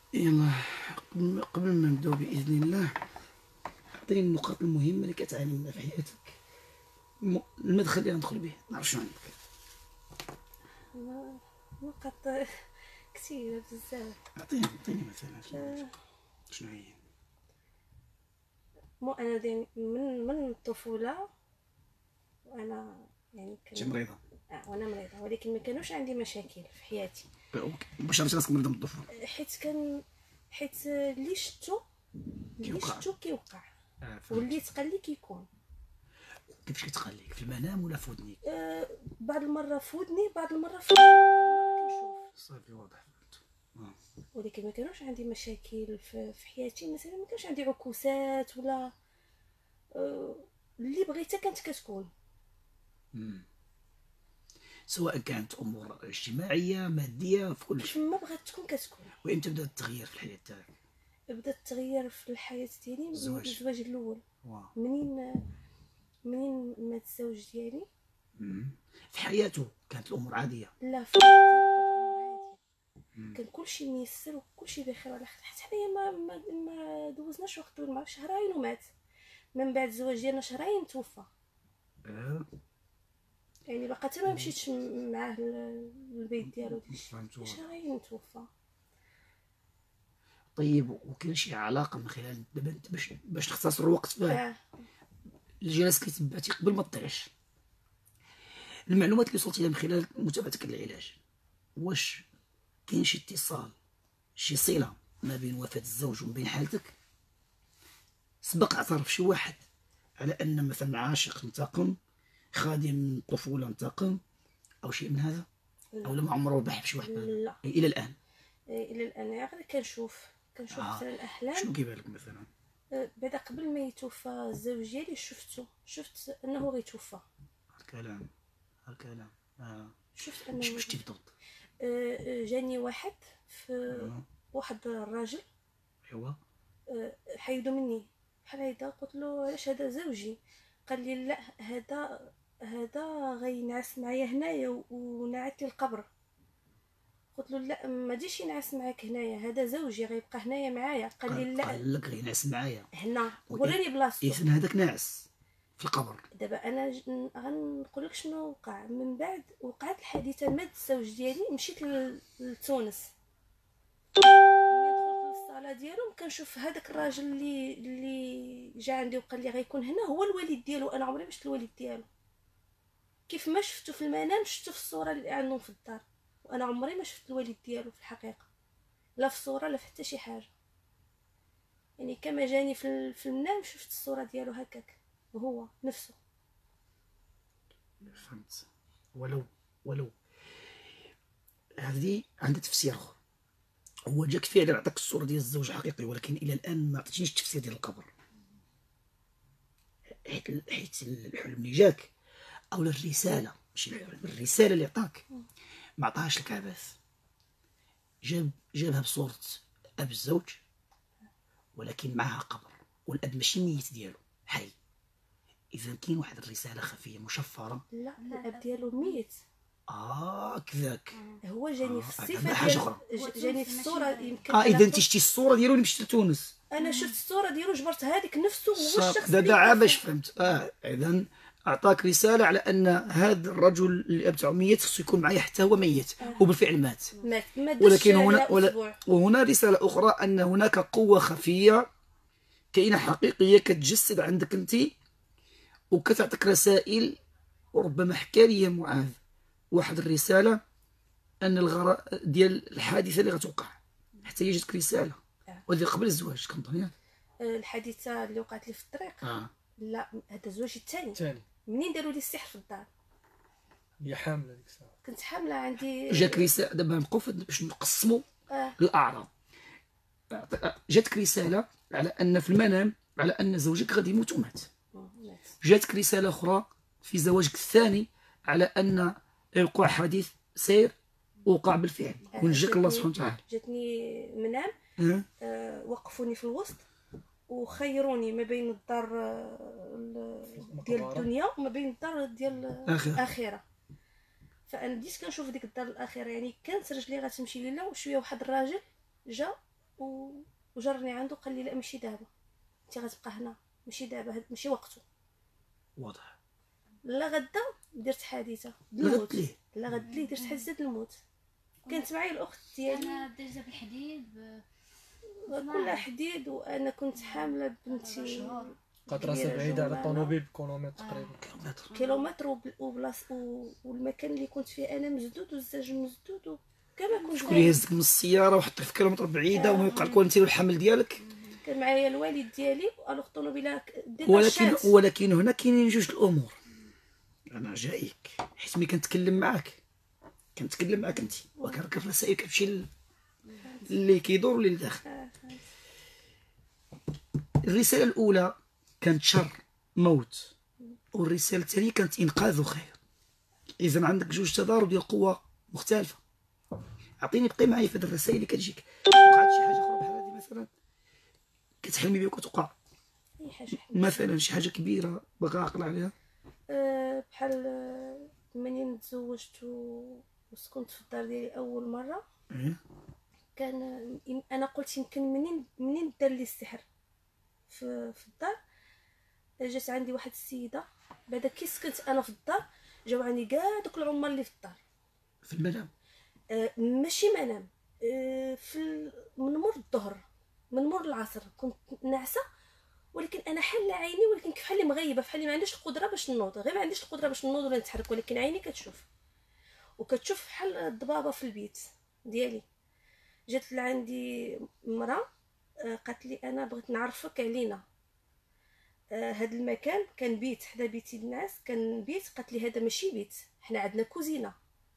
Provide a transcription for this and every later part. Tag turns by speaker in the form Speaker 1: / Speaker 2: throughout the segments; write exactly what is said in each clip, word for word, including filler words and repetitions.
Speaker 1: يلا، قبل قبل ما نبداو باذن الله، عطيني النقاط المهمه اللي كتعاني منها في حياتك. الم- المدخل اللي غندخل به نعرف شنو عندك.
Speaker 2: ما- نقط كثيرة بزاف.
Speaker 1: عطيني عطيني مثلا شنو
Speaker 2: آه،
Speaker 1: عندك؟ شنو هي؟
Speaker 2: مو انا دايما من من الطفولة وانا يعني
Speaker 1: انت
Speaker 2: كان
Speaker 1: مريضه؟
Speaker 2: آه وانا مريضة، ولكن ما كانوش عندي مشاكل في حياتي.
Speaker 1: باش عرفتي راسك مريضه من الطفوله؟
Speaker 2: حيت كان حيت اللي شفتو اللي
Speaker 1: كيوقع.
Speaker 2: شفتو كيوقع،
Speaker 1: اه فهمت.
Speaker 2: واللي تقال لي كيكون.
Speaker 1: كيفاش كيتقال لك؟ في المنام ولا في ودنيك؟
Speaker 2: آه بعض المرة في ودني، بعض المرة في بعض المرة كنشوف.
Speaker 1: صافي واضح فهمت. اه
Speaker 2: ولكن ما كانوش عندي مشاكل في, في حياتي، مثلا ما كانش عندي عكوسات ولا آه اللي بغيتها كانت كتكون.
Speaker 1: مم. سواء كانت امور اجتماعيه ماديه في كل
Speaker 2: كيف
Speaker 1: شيء.
Speaker 2: ما بغات تكون كتكون.
Speaker 1: وامتى بدا التغيير في الحياه تاعك؟
Speaker 2: بدا التغيير في الحياة ديالي من
Speaker 1: الزواج.
Speaker 2: الزواج الاول.
Speaker 1: واو.
Speaker 2: منين منين مات الزوج ديالي.
Speaker 1: مم. في حياته كانت الامور عاديه؟
Speaker 2: لا، في حياتي كانت الامور عاديه. كان كلشي ميسر وكلشي بخير على خير، حتى حنايا ما ما, ما دوزناش وقت طويل، مع شهرين ومات. من بعد الزواج ديالنا شهرين توفى.
Speaker 1: اه
Speaker 2: يعني باقا حتى ما مشيتش معاه للبيت ديالو داكشي،
Speaker 1: فهمت واضح.
Speaker 2: شهرين توفى.
Speaker 1: طيب، وكاين شي علاقه من خلال دابا انت باش باش تختصر الوقت فيه
Speaker 2: اه
Speaker 1: الجلسه كيتبعتي قبل ما تطيعش المعلومات اللي وصلتي لها من خلال متابعتك للعلاج؟ واش كاين شي اتصال، شي صله ما بين وفاه الزوج وما بين حالتك؟ سبق اعترف شي واحد على ان مثلا عاشق انتقم، خادم الطفوله انتقم، او شيء من هذا؟ او
Speaker 2: لا
Speaker 1: لما عمره بحث بشي واحد بهذا؟
Speaker 2: لا.
Speaker 1: الى الان؟
Speaker 2: إيه، الى الان غير كنشوف كنشوف
Speaker 1: اه
Speaker 2: مثلا الاحلام.
Speaker 1: شنو كيبان لك مثلا؟
Speaker 2: آه، بعدا قبل ما يتوفى الزوج ديالي شفتو، شفت انه غيتوفى.
Speaker 1: الكلام الكلام اه
Speaker 2: شفت
Speaker 1: مش
Speaker 2: انه
Speaker 1: مش
Speaker 2: غيتوفى.
Speaker 1: بالضبط؟
Speaker 2: آه، آه، جاني واحد في
Speaker 1: آه.
Speaker 2: واحد الراجل.
Speaker 1: ايوا.
Speaker 2: آه، حيدو مني بحال هيدا. قلت له علاش هذا زوجي؟ قال لي لا، هذا هذا غينعس معايا هنايا ونعت لي القبر. قلت له لا، ما تجيش ينعس معاك هنايا، هذا زوجي غيبقى هنايا معايا. قال لي
Speaker 1: قال
Speaker 2: لا،
Speaker 1: قال لك غير نعس معايا
Speaker 2: هنا وراني بلاصتو.
Speaker 1: اذن هذاك ناعس في القبر.
Speaker 2: دابا انا ج- غنقول لك شنو وقع. من بعد وقعت الحادثه، مات الزوج ديالي، مشيت ل- لتونس. ملي دخلت للصاله ديالهم كنشوف هذاك الراجل اللي اللي جا عندي وقال لي غيكون هنا هو الوالد ديالو. انا عمري ما شفت الوالد ديالو. كيف ما شفته في المنام شفته في الصوره اللي عندهم في الدار، وانا عمري ما شفت الوالد ديالو في الحقيقه، لا في الصوره لا في حتى شي حاجه. يعني كما جاني في ال- في المنام شفت الصوره ديالو هكاك، وهو نفسه.
Speaker 1: فهمت. ولو ولو هذه عندها تفسير اخر. هو جاك فعلا عطاك الصوره ديال الزوج حقيقي، ولكن الى الان ما عطيتنيش التفسير ديال القبر. حيت حيت الحلم اللي جاك او الرساله، ماشي الحلم، الرساله اللي عطاك ما عطاهاش لك عبث. جاب جابها بصوره اب الزوج، ولكن معها قبر، والاب ماشي ميت ديالو، حي. اذا كاين واحد الرساله خفيه مشفره.
Speaker 2: لا، الاب ديالو ميت.
Speaker 1: اه كذاك.
Speaker 2: هو جاني في
Speaker 1: آه
Speaker 2: الصفه
Speaker 1: حاجه
Speaker 2: ديال
Speaker 1: اخرى.
Speaker 2: ج- جاني في الصوره. يمكن
Speaker 1: اه
Speaker 2: انا
Speaker 1: اذا انت
Speaker 2: قلت-
Speaker 1: شتي الصوره ديالو اللي مشيت لتونس.
Speaker 2: انا شفت الصوره ديالو جبرت هذيك نفسه هو
Speaker 1: صافي
Speaker 2: الشخص
Speaker 1: دابا
Speaker 2: اللي
Speaker 1: عا باش
Speaker 2: توفى.
Speaker 1: فهمت. اه اذا اعطاك رساله على ان هذا الرجل اللي ابتعه ميت خصو يكون معايا حتى هو ميت.
Speaker 2: آه.
Speaker 1: وبالفعل مات.
Speaker 2: مات ما داش
Speaker 1: ولكن هنا
Speaker 2: عليها
Speaker 1: ولا
Speaker 2: اسبوع.
Speaker 1: وهنا رساله اخرى ان هناك قوه خفيه كائنه حقيقيه كتجسد عندك انت، وكتعطيك رسائل. وربما حكى لي معاذ واحد الرساله ان الغراء ديال الحادثه اللي غتوقع حتى هي جاتك رساله،
Speaker 2: آه.
Speaker 1: وهذه قبل الزواج كنظن ياك.
Speaker 2: آه، الحادثه اللي وقعت لي في الطريق.
Speaker 1: اه
Speaker 2: لا، هذا الزواج الثاني.
Speaker 3: ثاني
Speaker 2: منين داروا لي السحر في الدار.
Speaker 3: هي حامله ديك الساعه.
Speaker 2: كنت حامله عندي.
Speaker 1: جاك رساله. دابا نبقاو في- باش نقسموا
Speaker 2: اه
Speaker 1: الاعراض. جاتك رساله على ان في المنام على ان زوجك غادي يموت ومات.
Speaker 2: آه، مات.
Speaker 1: جاتك رساله اخرى في زواجك الثاني على ان الوقوع حديث سير وقع بالفعل،
Speaker 2: آه،
Speaker 1: ونجاك الله
Speaker 2: جاتني-
Speaker 1: سبحانه وتعالى.
Speaker 2: جاتني منام.
Speaker 1: اه
Speaker 2: آه، وقفوني في الوسط وخيروني ما بين الدار آه، ال- ديال
Speaker 3: مقبرة.
Speaker 2: الدنيا وما بين الدار ديال
Speaker 1: آخرة.
Speaker 2: الاخره. فانا بديت كنشوف ديك الدار الاخره، يعني كانت رجلي غتمشي ليلا وشويه واحد الراجل جا و... وجرني عنده قال لي لا ماشي دابا، انت غتبقى هنا، ماشي دابا، هاد ماشي وقته.
Speaker 1: واضح.
Speaker 2: لا غدا درت حادثه
Speaker 1: لا
Speaker 2: الموت،
Speaker 1: غد ليه؟
Speaker 2: لا غد ليه درت حادثه الموت. كانت معايا الاخت ديالي
Speaker 4: انا ديجا بالحديد
Speaker 2: كلها حديد، وانا كنت حامله بنتي
Speaker 3: قد راسها بعيدة على الطوموبيل بكيلومتر تقريبا.
Speaker 1: كيلومتر.
Speaker 2: كيلومتر وبل- وبلاص و- والمكان اللي كنت فيه انا مسدود والزاج مسدود وكما كنت
Speaker 1: شكون اللي هزك من السياره وحطك في كيلومتر بعيده وما يوقع لك والو انت والحمل ديالك؟
Speaker 2: كان معايا الوالد ديالي الوغ الطوموبيله ديال
Speaker 1: ولكن ولكن هنا كاينين جوج الامور. انا جايك حيت ملي كنتكلم معاك كنتكلم معاك انت وكنركب في الرسائل كتمشي ل- اللي كيدور واللي لداخل. الرساله الاولى كانت شر موت، والرساله الثانيه كانت انقاذ وخير. اذا عندك جوج تضارب ديال قوه مختلفه. اعطيني بقي معايا في هاد الرسائل اللي كتجيك. وقعت شي حاجه اخرى بحال هذه مثلا كتحلمي بها وكتوقع؟
Speaker 2: اي حاجه
Speaker 1: مثلا شي حاجه كبيره باغا عاقل عليها؟
Speaker 2: أه بحال آه، منين تزوجت و- وسكنت في الدار ديالي اول مره،
Speaker 1: إيه؟
Speaker 2: كان آه، انا قلت يمكن منين منين دار لي السحر في في الدار. جات عندي واحد السيده بعد كي سكنت انا في الدار، جاو عندي كاع دوك العمال اللي في الدار.
Speaker 1: في المنام؟
Speaker 2: أه ماشي منام، أه في ال- من مور الظهر من مور العصر كنت ناعسه، ولكن انا حله عيني، ولكن كيف حالي مغيبه، بحال ما عنديش القدره باش نوض، غير ما عنديش القدره باش نوض ولا نتحرك، ولكن عيني كتشوف وكتشوف بحال الضبابه في البيت ديالي. جات لعندي مرا آه، قالت لي انا بغيت نعرفك علينا. آه، هاد المكان كان بيت حدا بيتي الناس، كان بيت. قالت لي هذا ماشي بيت، حنا عندنا كوزينه،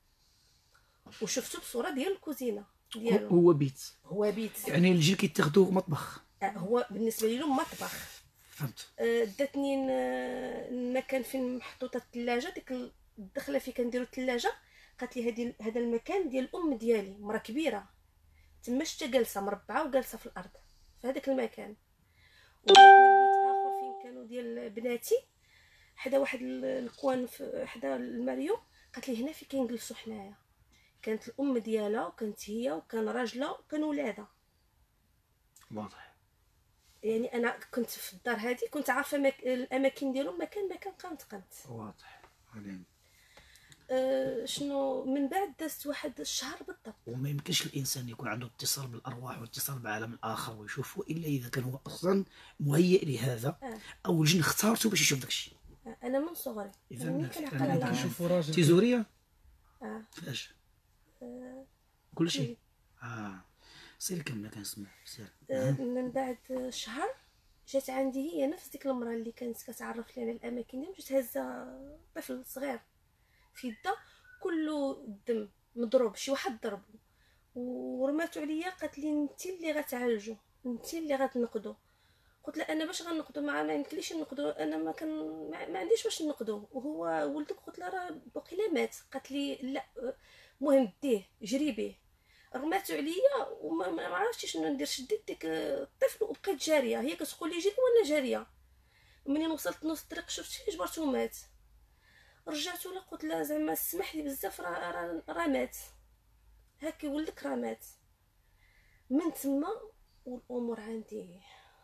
Speaker 2: وشفتو بصوره ديال الكوزينه ديالو.
Speaker 1: هو بيت
Speaker 2: هو بيت
Speaker 1: يعني الجيل كيتاخدوه مطبخ؟
Speaker 2: آه، هو بالنسبه لي مطبخ.
Speaker 1: فهمت.
Speaker 2: آه، داتني ن- المكان فين محطوطه الثلاجه، ديك الدخله فين كنديروا الثلاجه. قالت لي هذه هذا المكان ديال الام ديالي، مرا كبيره تما شتا جالسه مربعه وجالسه في الارض في هذاك المكان. وداتني البيت اخر فين كانوا ديال بناتي حدا واحد ال- الكوان في حدا الماريو. قالت لي هنا فين كنجلسوا حنايا. كانت الام ديالها وكانت هي وكان راجلها وكان ولادها.
Speaker 1: واضح.
Speaker 2: يعني انا كنت في الدار هذه كنت عارفه مك... الاماكن ديالهم مكان مكان قنت قنت
Speaker 1: واضح عليم.
Speaker 2: أه شنو من بعد دازت واحد الشهر بالضبط.
Speaker 1: وما يمكنش الانسان يكون عنده اتصال بالارواح واتصال بعالم الاخر ويشوفه الا اذا كان هو اصلا مهيئ لهذا
Speaker 2: آه.
Speaker 1: او الجن اختارته باش يشوف داكشي.
Speaker 2: آه. انا من صغري
Speaker 1: اذا
Speaker 2: يعني كنعقل على
Speaker 3: كنشوفو راجل
Speaker 1: تيزوريه
Speaker 2: اه
Speaker 1: فاش
Speaker 2: آه.
Speaker 1: كلشي. اه سير كمل كنسمع سير.
Speaker 2: آه. من بعد شهر جات عندي هي نفس ديك المراه اللي كانت كتعرف لي على الاماكن ديالهم. جات هازه طفل صغير في يده كله الدم مضروب، شي واحد ضربو ورماتو عليا. قالت لي انت اللي غتعالجو، انت اللي غتنقدو. قلت لها انا باش غنقدو؟ ما ما يمكنليش نقدو، انا ما كان ما, ما عنديش باش نقدو وهو ولدك. قلت لها راه باقي مات. قالت لي لا المهم ديه جري به. رماتو عليا وما ما عرفتش شنو ندير. شديت ديك الطفل وبقيت جاريه، هي كتقول لي جري وانا جاريه. منين وصلت نص الطريق شفت فيه جبرتو مات. رجعت لها قلت لها زعما سمح لي بزاف راه راه را مات، هاكي ولدك راه مات. من تما والامور عندي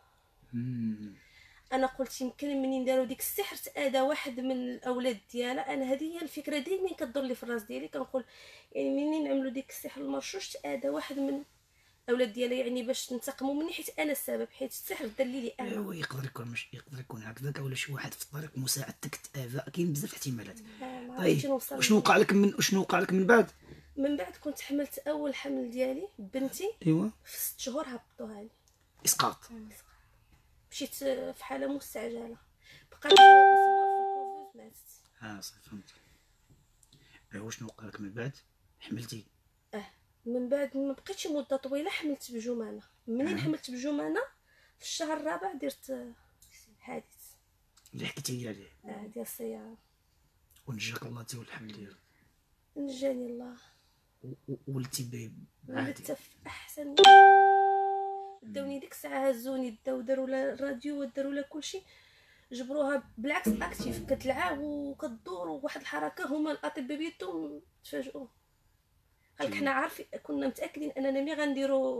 Speaker 2: انا قلت يمكن منين داروا ديك السحر تاذى واحد من الاولاد ديالها. انا هذه هي الفكره ديما كدور لي في الراس ديالي، كنقول يعني منين عملوا ديك السحر المرشوش تاذى واحد من الاولاد ديالها، يعني باش ننتقموا مني حيت انا السبب، حيت السحر دار لي انا.
Speaker 1: ايوا يقدر يكون مش يقدر يكون هكذاك ولا شي واحد في الطريق مساعدتك تاذى. كاين بزاف الاحتمالات.
Speaker 2: ما
Speaker 1: طيب
Speaker 2: عرفتش نوصل.
Speaker 1: وشنو وقع لك من شنو وقع لك من بعد؟
Speaker 2: من بعد كنت حملت اول حمل ديالي بنتي
Speaker 1: ايوا
Speaker 2: في ست شهور هبطوها لي.
Speaker 1: اسقاط.
Speaker 2: مشيت في حاله مستعجله، بقات اسبوع في الكوفيد ماتت.
Speaker 1: اه صافي فهمت. ايوا شنو وقع لك من بعد؟ حملتي؟
Speaker 2: اه من بعد ما بقيتش مده طويله حملت بجمانه. منين
Speaker 1: آه.
Speaker 2: حملت بجمانه في الشهر الرابع درت حادث
Speaker 1: اللي حكيتي لي عليه
Speaker 2: اه ديال السياره.
Speaker 1: ونجاك الله تي والحمد لله.
Speaker 2: نجاني الله
Speaker 1: و- و- ولدتي ب-
Speaker 2: ولدت
Speaker 1: عادي؟
Speaker 2: في احسن. داوني ديك الساعه هزوني داو داروا لها الراديو وداروا لها كلشي، جبروها بالعكس اكتيف كتلعب وكدور وواحد الحركه. هما الاطباء بيدهم تفاجئوا. قالك حنا عارفين كنا متاكدين اننا ملي غنديروا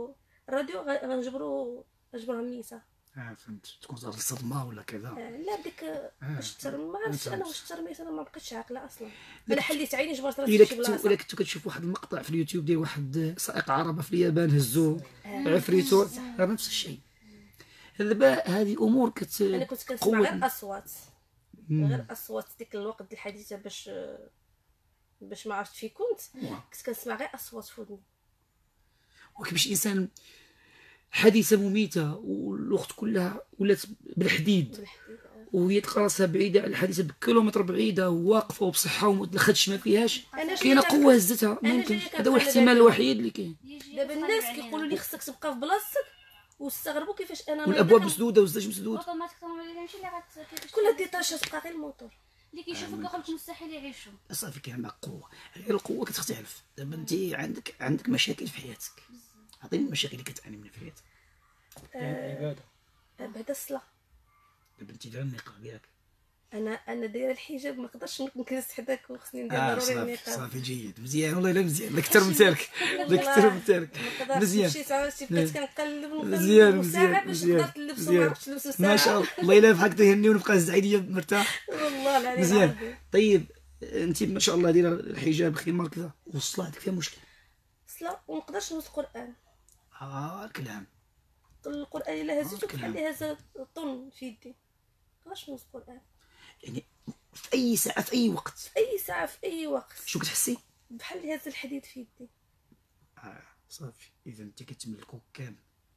Speaker 2: الراديو غ- غنجبرو غنجبروها النساء.
Speaker 1: اه فهمت، تكون صارت الصدمه ولا كذا.
Speaker 2: آه، لا بديك باش ترمي ما عرفتش انا
Speaker 1: فهمت.
Speaker 2: واش ترميت، انا ما بقيتش عاقله اصلا.
Speaker 1: لا
Speaker 2: انا
Speaker 1: كنت-
Speaker 2: حليت عيني جبرت
Speaker 1: الا
Speaker 2: راسي في شي
Speaker 1: كنتو الا
Speaker 2: بلاصه.
Speaker 1: كنتو كتشوف واحد المقطع في اليوتيوب ديال واحد سائق عربه في اليابان هزو عفريتو، راه نفس الشيء. دابا هذه امور كت
Speaker 2: انا كنت كنسمع غير
Speaker 1: قوة.
Speaker 2: اصوات، غير اصوات ديك الوقت الحديثه باش باش ما عرفت فين كنت، كنت كنسمع غير اصوات في ودني.
Speaker 1: وكيفاش انسان حديثه مميته والوقت كلها ولات بالحديد،
Speaker 2: بالحديد.
Speaker 1: وهي تلقى راسها بعيده على الحديثه بكيلومتر بعيده واقفه وبصحه وما دخلتش ما فيهاش،
Speaker 2: انا جايه
Speaker 1: كاينه
Speaker 2: كنقول-
Speaker 1: قوه هزتها. ما
Speaker 2: أنا
Speaker 1: يمكنش،
Speaker 2: جاية
Speaker 1: هذا هو
Speaker 2: كنقلب
Speaker 1: الاحتمال
Speaker 2: عليهم.
Speaker 1: الوحيد اللي كاين.
Speaker 4: يجي
Speaker 2: دابا
Speaker 4: يتقلب
Speaker 2: الناس
Speaker 4: علينا.
Speaker 2: كيقولوا لي خصك تبقى في بلاصتك واستغربوا كيفاش انا
Speaker 1: والابواب
Speaker 2: نايضة
Speaker 1: مسدوده والزاج مسدود.
Speaker 4: اوتوماتيكمون اللي ماشي اللي غت كيفاش
Speaker 2: كل ديتاش تبقى غير الموتور.
Speaker 4: اللي كيشوفك كيقول لك مستحيل يعيشوا.
Speaker 1: صافي كاين معك قوه، غير القوه كتختلف. دابا انت عندك عندك مشاكل في حياتك، عطيني المشاكل اللي كتعاني منها في حياتك.
Speaker 3: العباده
Speaker 2: بعد الصلاه
Speaker 1: دابا انت دايره النقاب ياك.
Speaker 2: انا انا دايره الحجاب، ما نقدرش نجلس حداك وخصني ندير
Speaker 1: اه
Speaker 2: ضروري
Speaker 1: صافي
Speaker 2: النقاب.
Speaker 1: صافي جيد مزيان والله الا مزيان، اكثر من تالك اكثر من تالك. مزيان
Speaker 2: مشيت عرفتي بقيت كنقلب
Speaker 1: مزيان
Speaker 2: نقلب
Speaker 1: مزيان
Speaker 2: ساعه باش
Speaker 1: مزيان
Speaker 2: نقدر نلبسو، ما
Speaker 1: مزيان.
Speaker 2: عرفتش نلبسو
Speaker 1: ما
Speaker 2: ساعه.
Speaker 1: شاء الله الله الا بحال تهني ونبقى زعيديه مرتاح.
Speaker 2: والله العظيم
Speaker 1: مزيان.
Speaker 2: العظيم.
Speaker 1: طيب انت ما شاء الله دايره الحجاب خمار كذا، والصلاه عندك فيها مشكل.
Speaker 2: صلاه وما نقدرش نوصل القران.
Speaker 1: اه الكلام.
Speaker 2: القران الا هزيتو
Speaker 1: آه،
Speaker 2: بحال اللي هز طن في يدي، ما نقدرش نوصل القران
Speaker 1: يعني في اي ساعه في اي وقت
Speaker 2: في اي ساعه في اي وقت،
Speaker 1: شو كتحسي؟
Speaker 2: بحال اللي هز الحديد في يدي.
Speaker 1: آه صافي، اذا انت كتملكوك كامل،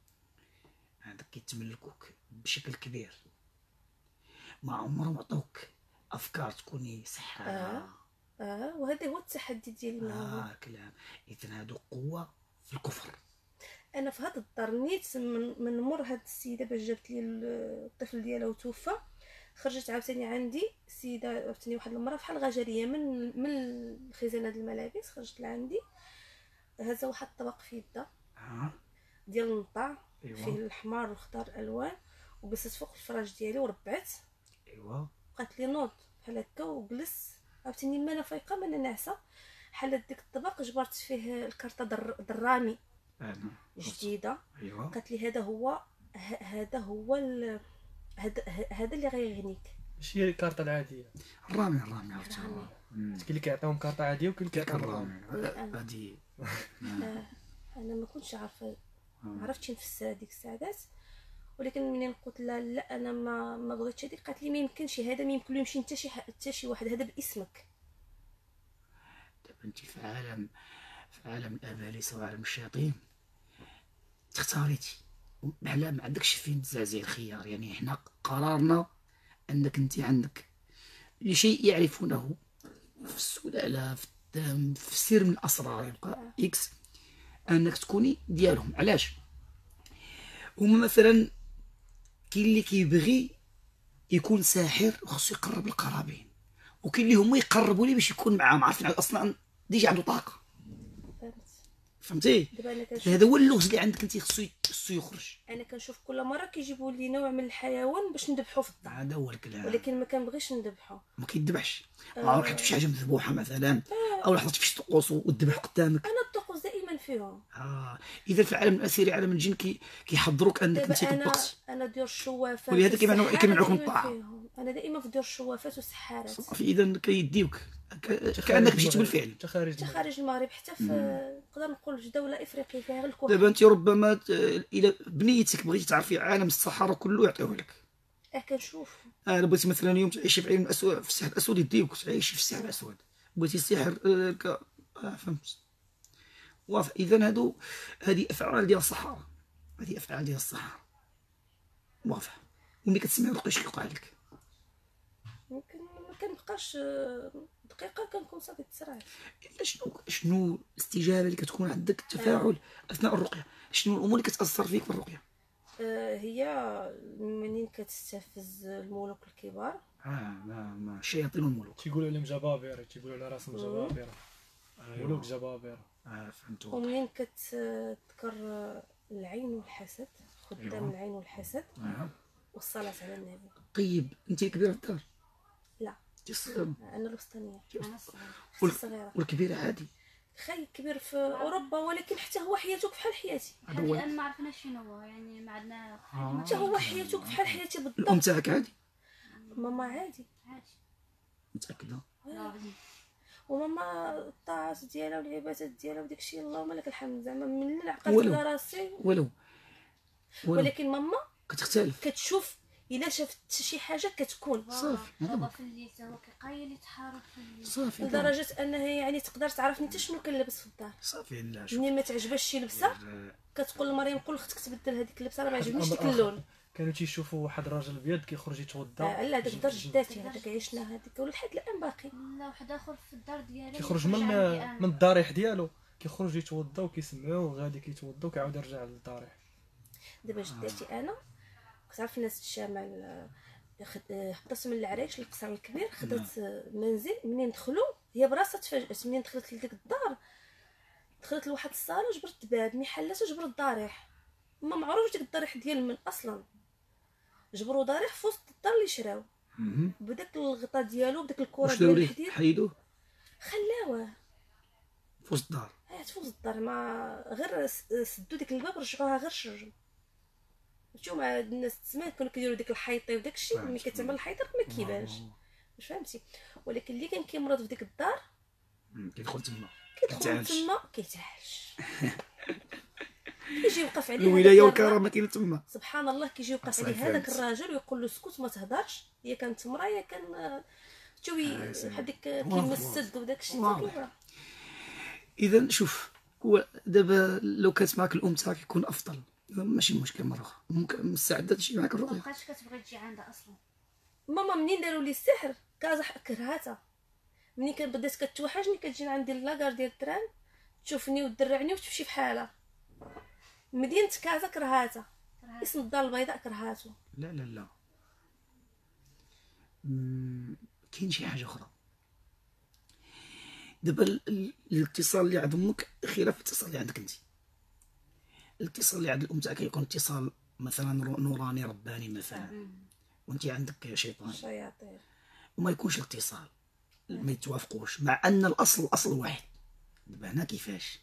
Speaker 1: عندك كيتملكوك بشكل كبير، ما عمرهم عطوك افكار تكوني صحه.
Speaker 2: آه. اه وهذا هو التحدي ديالي معاهم.
Speaker 1: اه كلام. اذا هادو قوه في الكفر.
Speaker 2: انا في هذا الدار نيت من, من مر هاد السيده باش جابت لي الطفل ديالها وتوفى، خرجت عاوتاني عندي سيده عاوتاني واحد المراه بحال غجريه من من الخزانه ديال الملابس، خرجت لعندي هزا واحد الطبق في يدها
Speaker 1: اه
Speaker 2: ديال النطاع
Speaker 1: ايوا
Speaker 2: فيه الاحمر والخضر الالوان، وجلست فوق الفراش ديالي وربعت،
Speaker 1: ايوا
Speaker 2: بقات لي نوض بحال هكا وجلس عاوتاني ما انا فايقه ما انا ناعسه، حلت ديك الطبق جبرت فيه الكارطه در درامي
Speaker 1: انا
Speaker 2: جديده،
Speaker 1: ايوا
Speaker 2: قالت لي هذا هو ه- هذا هو ال- هذا هذا اللي غيغنيك.
Speaker 3: ماشي هي الكارطه العاديه.
Speaker 1: الرامي الرامي عرفتي.
Speaker 2: الرامي.
Speaker 1: مم.
Speaker 3: كاين اللي كيعطيهم كارطه عاديه وكاين اللي
Speaker 1: كيك
Speaker 3: كيعطيهم
Speaker 1: الرامي
Speaker 3: الرامي.
Speaker 1: هادي.
Speaker 2: آه، انا ما كنتش عارفه، ما عرفتش نفسر هذيك السعادات، ولكن منين قلت لها لا انا ما ما بغيتش هذيك، قالت لي ما يمكنش هذا، ما يمكن له يمشي حتى شي ح- حتى شي واحد، هذا باسمك.
Speaker 1: دابا انت في عالم في عالم الابالسه وعالم الشياطين تختاريتي، بحال ما عندكش فين تزعزعي الخيار. يعني حنا قررنا انك انت عندك لشيء يعرفونه في السلاله في الدم في سر من الاسرار يبقى اكس، انك تكوني ديالهم. علاش؟ هما مثلا كاين اللي كيبغي يكون ساحر وخصو يقرب القرابين، وكاين اللي هما يقربوا ليه باش يكون معاهم، عارفين اصلا ديجا عنده طاقه.
Speaker 2: فهمت.
Speaker 1: فهمتي؟
Speaker 2: دابا انا كنشوف
Speaker 1: هذا هو اللغز اللي عندك انت، خصو خصو يخرج.
Speaker 2: انا كنشوف كل مره كيجيبوا لي نوع من الحيوان باش نذبحو في الدار،
Speaker 1: هذا هو الكلام.
Speaker 2: ولكن ما كنبغيش نذبحو.
Speaker 1: ما كيدبحش. ما عمرك شي حاجه مذبوحه مثلا، او حطيت في شي طقوس وذبح قدامك.
Speaker 2: انا الطقوس دائما فيهم.
Speaker 1: اه اذا في العالم الاسيري عالم الجن كي كيحضروك انك انت
Speaker 2: دابا انا
Speaker 1: طبقت.
Speaker 2: انا ديال الشوافات
Speaker 1: ولهذا كيمنعوا-
Speaker 2: والسحارة
Speaker 1: كيمنعوكم
Speaker 2: دايماً
Speaker 1: الطاعة.
Speaker 2: فيهم. انا دائما في ديال الشوافات والسحارات
Speaker 1: صافي اذا كيديوك ك- كانك مشيت بالفعل.
Speaker 3: حتى خارج
Speaker 2: حتى
Speaker 3: المغرب.
Speaker 2: خارج المغرب، حتى في نقدر نقول في دوله افريقيه فيها غير الكهف.
Speaker 1: دابا انت ربما ت- الى بنيتك بغيتي تعرفي عالم الصحراء كله يعطيوه لك.
Speaker 2: اه كنشوف.
Speaker 1: انا بغيتي مثلا اليوم تعيشي في عالم الاسود في السحر الاسود يديوك تعيشي في السحر الاسود، بغيتي السحر آه، ك... آه فهمت. واضح. اذا هادو هذه افعال ديال الصحراء، هذه افعال ديال الصحراء. واضح. وملي كتسمعي الرقيه شنو كيوقع لك؟
Speaker 2: ممكن ما كنبقاش آه، دقيقه كنكون صافي تسرعت.
Speaker 1: إلا شنو شنو الاستجابه اللي كتكون عندك، التفاعل اثناء الرقيه، شنو الامور اللي كتاثر فيك في الرقيه؟
Speaker 2: آه، هي منين كتستفز الملوك الكبار.
Speaker 1: اه ما ما الشياطين والملوك.
Speaker 3: تيقولوا عليهم جبابره، تيقولوا على راسهم جبابره، ملوك جبابره.
Speaker 1: اه فهمت.
Speaker 2: ومنين كتذكر العين والحسد، خدام
Speaker 1: أيوة.
Speaker 2: العين والحسد
Speaker 1: آه.
Speaker 2: والصلاة على النبي.
Speaker 1: طيب انت الكبيره في الدار؟
Speaker 2: لا
Speaker 1: انت الصغيره؟
Speaker 2: انا الوسطانيه،
Speaker 4: انا الصغير.
Speaker 2: اختي الصغيره.
Speaker 1: والكبيره عادي؟
Speaker 2: خي كبير في اوروبا، ولكن حتى هو حياته فحال حياتي.
Speaker 1: هذا
Speaker 4: هذه
Speaker 1: هو
Speaker 4: الان ما عرفناش شنو هو، يعني ما عندنا
Speaker 3: آه.
Speaker 2: حتى هو حياته فحال حياتي
Speaker 1: الام
Speaker 2: بالضبط.
Speaker 1: تاعك عادي
Speaker 2: ماما عادي،
Speaker 4: عادي.
Speaker 1: متاكده؟
Speaker 4: لا
Speaker 2: وماما الطاعات ديالها والعبادات ديالها وداكشي اللهم لك الحمد، زعما من اللي عقلت
Speaker 1: ولو.
Speaker 2: على راسي.
Speaker 1: ولو ولو
Speaker 2: ولكن ماما
Speaker 1: كتختلف
Speaker 2: كتشوف الا شافت شي حاجه كتكون
Speaker 1: صافي هذا
Speaker 4: بابا
Speaker 1: هو
Speaker 4: في الليل هو كيقايل يتحرك في الليل.
Speaker 1: صافي هذا هو.
Speaker 2: لدرجه انها يعني تقدر تعرفني حتى شنو كنلبس في الدار.
Speaker 1: صافي لا شوف
Speaker 2: مني ما تعجبهاش شي لبسه كتقول لمريم قول اختك تبدل هذيك اللبسه راه ما عجبنيش ديك
Speaker 3: الأمر
Speaker 2: اللون.
Speaker 3: كانوا تيشوفوا واحد الراجل بيض كيخرج يتوضا.
Speaker 2: آه لا هذاك دار
Speaker 3: يجي-
Speaker 2: جداتي، هذاك عشنا هذيك ولحد الان باقي.
Speaker 4: لا واحد اخر في الدار ديالي
Speaker 3: كيخرج من من الضريح ديالو، كيخرج يتوضا وكيسمعوه غادي كيتوضا وكيعاود يرجع للضريح.
Speaker 2: دابا جداتي انا كتعرف الناس الشمال، آه، خد- آه، هبطت من العريش للقصر الكبير، خدات آه، منزل. منين دخلوا هي براسها تفاجات، منين دخلت لديك الدار دخلت لواحد الصاله جبرت الباب، ملي حلاتو جبرت الضريح. ما معروفش ديك الضريح ديال من اصلا، جبروا ضريح في وسط الدار اللي شراو
Speaker 1: مهم.
Speaker 2: بداك الغطا ديالو بداك الكره
Speaker 1: واش
Speaker 2: ديال
Speaker 1: داو ليه
Speaker 2: الحديد
Speaker 1: حيدوه
Speaker 2: خلاوه
Speaker 1: في وسط الدار
Speaker 2: عاد في وسط الدار. ما غير س- سدوا ديك الباب رجعوها غير شرجم. شوف مع هاد الناس تسمع كانوا كيديروا ديك الحيطه وداك الشيء، ملي كتعمل الحيطه ما كيبانش، واش فهمتي. ولكن اللي كان كيمرض في ديك الدار
Speaker 1: مم، كيدخل تما
Speaker 2: كيدخل
Speaker 1: كيتعالج.
Speaker 2: تما كيتعالج. كيجي يوقف عليه
Speaker 1: الولايه
Speaker 2: هذاك
Speaker 1: والكرامه كاينه تما
Speaker 2: سبحان الله، كيجي يوقف
Speaker 1: أصلاً
Speaker 2: عليه هذاك
Speaker 1: فهمت.
Speaker 2: الراجل ويقول له اسكت ما تهضرش. هي كانت مراه، هي كان شوي
Speaker 1: آه، سلام.
Speaker 2: بحال ديك
Speaker 1: واضح،
Speaker 2: كيمسد وداك الشيء
Speaker 1: واضح.
Speaker 2: كيبان.
Speaker 1: اذا شوف هو دابا لو كانت معك الام تاعك يكون افضل، ماشي مشكل مره اخرى ممكن مستعده تمشي معك
Speaker 4: ما
Speaker 1: الرؤيه.
Speaker 4: بقاتش كتبغي تجي عندها اصلا.
Speaker 2: ماما منين داروا لي السحر كازا كرهاتها. منين كان بدات كتوحشني كتجي عندي لاكار ديال التران تشوفني وتدرعني وتمشي بحالها. مدينه كازا كرهاتها، اسم الدار البيضاء كرهاتو.
Speaker 1: لا لا لا مم، كاين شي حاجه اخرى. دابا ال- ال- الاتصال اللي عند امك خلاف الاتصال اللي عندك انت. الاتصال اللي عند الام تاعك يكون اتصال مثلا رو- نوراني رباني مثلا، وانت عندك شيطان،
Speaker 2: شياطين
Speaker 1: وما يكونش الاتصال ما يتوافقوش، مع ان الاصل اصل واحد. دابا هنا كيفاش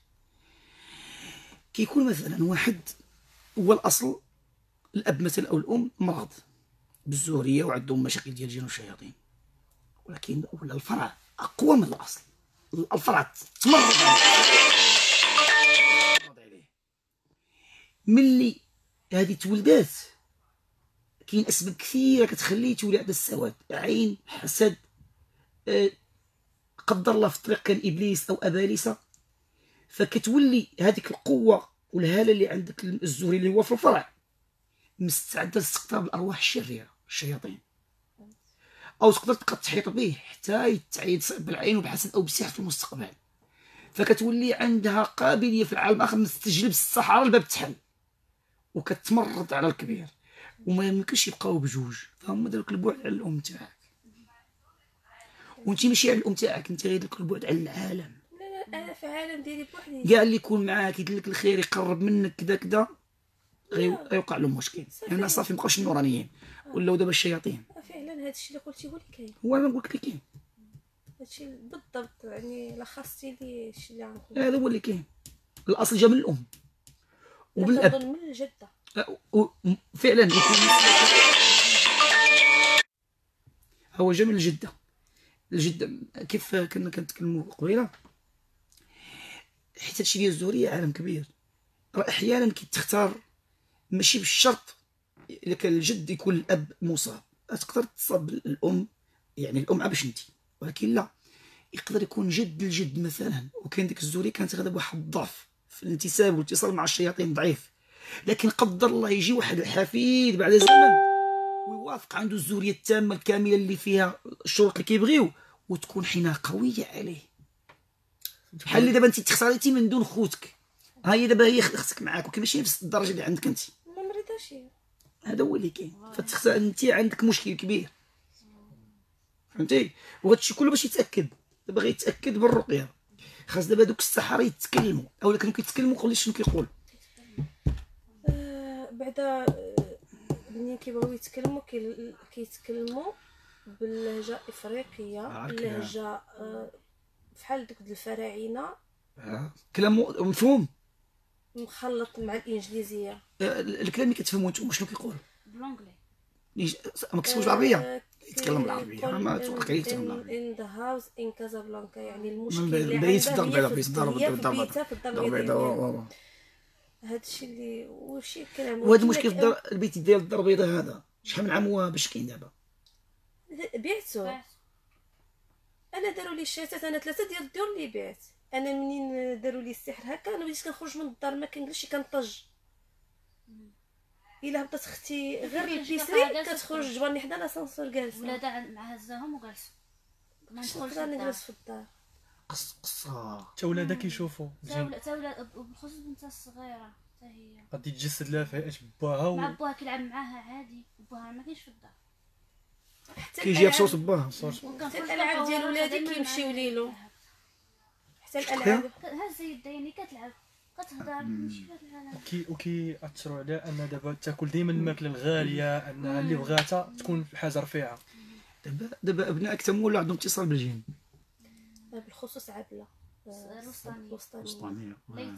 Speaker 1: كيكون مثلا واحد هو الاصل الاب مثلا او الام مرض بالزهريه وعندهم مشاكل ديال الجن والشياطين، ولكن ولا الفرع اقوى من الاصل، الفرع تمرض عليه تمرض عليه. ملي هذه تولدات كاين اسباب كثيره كتخليه تولي عندها السواد، عين، حسد، أه قدر الله في الطريق كان ابليس او ابالسه، فكتولي هذيك القوه والهاله اللي عندك الزهري اللي هو في الفرع مستعده لاستقطاب الارواح الشريره الشياطين، او تقدر تبقى تحيط به حتى يتعيد بالعين وبحسد او بالسحر في المستقبل. فكتولي عندها قابليه في العالم الاخر تستجلب الصحراء الباب تحل وكتمرض على الكبير، وما يمكنش يبقاو بجوج، فهم داك البعد على الام تاعك، وانت ماشي على الام تاعك، انت غير داك البعد على العالم.
Speaker 2: لا لا انا في عالم ديالي بوحدي.
Speaker 1: كاع اللي يكون معاك يدير لك الخير يقرب منك كذا كذا غيوقع له مشكل، لان يعني صافي مابقاوش النورانيين ولاو دابا الشياطين.
Speaker 2: فعلا هذا الشيء اللي قلتي هو اللي كاين،
Speaker 1: هو انا نقول لك اللي كاين،
Speaker 2: هذا الشيء بالضبط يعني لخصتي لي الشيء اللي غنقول.
Speaker 1: هذا هو اللي كاين. الاصل جا من الام وبالاب
Speaker 2: كنظن من الجده.
Speaker 1: فعلا يكون هو جا من الجده. الجده كيف كنا كنتكلموا قبيله، حيت هادشي ديال الزهريه عالم كبير، راه احيانا كيتختار ماشي بالشرط الا كان الجد يكون الاب مصاب، تقدر تصاب الام يعني الام باش انت، ولكن لا يقدر يكون جد الجد مثلا، وكان ديك الزهريه كانت غدا بواحد الضعف في الانتساب والاتصال مع الشياطين ضعيف، لكن قدر الله يجي واحد الحفيد بعد زمن ويوافق عنده الزهريه التامه الكامله اللي فيها الشروط اللي كيبغيو، وتكون حنا قويه عليه. بحال اللي دابا انت تختاريتي من دون خوتك، ها هي دابا هي اختك معاك ولكن ماشي نفس الدرجه اللي عندك انت،
Speaker 2: ما مريضاش هي.
Speaker 1: هذا هو اللي كاين. فتختار انت عندك مشكل كبير، فهمتي؟ وهادشي كله باش يتاكد. دابا غيتاكد بالرقيه، خاص دابا دوك السحره يتكلموا، اولا كانوا كيتكلموا قول لي شنو كيقول.
Speaker 2: آه بعدا آه، ملي كيبغيو يتكلموا كي- كيتكلموا باللهجه الافريقيه،
Speaker 1: عارفة.
Speaker 2: اللهجه آه، بحال دوك د الفراعنه
Speaker 1: آه. كلام مفهوم.
Speaker 2: مخلط مع الانجليزيه.
Speaker 1: آه، الكلام اللي كتفهموا نتوما شنو كيقول؟
Speaker 4: بلونجلي.
Speaker 1: ليش- ما كتسمعوش بالعربيه؟
Speaker 2: آه،
Speaker 1: يتكلم بالعربيه
Speaker 2: كل
Speaker 1: ما تفرق عليك تفهم
Speaker 2: in,
Speaker 1: بالعربيه.
Speaker 2: in the house in Casablanca، يعني
Speaker 1: من
Speaker 2: المشكل
Speaker 1: بعيد-
Speaker 2: اللي
Speaker 1: بعيد في
Speaker 2: عنده
Speaker 1: الدار البيضاء،
Speaker 2: هي
Speaker 1: في
Speaker 2: في
Speaker 1: الدار
Speaker 2: هي في
Speaker 1: البيضاء،
Speaker 2: بيتها في الدار
Speaker 1: الدار البيضاء.
Speaker 2: البيضاء
Speaker 1: و-
Speaker 2: ديالها.
Speaker 1: و-
Speaker 2: هادشي اللي وشي كلام.
Speaker 1: وهذا المشكل في الدار البيت ديال الدار البيضاء هذا شحال من عام هو باش كاين دابا؟
Speaker 2: بعتو انا داروا لي الشاتات، انا ثلاثه ديال الدور اللي بعت. انا منين داروا لي السحر هكا انا بديت كنخرج من الدار ما كنجلسش كنطج. الا هبطت اختي غير البيسري كتخرج جبرني حدا لاسانسور جالسه.
Speaker 4: ولادها مع هزاهم وجالسوا ما ندخلش
Speaker 2: نقدر
Speaker 4: للدار.
Speaker 2: نجلس في الدار.
Speaker 1: قص قصه
Speaker 3: حتى ولادها كيشوفوا
Speaker 4: تا
Speaker 3: زين
Speaker 4: ولا- تا ولاد وبالخصوص بنتها الصغيره حتى هي
Speaker 3: غادي تجسد لها في هيئه باها
Speaker 4: مع
Speaker 3: و
Speaker 4: بوها كيلعب معاها عادي، وبوها ما كاينش في الدار.
Speaker 2: حتى
Speaker 1: كيجي
Speaker 2: الألعاب-
Speaker 1: بصوص باها.
Speaker 4: وكان
Speaker 2: حتى الالعاب ديال ولادي كيمشيو ليلو. حتى الالعاب
Speaker 4: هز يدها يعني كتلعب كتهضر ماشي في هذا العالم.
Speaker 3: كي وكي اثروا على ان دابا تاكل دائما الماكله الغاليه، انها اللي بغاتها تكون حاجه رفيعه.
Speaker 1: دابا دابا ابنائك تما ولا عندهم اتصال بالجن؟
Speaker 2: بالخصوص عبله آه،
Speaker 4: الوسطانية.
Speaker 2: الوسطانيه.
Speaker 1: وسطانيه.
Speaker 4: ليت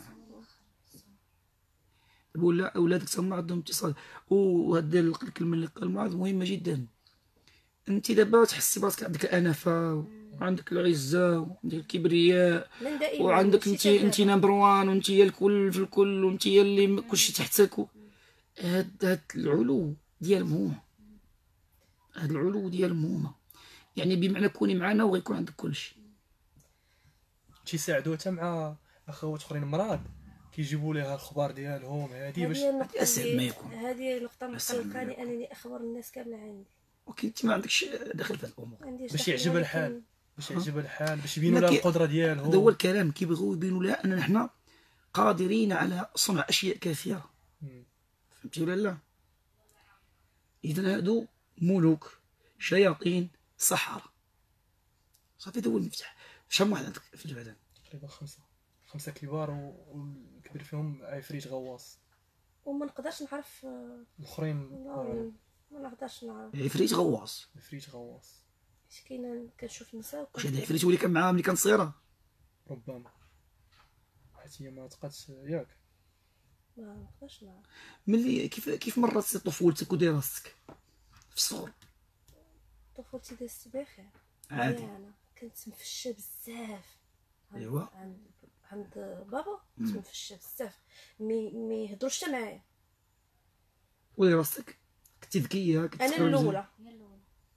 Speaker 1: ولا اولادك تما عندهم اتصال. وهاد الكلمه اللي قال معاذ مهمه جدا. انت دابا تحسي براسك عندك الانفه وعندك العزه وعندك الكبرياء
Speaker 2: من دائما
Speaker 1: وعندك انت
Speaker 2: ماشي
Speaker 1: انت
Speaker 2: دابا.
Speaker 1: نمبر وان وانت هي الكل في الكل وانت هي اللي كلشي تحتك و- هاد هاد العلو ديالهم هما. هاد العلو ديالهم هما يعني بمعنى كوني معنا وغيكون عندك كلشي.
Speaker 3: تيساعدوها حتى مع اخوات اخرين مراد كيجيبوا ليها الخبار ديالهم هادي باش
Speaker 2: هذه النقطة
Speaker 1: أسهل ما
Speaker 2: اللي
Speaker 1: يكون.
Speaker 2: هذه النقطة
Speaker 1: أسهل ما
Speaker 2: مقلقاني
Speaker 1: يكون.
Speaker 2: أنني أخبر الناس كاملة عندي.
Speaker 1: ولكن انت ما عندكش دخل في هاد الامور.
Speaker 2: ما عنديش
Speaker 3: باش
Speaker 2: دخل،
Speaker 3: يعجبها
Speaker 2: ولكن
Speaker 3: الحال باش يعجبها الحال باش يبينوا
Speaker 1: ما
Speaker 3: لها
Speaker 1: كي-
Speaker 3: القدره
Speaker 1: هذا هو
Speaker 3: ديالهم.
Speaker 1: الكلام. كيبغيو يبينوا لها اننا حنا قادرين على صنع اشياء كثيره.
Speaker 3: مم.
Speaker 1: فهمتي ولا لا؟ اذا هادو ملوك شياطين سحرة. صافي هذا هو المفتاح. شحال واحد عندك في الجبل؟
Speaker 3: تقريبا خمسه خمسه كبار و- والكبير فيهم عفريت غواص.
Speaker 2: وما نقدرش نعرف آه،
Speaker 3: الاخرين
Speaker 2: والله ما نقدرش نعرف.
Speaker 1: عفريت غواص.
Speaker 3: عفريت غواص
Speaker 2: اش كاينه كنشوف نساء
Speaker 1: واش هذا عفريت هو اللي كان معاها ملي كانت صغيره؟
Speaker 3: ربما حيت هي ما تقاتش ياك.
Speaker 2: ما نقدرش نعرف.
Speaker 1: ملي كيف كيف مرات طفولتك ودراستك في الصغر؟
Speaker 2: طفولتي دازت بخير.
Speaker 1: عادي.
Speaker 2: انا كنت مفشه بزاف. عند-
Speaker 1: إيوا.
Speaker 2: عند عند بابا كنت مفشه بزاف. مي مي يهضروش حتى معايا.
Speaker 1: ودراستك كنتي ذكيه كنت
Speaker 2: انا
Speaker 1: تقرا مزيان؟
Speaker 2: الاولى.
Speaker 4: هي الاولى.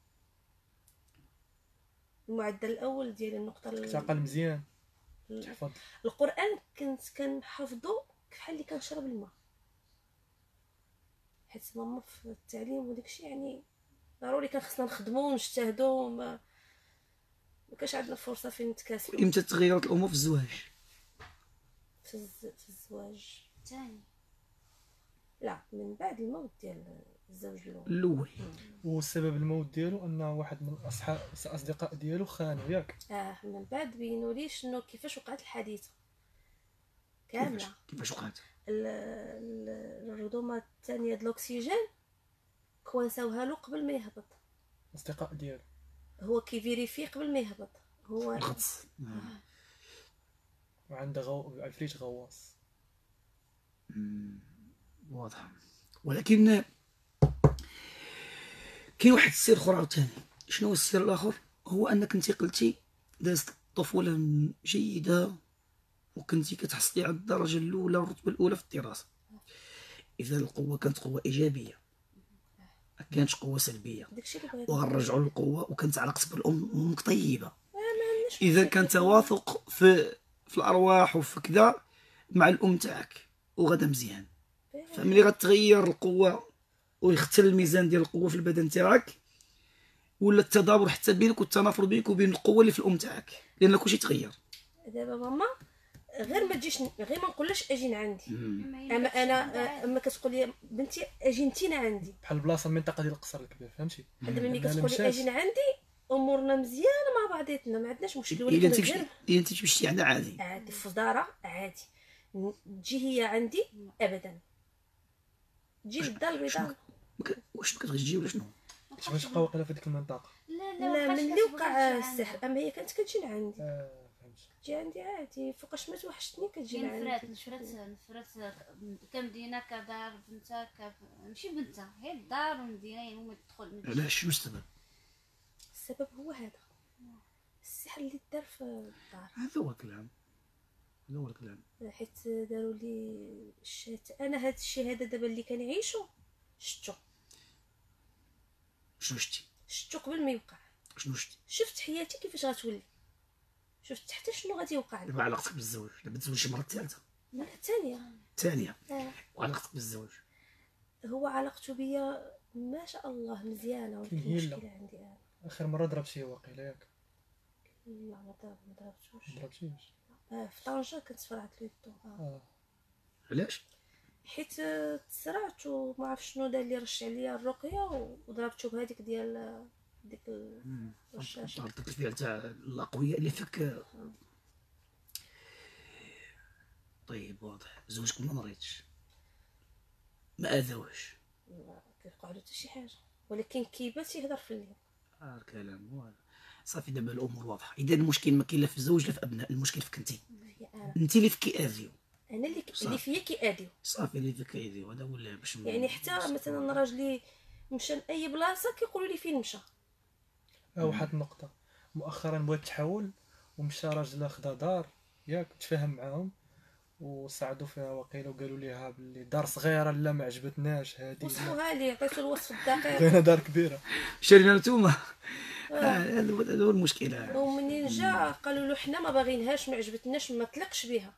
Speaker 2: المعدل الاول ديال النقطه ال-
Speaker 3: تعقل مزيان تحفظ.
Speaker 2: القران كنت كنحفظو بحال اللي كنشرب الماء، حيت ماما في التعليم وداكشي يعني ضروري كان خصنا نخدمو ونجتهدو. ما ما كانش عندنا فرصه فين نتكاسلو.
Speaker 1: امتى تغيرت الامور في الزواج؟
Speaker 2: في, الز... في الزواج
Speaker 4: ثاني
Speaker 2: لا، من بعد الموت ديال الزوج الاول.
Speaker 1: الاول.
Speaker 3: والسبب الموت ديالو ان واحد من اصحاب اصدقاء ديالو خانوا ياك.
Speaker 2: اه من بعد بينوا لي شنو كيفاش وقعت الحادثه كامله.
Speaker 1: كيفاش كيفاش وقعت؟
Speaker 2: ال- ال- الرذومه الثانيه د الاكسجين كوانساوها له قبل ما يهبط.
Speaker 3: الاصدقاء ديالو
Speaker 2: هو كيفيريفي قبل ما يهبط. هو
Speaker 1: الغطس.
Speaker 3: وعنده غو... عفريت غواص.
Speaker 1: واضح. ولكن كاين واحد السر اخر عاوتاني. شنو هو السر الاخر؟ هو انك انت قلتي دازت طفوله جيده وكنتي كتحصلي على الدرجه الاولى والرتبه الاولى في الدراسه. اذا القوه كانت قوه ايجابيه ما كانتش قوه سلبيه.
Speaker 2: داكشي اللي بغيت.
Speaker 1: وغنرجعوا للقوه وكانت علاقتك بالام امك طيبه.
Speaker 2: ما عندناش
Speaker 1: اذا
Speaker 2: مشاكل.
Speaker 1: كان تواثق في في الارواح وفي كذا مع الام تاعك وغدا مزيان. فملي غتغير القوه ويختل الميزان ديال القوه في البدن تاعك ولا التدابر حتى بينك والتنافر بينك وبين القوه اللي في الام تاعك لان كلشي تغير.
Speaker 2: دابا ماما غير ما تجيش غير ما نقولش اجي عندي.
Speaker 4: اما
Speaker 2: اما انا اما كتقول لي بنتي اجي انتينا عندي.
Speaker 3: بحال بلاصه المنطقه ديال القصر الكبير فهمتي.
Speaker 2: دابا ملي
Speaker 3: أنا
Speaker 2: كتقول لي
Speaker 3: مشات.
Speaker 2: اجي عندي امورنا مزيانه مع بعضياتنا ما عندناش مشكل.
Speaker 1: الا
Speaker 2: ولكن
Speaker 1: انت
Speaker 2: غير
Speaker 1: الا انت مشيتي عندها عادي.
Speaker 2: عادي في دارة عادي. تجي هي عندي ابدا. تجي للدار البيضاء.
Speaker 1: ما ك- واش ما كتبغيش تجي ولا شنو؟
Speaker 3: باش بقى واقيلا في ديك المنطقه.
Speaker 4: لا
Speaker 2: لا
Speaker 4: لا
Speaker 2: من اللي وقع السحر اما هي كانت كتجي عندي.
Speaker 3: آه فهمت.
Speaker 2: تجي عندي عادي فوقاش ما توحشتني كتجي
Speaker 4: كاين
Speaker 2: لعندي.
Speaker 4: نفرات نفرات نفرات كمدينه كدار بنتها ك ماشي بنتها غير الدار والمدينه هما تدخل.
Speaker 1: علاش شنو السبب؟
Speaker 2: السبب هو هذا السحر اللي دار في الدار.
Speaker 1: هذا هو الكلام، هذا هو الكلام.
Speaker 2: حيت داروا لي الشات انا هذا الشيء هذا دابا اللي كنعيشو شفتو
Speaker 1: شنو شتي؟
Speaker 2: شفتو قبل ما يوقع.
Speaker 1: شنو شتي؟
Speaker 2: شفت حياتي كيفاش غتولي، شفت حتى شنو غادي يوقع لي.
Speaker 1: دابا علاقتك بالزواج، دابا تزوجتي المره الثالثه
Speaker 2: المره الثانيه
Speaker 1: الثانيه،
Speaker 2: آه.
Speaker 1: وعلاقتك بالزواج
Speaker 2: هو علاقته بيا ما شاء الله مزيانه، ولكن
Speaker 3: هي لا.
Speaker 2: المشكله عندي انا
Speaker 3: اخر مره ضربتيه واقيلا ياك؟
Speaker 2: لا ما ضرب ما ضربتوش.
Speaker 3: ما ضربتيش؟
Speaker 2: آه في طنجة كنت فرعت لي الضو آه.
Speaker 3: اه
Speaker 1: علاش؟
Speaker 2: حيت آه، تسرعت وما عرف شنو دار لي، رش عليا الرقيه و- وضربته بهذيك ديال آه، ديك الرشاشه.
Speaker 1: ضربتك الفعل تاع الاقوياء اللي فيك. طيب واضح، زوجك ما مريضش، ما اذاوش.
Speaker 2: ما كيوقع له حتى شي حاجه، ولكن كيبات يهضر في الليل.
Speaker 1: اه الكلام هو صافي. دابا الامور واضحه. اذا المشكل ما كاين لا في الزوج لا في ابناء، المشكل فيك انت.
Speaker 2: هي انا
Speaker 1: انت اللي فيك كيأذيو.
Speaker 2: انا اللي ك-
Speaker 1: صح.
Speaker 2: اللي فيا كيأذيو.
Speaker 1: صافي اللي فيك كيأذيو، هذا هو اللي باش
Speaker 2: يعني حتى مثلا راجلي مشى لاي بلاصه كيقولوا لي فين مشى.
Speaker 3: اه واحد النقطه، مؤخرا بغات تحاول ومشى راجل خدا دار ياك، تفاهم معاهم وصعدوا فيها واقيلا وقالوا ليها باللي دار صغيره لا ما عجبتناش هذه لا
Speaker 2: وصفوها لي عطيتو الوصف الدقيق.
Speaker 3: كاينه دار كبيره.
Speaker 1: شرينا نتوما. هذا هو هذا هو المشكله.
Speaker 2: ومنين جا قالوا له حنا ما باغينهاش ما عجبتناش ما طلقش بها.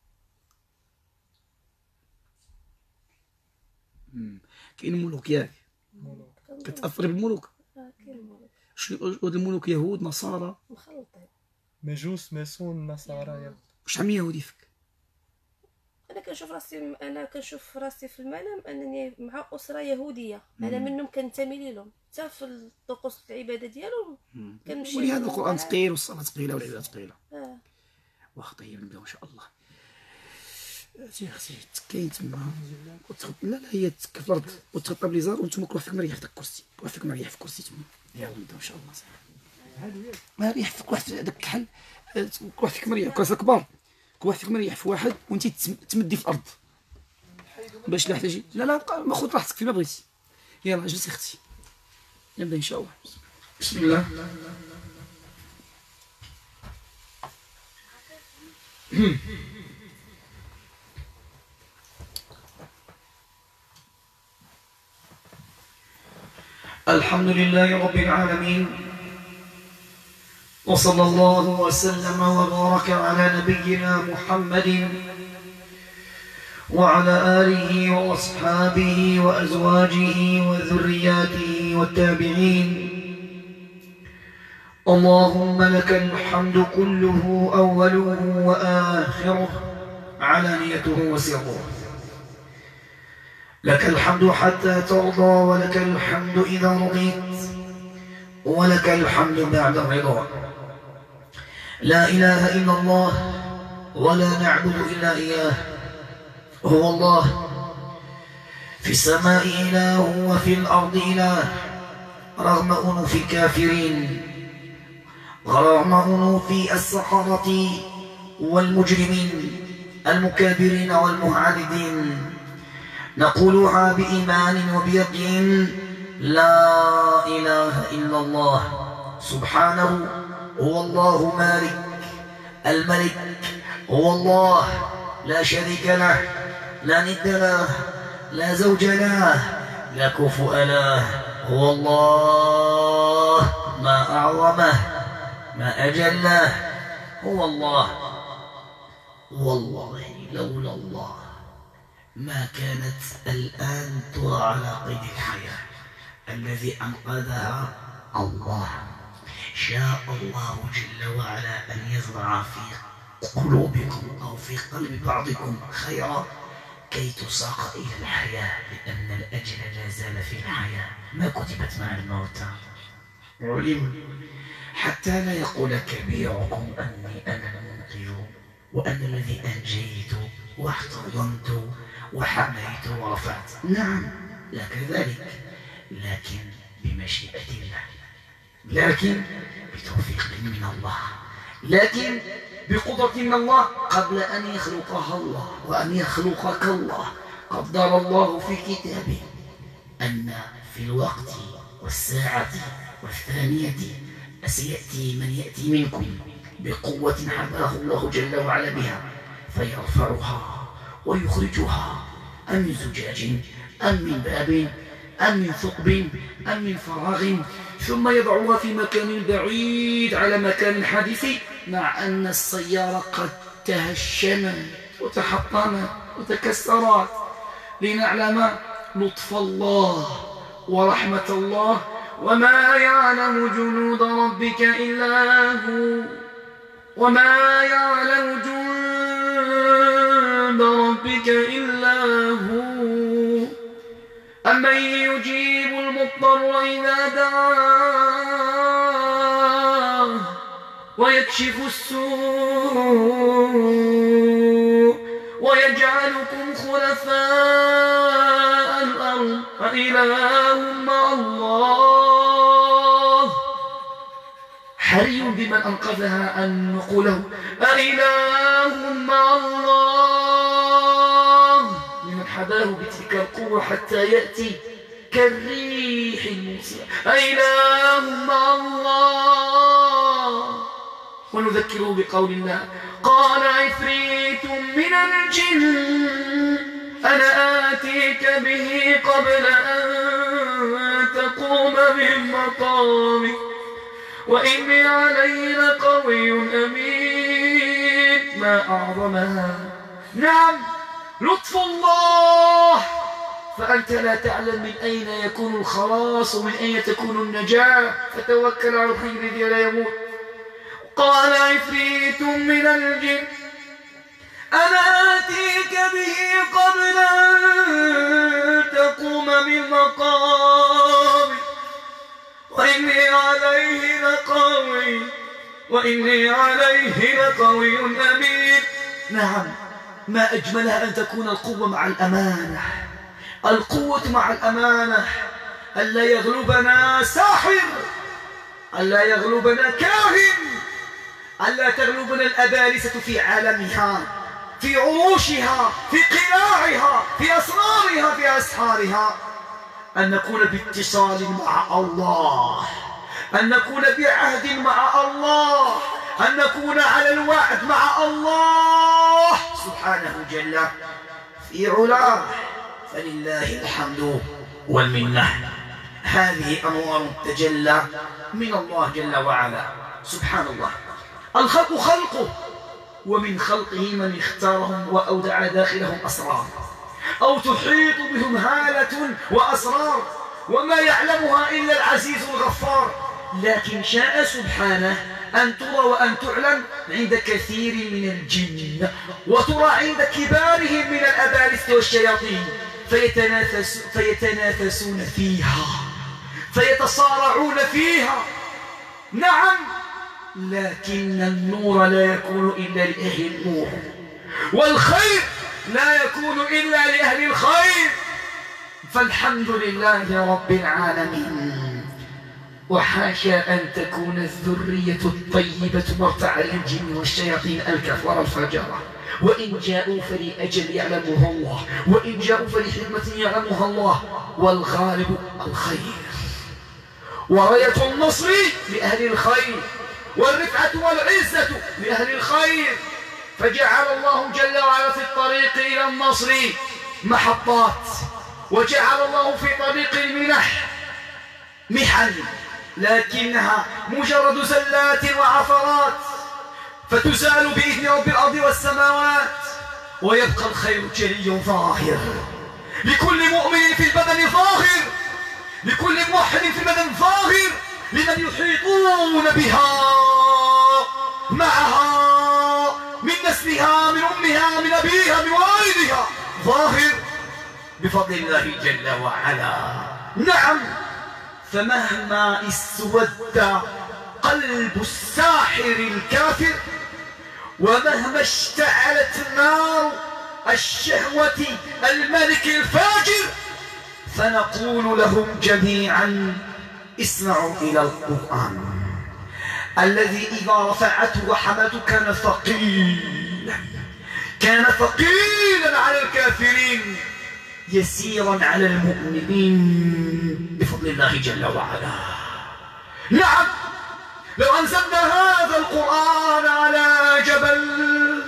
Speaker 1: مم. كاين ملوك ياك،
Speaker 3: مولوك.
Speaker 1: كتاثري بالملوك.
Speaker 2: آه، كاين مولود.
Speaker 1: شنو هاد الملوك؟ يهود نصارى؟
Speaker 2: مخلطين.
Speaker 3: مجوس ماسون نصارى ياك.
Speaker 1: شحال من يهودي فيك؟
Speaker 2: انا كنشوف راسي انا كنشوف راسي في المنام انني مع اسره يهوديه، انا منهم كنتمي لهم حتى في الطقوس العباده ديالهم كنمشي.
Speaker 1: ولهذا القران ثقيل والصلاه ثقيله والعباده ثقيله.
Speaker 2: اه
Speaker 1: واخا طيب نبداو ان شاء الله. سي اختي كاين تما وتخ... لا لا هي تك في الارض وتغطى بليزار وانتم كل واحد فيك مريح في داك الكرسي، كل واحد فيك مريح في الكرسي تما. يلا نبداو ان شاء الله. صافي مريح فيك واحد في داك الكحل، كل واحد فيك مريح كراسي كبار، كل واحد فيك مريح في واحد وانت تمدي في الارض باش لا حتى شي. لا لا بقى ما خذ راحتك فيما بغيتي. يلا جلسي اختي نبدا ان شاء الله. بسم الله. الحمد لله رب العالمين، وصلى الله وسلم وبارك على نبينا محمد وعلى آله وأصحابه وأزواجه وذرياته والتابعين. اللهم لك الحمد كله أوله وآخره علانيته وسره. لك الحمد حتى ترضى، ولك الحمد إذا رضيت، ولك الحمد بعد الرضا. لا إله إلا الله ولا نعبد إلا إياه. هو الله في السماء إله وفي الأرض إله، رغم أنوف الكافرين، رغم أنوف السحرة والمجرمين المكابرين والمعاندين. نقولها بإيمان وبيقين: لا إله إلا الله سبحانه هو الله مالك الملك، هو الله لا شريك له، لا ند له، لا زوج له، لا كفؤ له. هو الله ما أعظمه ما أجله. هو الله. والله لولا الله ما كانت الآن ترى على قيد الحياة. الذي أنقذها الله. شاء الله جل وعلا أن يزرع في قلوبكم أو في قلب بعضكم خيرا كي تساق إلى الحياة، لأن الأجل لا زال في الحياة، ما كتبت مع الموتى. علم حتى لا يقول كبيركم أني أنا المنقذ، وأنا الذي أنجيت واحتضنت وحميت ورفعت. نعم لا كذلك، لكن بمشيئة الله، لكن بتوفيق من الله. لكن بقدرة من الله قبل أن يخلقها الله وأن يخلقك الله قدر الله في كتابه أن في الوقت والساعة والثانية سيأتي من يأتي منكم بقوة حباه الله جل وعلا بها فيرفعها ويخرجها أم من زجاج أم من باب أم من ثقب أم من فراغ ثم يضعها في مكان بعيد على مكان حادث مع أن السيارة قد تهشمت وتحطمت وتكسرت لنعلم لطف الله ورحمة الله وما يعلم جنود ربك إلا هو وما يعلم جنود ربك إلا هو أمن يجيب المضطر إذا دعاه ويكشف السوء ويجعلكم خلفاء الأرض أإله مع الله حري بمن أنقذها أن نقوله أإله مع الله لمن حباه بتلك القوة حتى يأتي كالريح الموسيقى أإله مع الله ونذكره بقول الله قال عفريت من الجن أنا آتيك به قبل أن تقوم من مقامك وإني عليه لقوي أمين ما أعظمها نعم لطف الله فأنت لا تعلم من أين يكون الخلاص ومن أين تكون النجاة فتوكل على الحي الذي لا يموت قال عفريت من الجن أنا آتيك به قبل أن تقوم من مقامك وإني عليه لقوي وإني عليه لقوي أمين نعم ما أجملها أن تكون القوة مع الأمانة القوة مع الأمانة ألا يغلبنا ساحر ألا يغلبنا كاهن ألا تغلبنا الأبالسة في عالمها في عروشها في قلاعها في أسرارها في أسحارها أن نكون باتصال مع الله أن نكون بعهد مع الله أن نكون على الوعد مع الله سبحانه جل في علاه فلله الحمد والمنة هذه أنوار تجلى من الله جل وعلا سبحان الله الخلق خلقه ومن خلقه من اختارهم وأودع داخلهم أسرار أو تحيط بهم هالة وأسرار وما يعلمها إلا العزيز الغفار لكن شاء سبحانه أن ترى وأن تعلم عند كثير من الجن وترى عند كبارهم من الأبالسة والشياطين فيتنافس فيتنافسون فيها فيتصارعون فيها نعم لكن النور لا يكون إلا لأهل النور والخير لا يكون إلا لأهل الخير فالحمد لله رب العالمين وحاشا أن تكون الذرية الطيبة مرتعا للجن والشياطين الكفر الفجرة وإن جاءوا فلأجل يعلمها الله وإن جاءوا فلحكمة يعلمها الله والغالب الخير وراية النصر لأهل الخير والرفعة والعزة لأهل الخير فجعل الله جل وعلا في الطريق إلى النصر محطات وجعل الله في طريق المنح محن لكنها مجرد زلات وعثرات فتزال بإذن رب الأرض والسماوات ويبقى الخير جلي ظاهر لكل مؤمن في البدن ظاهر لكل موحد في البدن ظاهر لمن يحيطون بها معها من نسلها من أمها من أبيها من والدها ظاهر بفضل الله جل وعلا نعم فمهما اسود قلب الساحر الكافر ومهما اشتعلت نار الشهوة الملك الفاجر فنقول لهم جميعا اسمعوا إلى القرآن الذي إذا رفعته وحملته كان ثقيلا، كان ثقيلا على الكافرين يسيرا على المؤمنين بفضل الله جل وعلا. نعم، لو أنزلنا هذا القرآن على جبل،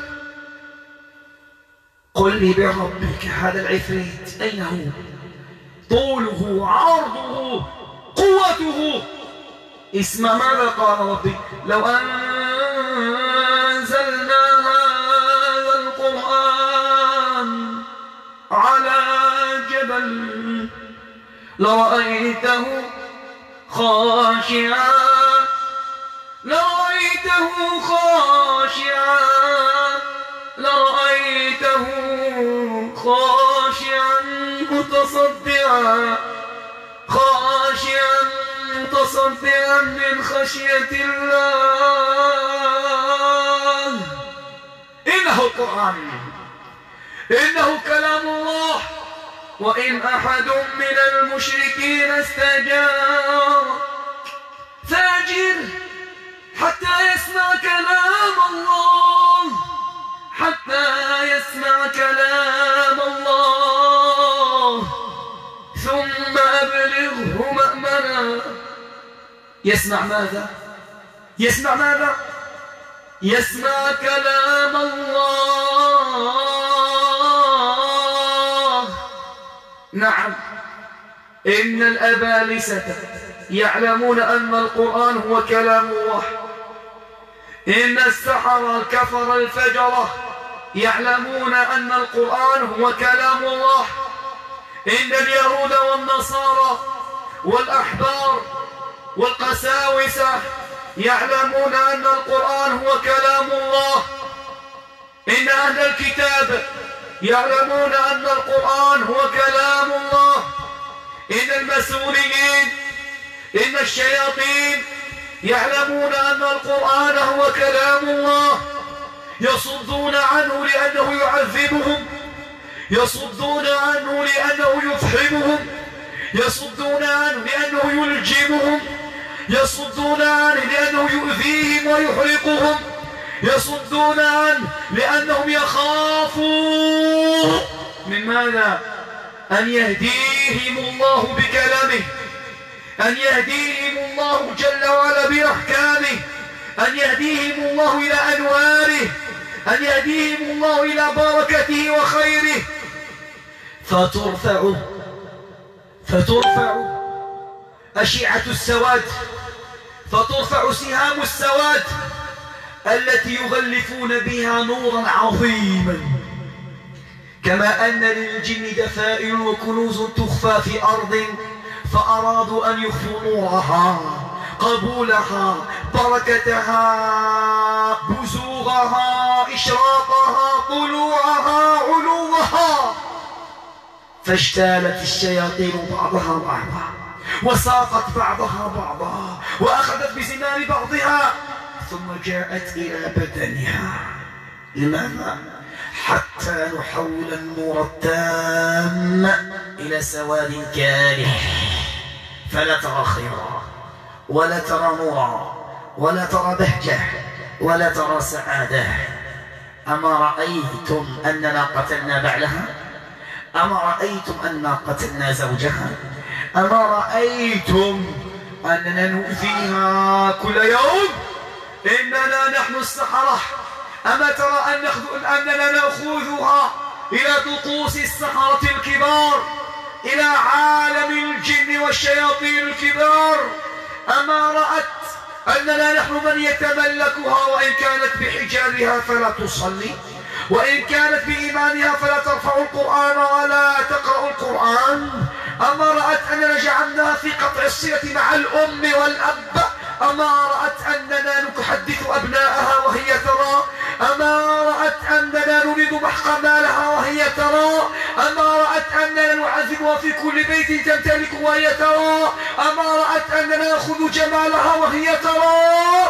Speaker 1: قل لي بربك هذا العفريت أين هو؟ طوله، عرضه، قوته. اسمع ماذا قال ربي: لو أنزلنا هذا القرآن على جبل لرأيته خاشعا لرأيته خاشعا لرأيته خاشعا متصدعا خاشعا متصدعا من خشية الله. إنه القرآن، إنه كلام الله. وإن أحد من المشركين استجارك فأجره حتى يسمع كلام الله، حتى يسمع كلام الله ثم أبلغه مأمنا. يسمع ماذا؟ يسمع ماذا؟ يسمع كلام الله. نعم، إن الأبالسة يعلمون أن القرآن هو كلام الله. إن السحرة الكفر الفجرة يعلمون أن القرآن هو كلام الله. إن اليهود والنصارى والأحبار والقساوسة يعلمون أن القرآن هو كلام الله. إن أهل الكتاب يعلمون أن القرآن هو كلام الله. إن المسؤولين، إن الشياطين يعلمون أن القرآن هو كلام الله. يصدون عنه لأنه يعذبهم، يصدون عنه لأنه يفحمهم، يصدون عنه لأنه يلجمهم، يصدون عنه لأنه يؤذيهم ويحرقهم، يصدون عنه لأنهم يخافون من ماذا؟ أن يهديهم الله بكلامه، أن يهديهم الله جل وعلا بأحكامه، أن يهديهم الله إلى أنواره، أن يهديهم الله إلى بركته وخيره. فترفع فترفع أشعة السواد، فترفع سهام السواد التي يغلفون بها نورا عظيما. كما أن للجن دفائر وكنوز تخفى في أرض، فأرادوا أن يخفوا نورها، قبولها، بركتها، بزوغها، إشراقها، طلوعها، علوها. فاجتالت الشياطين بعضها بعضا، وساقت بعضها بعضا، وأخذت بزمام بعضها، ثم جاءت إلى بدنها. لماذا؟ حتى نحول النور التام إلى سواد كالح، فلا ترى خيرا ولا ترى نورا ولا ترى بهجة ولا ترى سعادة. أما رأيتم أننا قتلنا بعلها؟ أما رأيتم أننا قتلنا زوجها؟ أما رأيتم أننا نؤذيها كل يوم؟ إننا نحن السحرة. أما ترى أن أننا نأخذها إلى طقوس السحرة الكبار، إلى عالم الجن والشياطين الكبار؟ أما رأت أننا نحن من يتملكها، وإن كانت بحجابها فلا تصلي، وإن كانت بإيمانها فلا ترفع القرآن ولا تقرأ القرآن؟ أما رأت أننا جعلناها في قطع الصلة مع الأم والأب؟ أما رأت أننا نحدث أبناءها وهي ترى؟ أما رأت أننا نريد محق مالها وهي ترى؟ أما رأت أننا نعذبها في كل بيت تمتلك وهي ترى؟ أما رأت أننا نأخذ جمالها وهي ترى؟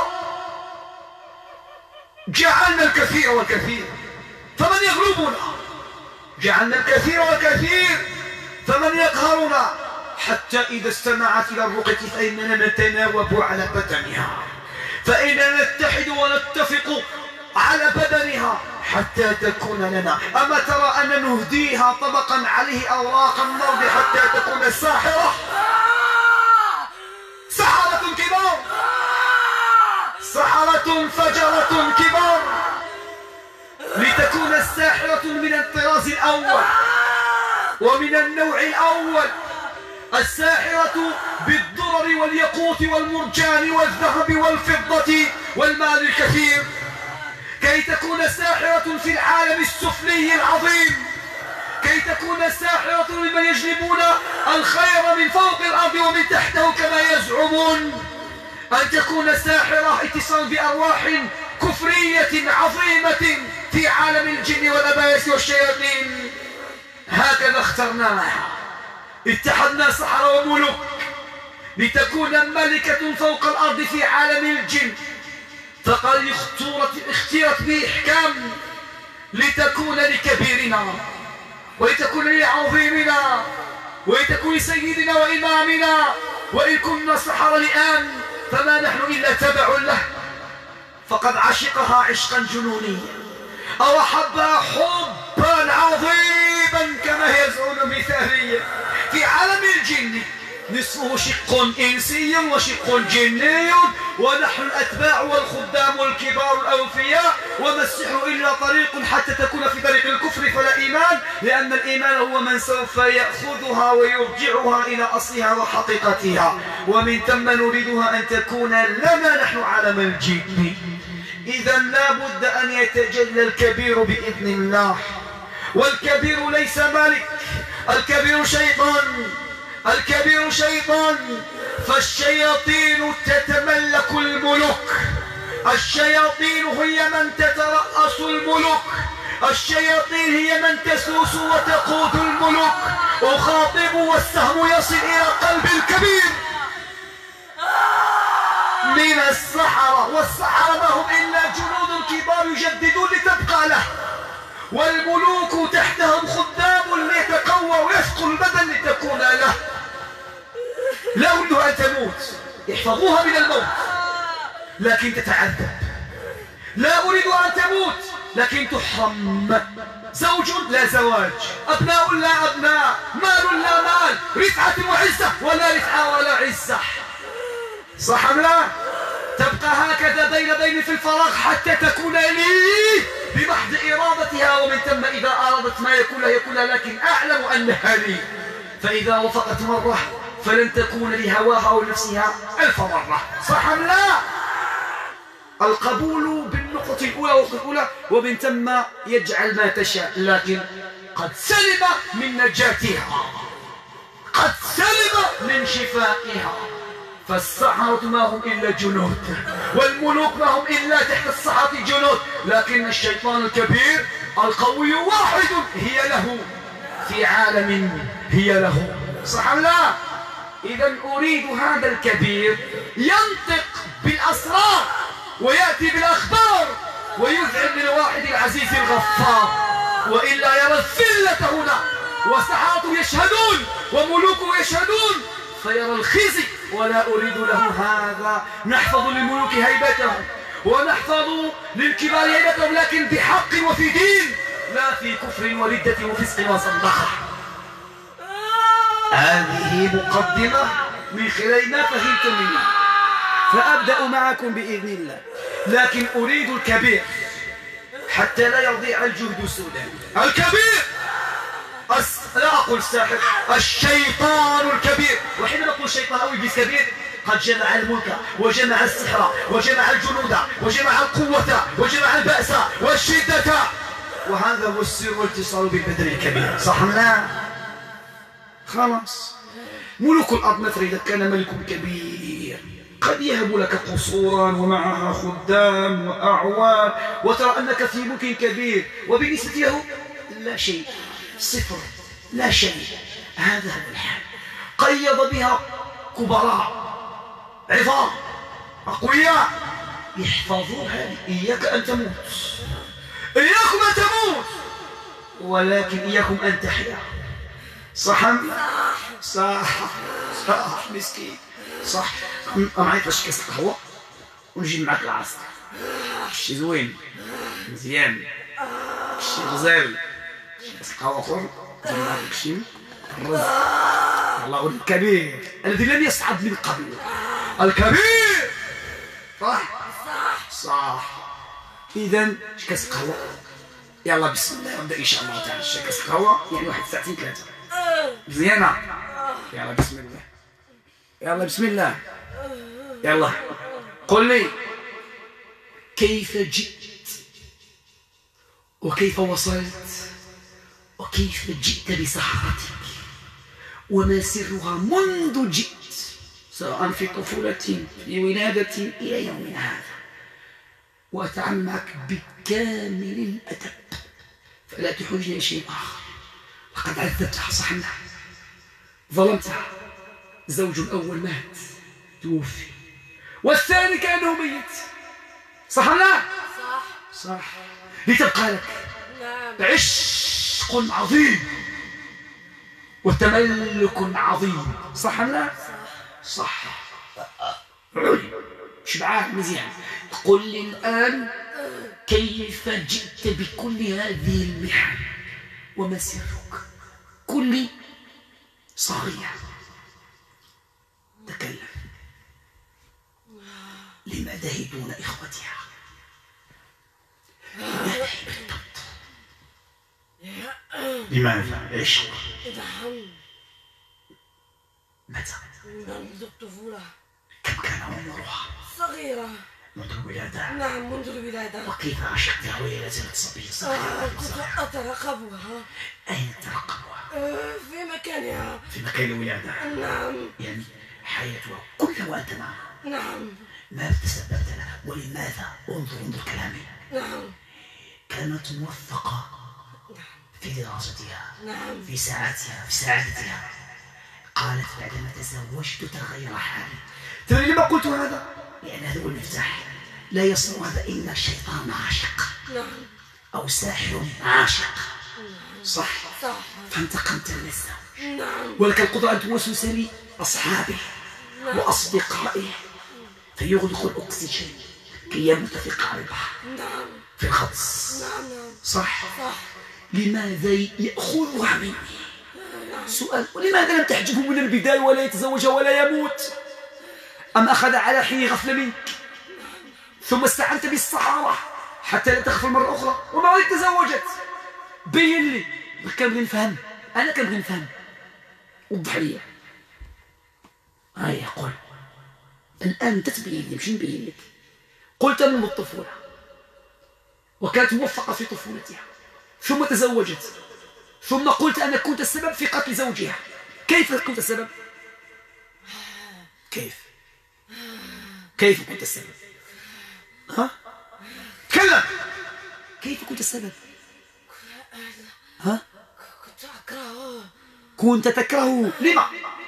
Speaker 1: جعلنا الكثير والكثير، فمن يغلبنا؟ جعلنا الكثير والكثير، فمن يقهرنا؟ حتى إذا استمعت إلى الرقية فإننا نتناوب على بدنها،
Speaker 5: فإننا نتحد ونتفق على بدنها حتى تكون لنا. أما ترى أن نهديها طبقا عليه أوراق النرد حتى تكون ساحرة؟ سحرة كبار، سحرة فجرة كبار، لتكون الساحرة من الطراز الأول ومن النوع الأول، الساحرة بالدرر والياقوت والمرجان والذهب والفضة والمال الكثير، كي تكون ساحرة في العالم السفلي العظيم، كي تكون ساحرة لمن يجلبون الخير من فوق الأرض ومن تحته كما يزعمون، أن تكون ساحرة اتصال بأرواح كفرية عظيمة في عالم الجن والأبايس والشياطين. هكذا اخترناها، اتحدنا سحرة وملوك لتكون ملكة فوق الأرض في عالم الجن، فقال اختيرت بإحكام لتكون لكبيرنا ولتكون لعظيمنا ولتكون لسيدنا وإمامنا، وإن كنا سحرة الآن فما نحن إلا تبع له، فقد عشقها عشقا جنونيا أو حبها حبا عظيما كما يزعم مثاليا. في عالم الجن نصفه شق إنسي وشق جني، ونحن الأتباع والخدام الكبار الأوفياء، وما السحر إلا طريق حتى تكون في طريق الكفر فلا إيمان، لأن الإيمان هو من سوف يأخذها ويرجعها إلى أصلها وحقيقتها، ومن ثم نريدها أن تكون لنا نحن عالم الجن. إذا لا بد أن يتجلى الكبير بإذن الله، والكبير ليس ملك، الكبير شيطان، الكبير شيطان، فالشياطين تتملك الملوك، الشياطين هي من تترأس الملوك، الشياطين هي من تسوس وتقود الملوك. أخاطب والسهم يصل إلى قلب الكبير من السحرة، والسحرة ما هم إلا جنود كبار يجددون لتبقى له، والملوك تحتهم خدام ليتقوى ويثقل البدن لتكون له. لا أريد أن تموت، احفظوها من الموت لكن تتعذب. لا أريد أن تموت لكن تحرم، زوج لا زواج، أبناء لا أبناء، مال لا مال، رفعة وعزة ولا رفعة ولا عزة. صح أم لا؟ تبقى هكذا بين بين في الفراغ حتى تكون لي بمحض إرادتها، ومن ثم إذا أرادت ما يكون لها يكون لها، لكن أعلم أنها لي، فإذا وفقت مرة فلن تكون لهواها ونفسها ألف مرة. صح أم لا؟ القبول بالنقطة الأولى والنقطة الأولى، ومن ثم يجعل ما تشاء، لكن قد سلم من نجاتها، قد سلم من شفائها. فالسحرة ما هم إلا جنود، والملوك ما هم إلا تحت السحرة جنود، لكن الشيطان الكبير القوي واحد هي له في عالم هي له. صح أم لا؟ إذا أريد هذا الكبير ينطق بالأسرار ويأتي بالأخبار ويذعن للواحد العزيز الغفار، وإلا يرى الذلة هنا، وسحرته يشهدون وملوكه يشهدون فيرى الخزي، ولا أريد له هذا. نحفظ للملوك هيبتهم ونحفظ للكبار هيبتهم، لكن بحق وفي دين، لا في كفر وردة وفسق وزندقة. هذه مقدمة من خلال ما فهمتم مني، فأبدأ معكم بإذن الله، لكن أريد الكبير حتى لا يضيع الجهد سدى. الكبير أس... لا أقول الساحر، الشيطان الكبير. وحين نقول شيطان أو إبليس كبير قد جمع الملك وجمع السحر وجمع الجنود وجمع القوة وجمع البأس والشدة، وهذا هو السر والاتصال بالبدن الكبير. صح لا؟ خلاص. ملوك الأرض مثلا إذا كان ملك كبير قد يهب لك قصورا ومعها خدام وأعوان، وترى أنك في ملك كبير وبالنسبة له لا شيء، صفر، لا شيء. هذا هو الحال. قيض بها كبراء عظام أقوياء يحفظوها. إياك أن تموت، إياكم أن تموت، ولكن إياكم أن تحيا. صح صح صح مسكين صح. معي فاش كاس قهوة
Speaker 1: ونجيب معاك العصر. شي زوين مزيان، شي غزال، شي قهوة أخر، نجيب معاك شي الرز. الله الكبير الذي لم يصعد من قبل، الكبير. صح صح. إذا كاس قهوة، يلا بسم الله نبدأ إن شاء الله تعالى. كاس قهوة يعني واحد ساعتين ثلاثة مزيانة. يلا بسم الله، يلا بسم الله، يلا قل لي كيف جئت وكيف وصلت وكيف جئت بصحتك وما سرها منذ جئت، سواء في طفولة في ولادة إلى يومنا هذا، وأتعامل معك بكامل الأدب فلا تحوجني شيء آخر. لقد عذبتها صحنا، ظلمتها. الزوج الأول مات توفي، والثاني كأنه ميت. صح ولا لا؟
Speaker 2: صح
Speaker 1: صح. لتبقى لك
Speaker 2: نعم
Speaker 1: عشق عظيم وتملك عظيم. صح ولا لا؟ صح. علي شبعان مزيان. قل لي الآن كيف جئت بكل هذه المحن وما سرك؟ قل لي صغير، تكلم. لماذا هي دون إخوتها؟ لماذا هي بالضبط؟ لماذا؟ عشق.
Speaker 2: نعم
Speaker 1: متى؟
Speaker 2: منذ الطفولة.
Speaker 1: كم كان عمرها؟
Speaker 2: صغيرة.
Speaker 1: منذ الولادة؟
Speaker 2: نعم منذ الولادة.
Speaker 1: وكيف عشقتها وهي لا زالت صبية
Speaker 2: آه،
Speaker 1: صغيرة؟
Speaker 2: كنت أترقبها.
Speaker 1: أين ترقبها؟
Speaker 2: آه، في مكانها.
Speaker 1: في مكان الولادة؟
Speaker 2: نعم
Speaker 1: يعني حياتها كلها وأنت معها.
Speaker 2: نعم
Speaker 1: ماذا تسببت لها ولماذا؟ انظر انظر كلامي.
Speaker 2: نعم
Speaker 1: كانت موفقة في دراستها،
Speaker 2: نعم
Speaker 1: في ساعاتها، في سعادتها. قالت بعدما تزوجت تغير حالي. تدري لما قلت هذا؟ لأن هذا هو المفتاح. لا يصنع هذا إلا شيطان عاشق
Speaker 2: نعم
Speaker 1: أو ساحر عاشق. صح؟
Speaker 2: صح
Speaker 1: فانتقمت من الزوج،
Speaker 2: نعم
Speaker 1: ولك القدرة أن توسوس لأصحابه وأصدقائه فيغلق الأكسجين كي يموت في قعر البحر،
Speaker 2: نعم
Speaker 1: في الغطس.
Speaker 2: نعم نعم
Speaker 1: صح؟
Speaker 2: صح.
Speaker 1: لماذا يأخذها مني؟ سؤال. ولماذا لم تحجبه من البداية ولا يتزوج ولا يموت؟ أم أخذ على حين غفلة منك ثم استعنت بالصحارى حتى لا تغفل مرة أخرى وما عاد تزوجت؟ بين لي. كنبغي نفهم، أنا كنبغي نفهم. وضح لي. هيا قل الآن أنت تبين لي، ماشي نبين لك. قلت منذ الطفولة وكانت موفقة في طفولتها ثم تزوجت، ثم قلت أنا كنت السبب في قتل زوجها. كيف كنت السبب؟ كيف؟ كيف كنت السبب؟ ها؟ تكلم. كيف كنت السبب؟ ها؟
Speaker 2: كنت أكرهه.
Speaker 1: كنت تكرهه. لما؟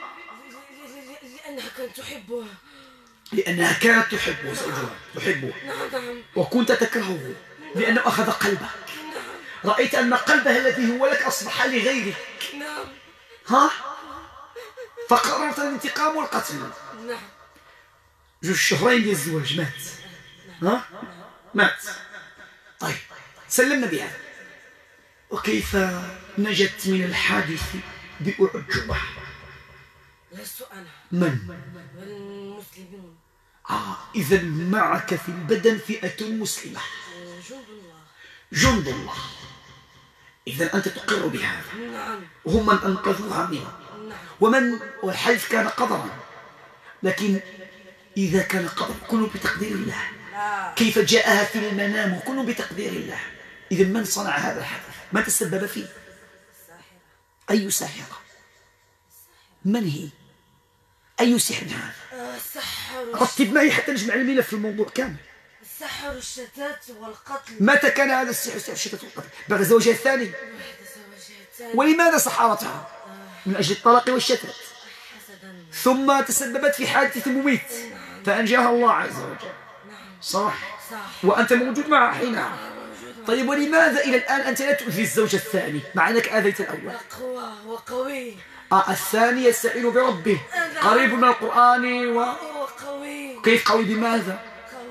Speaker 2: لأنها كانت تحبه.
Speaker 1: لأنها كانت تحبه، زوجها تحبه.
Speaker 2: نعم نعم
Speaker 1: وكنت تكرهه لأنه أخذ قلبك. رأيت أن قلبها الذي هو لك أصبح لغيرك.
Speaker 2: نعم
Speaker 1: ها؟ فقررت الانتقام والقتل.
Speaker 2: نعم
Speaker 1: جوج شهرين ديال الزواج مات. ها؟ مات. طيب سلمنا بهذا. وكيف نجت من الحادث بأعجوبة؟
Speaker 2: لست أنا
Speaker 1: من؟
Speaker 2: المسلمون.
Speaker 1: آه إذا معك في البدن فئة مسلمة،
Speaker 2: جند الله.
Speaker 1: جند الله. إذا أنت تقر بهذا.
Speaker 2: نعم
Speaker 1: هم من أنقذوها منها.
Speaker 2: نعم
Speaker 1: ومن والحلف كان قدرا، لكن إذا كان قدر كله بتقدير الله.
Speaker 2: لا.
Speaker 1: كيف جاءها في المنام كله بتقدير الله. إذا من صنع هذا الحدث؟ من تسبب فيه؟
Speaker 2: الساحرة.
Speaker 1: أي ساحرة؟ من هي؟ أي سحر هذا؟
Speaker 2: آه، السحر
Speaker 1: رتب معي حتى نجمع الملف في الموضوع كامل.
Speaker 2: السحر الشتات والقتل.
Speaker 1: متى كان هذا السحر سحر الشتات والقتل؟ بعد زوجها الثاني.
Speaker 2: واحدة زوجها الثاني.
Speaker 1: ولماذا سحرتها؟ من أجل الطلاق والشتات.
Speaker 2: حسدا.
Speaker 1: ثم تسببت في حادثة مميت فأنجاها الله عز وجل. صح؟
Speaker 2: صح.
Speaker 1: وأنت موجود معها حينها. طيب ولماذا إلى الآن أنت لا تؤذي الزوج الثاني مع أنك آذيت الأول؟
Speaker 2: أقوى وقوي.
Speaker 1: آه الثاني يستعين بربه قريب من القرآن و...
Speaker 2: هو قوي.
Speaker 1: كيف قوي؟ بماذا؟
Speaker 2: قوي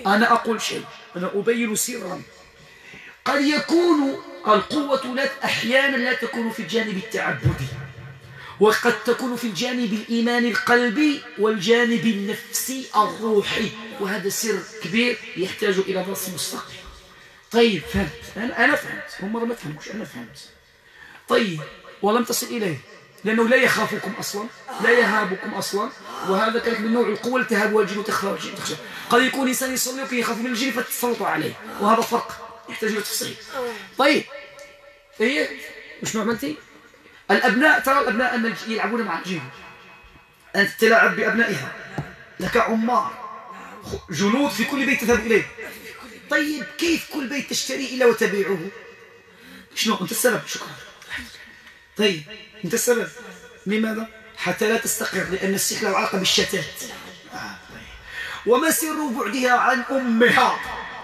Speaker 1: أنا أقول شيء، أنا أبين سرا. قد يكون القوة لا أحيانا لا تكون في الجانب التعبدي، وقد تكون في الجانب الإيماني القلبي والجانب النفسي الروحي، وهذا سر كبير يحتاج إلى درس مستقل. طيب فهمت، أنا, أنا فهمت، هم ما فهموش، أنا فهمت. طيب ولم تصل إليه لأنه لا يخافكم أصلا، لا يهابكم أصلا، وهذا كان من نوع القوة التي تهاب الجن وتخفى الجن تخشى. قد يكون إنسان يصلي وكي يخاف من الجن فتسلطوا عليه، وهذا فرق يحتاج إلى تفصيل. طيب هي وش عملتي؟ الأبناء، ترى الأبناء أن يلعبون مع الجن، أنت تلعب بأبنائها، لك عمار جنود في كل بيت تذهب إليه. طيب كيف كل بيت تشتري إلا وتبيعه؟ شنو أنت السبب؟ شكرا. طيب أنت السبب. لماذا؟ حتى لا تستقر، لأن السحر له علاقة بالشتات. آه. طيب. وما سر بعدها عن أمها؟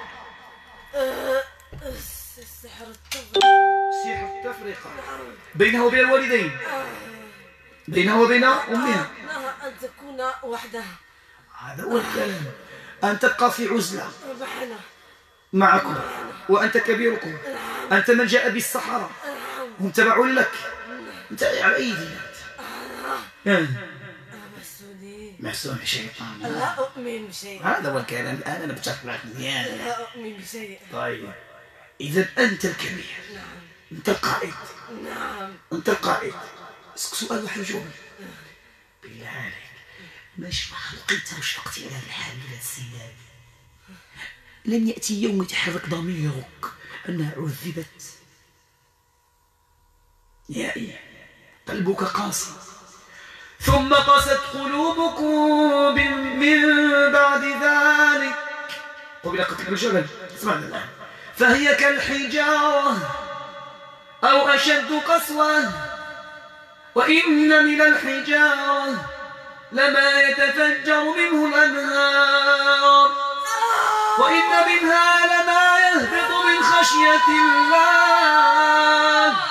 Speaker 2: السحر التفرقة.
Speaker 1: سحر التفرقة بينها وبين الوالدين، بينها وبين أمها،
Speaker 2: أنها أن تكون وحدها.
Speaker 1: هذا هو الكلام. أن تبقى في عزلة
Speaker 2: معنا
Speaker 1: معكم، وأنت كبيركم، أنت من جاء بالسحرة، هم تبعون لك، أنت على أيدي
Speaker 2: مسوني
Speaker 1: محسون شيطان.
Speaker 2: لا أؤمن بشيء.
Speaker 1: هذا هو الكلام. الآن أنا بتشرح مزيان.
Speaker 2: لا أؤمن بشيء.
Speaker 1: طيب إذا أنت الكبير،
Speaker 2: نعم
Speaker 1: أنت القائد،
Speaker 2: نعم
Speaker 1: أنت القائد. اسك سؤال واحد جاوبني بالله عليك، ماش مخلوقيتها وشفقت على هذا الحال ولا السيدات؟ لم يأتي يوم يتحرك ضميرك أنها عذبت؟ يا إيه قلبك قاسي. ثم قست قلوبكم من بعد ذلك قبل قتل الجبل. اسمعنا الآن. فهي كالحجارة أو أشد قسوة، وإن من الحجارة لما يتفجر منه الأنهار، وإن منها لما يهبط من خشية الله.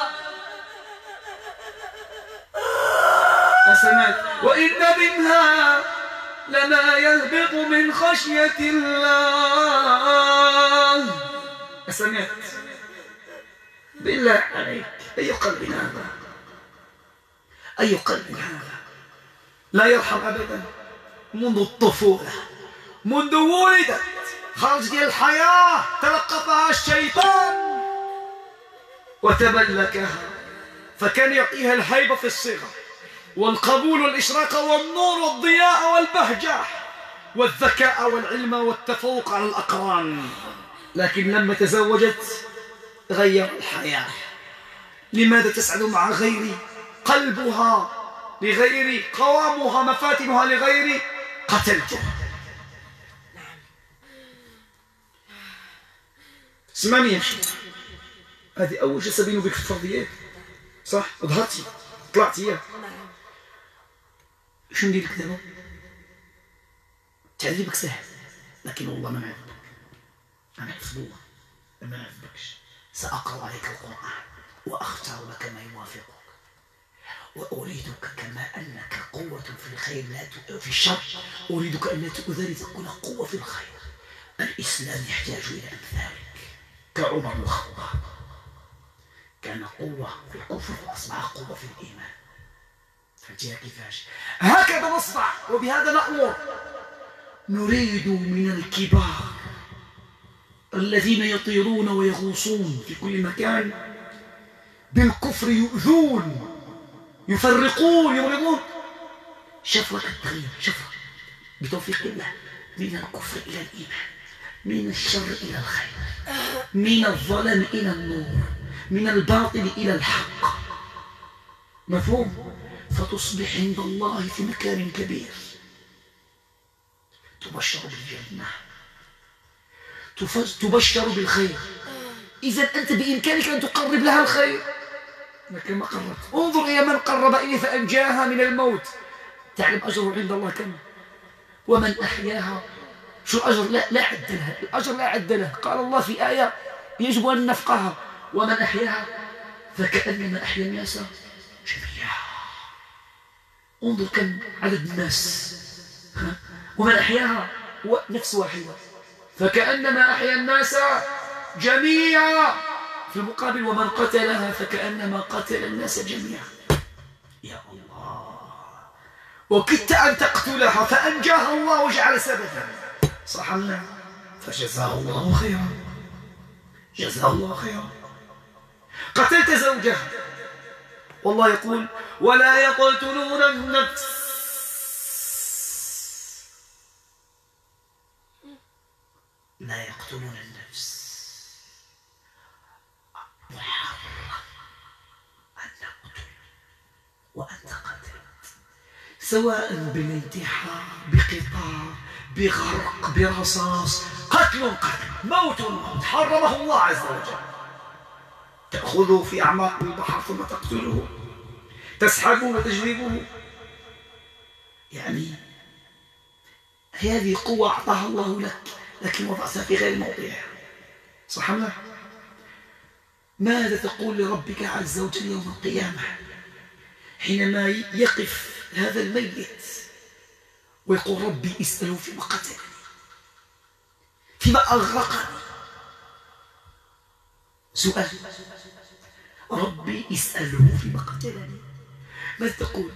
Speaker 1: أسمعت؟ وإن منها لما يهبط من خشية الله. أسمعت؟ بالله عليك، أي قلب هذا؟ أي قلب هذا؟ لا يرحم أبدا. منذ الطفولة، منذ ولدت، خرج ديال الحياة تلقفها الشيطان وتملكها، فكان يعطيها الهيبة في الصغر والقبول والإشراق والنور والضياء والبهجة والذكاء والعلم والتفوق على الأقران. لكن لما تزوجت غير الحياة. لماذا تسعد مع غيري؟ قلبها لغيري، قوامها مفاتنها لغيري، قتلته. اسمعني يا شيخ، هذه أول جلسة بيني وبينك في الفرضيات، صح؟ ظهرتي طلعتي ياك. شو ندير لك دابا؟ تعذيبك سهل، لكن والله ما نعذبك. أنا نعذب الله، ما نعذبكش. سأقرأ عليك القرآن وأختار لك ما يوافقك، وأريدك كما أنك قوة في الخير لا في الشر، أريدك أن لا تؤذي تكون قوة في الخير. الإسلام يحتاج إلى أمثالك كعمر بن الخطاب، كان قوة في الكفر وأصبح قوة في الإيمان. فهمتيها كيفاش؟ هكذا نصنع وبهذا نأمر. نريد من الكبار الذين يطيرون ويغوصون في كل مكان بالكفر، يؤذون، يفرقون، يمرضون، شفرة التغيير، شفرة بتوفيق الله، من الكفر إلى الإيمان، من الشر إلى الخير، من الظلام إلى النور، من الباطل إلى الحق. مفهوم؟ فتصبح عند الله في مكان كبير، تبشر بالجنة، تبشر بالخير. إذا أنت بإمكانك أن تقرب لها الخير، لكن ما قربت. انظر إلى من قرب إليه فأنجاها من الموت، تعلم أجره عند الله كم؟ ومن أحياها، شو الأجر؟ لا لا عد لها، الأجر لا عد له. قال الله في آية يجب أن نفقها: ومن أحياها فكأنما أحيا الناس جميعا. انظر كم عدد الناس. ومن أحياها نفس واحدة فكأنما أحيا الناس جميعا. في المقابل ومن قتلها فكأنما قتل الناس جميعا. يا الله، وكدت أن تقتلها فأنجاها الله وجعل سببا. صح الله، فجزاه الله خيرا، جزاه الله خيرا. قتلت زوجها، والله يقول ولا يقتلون النفس لا يقتلون النفس محرم أن نقتل وأنت قتلت، سواء بالانتحار، بقطار، بغرق، برصاص. قتل قتل، موت موت، حرمه الله عز وجل. تأخذه في أعماق البحر ثم تقتله، تسحبه وتجذبه. يعني هذه قوة أعطاها الله لك، لكن وضعتها في غير موضعها. صح الله؟ ماذا تقول لربك عز وجل يوم القيامة حينما يقف هذا الميت ويقول ربي اسأله فيما قتلني، فيما أغرقني؟ سؤال، ربي اسأله فيما قتلني، ماذا تقول؟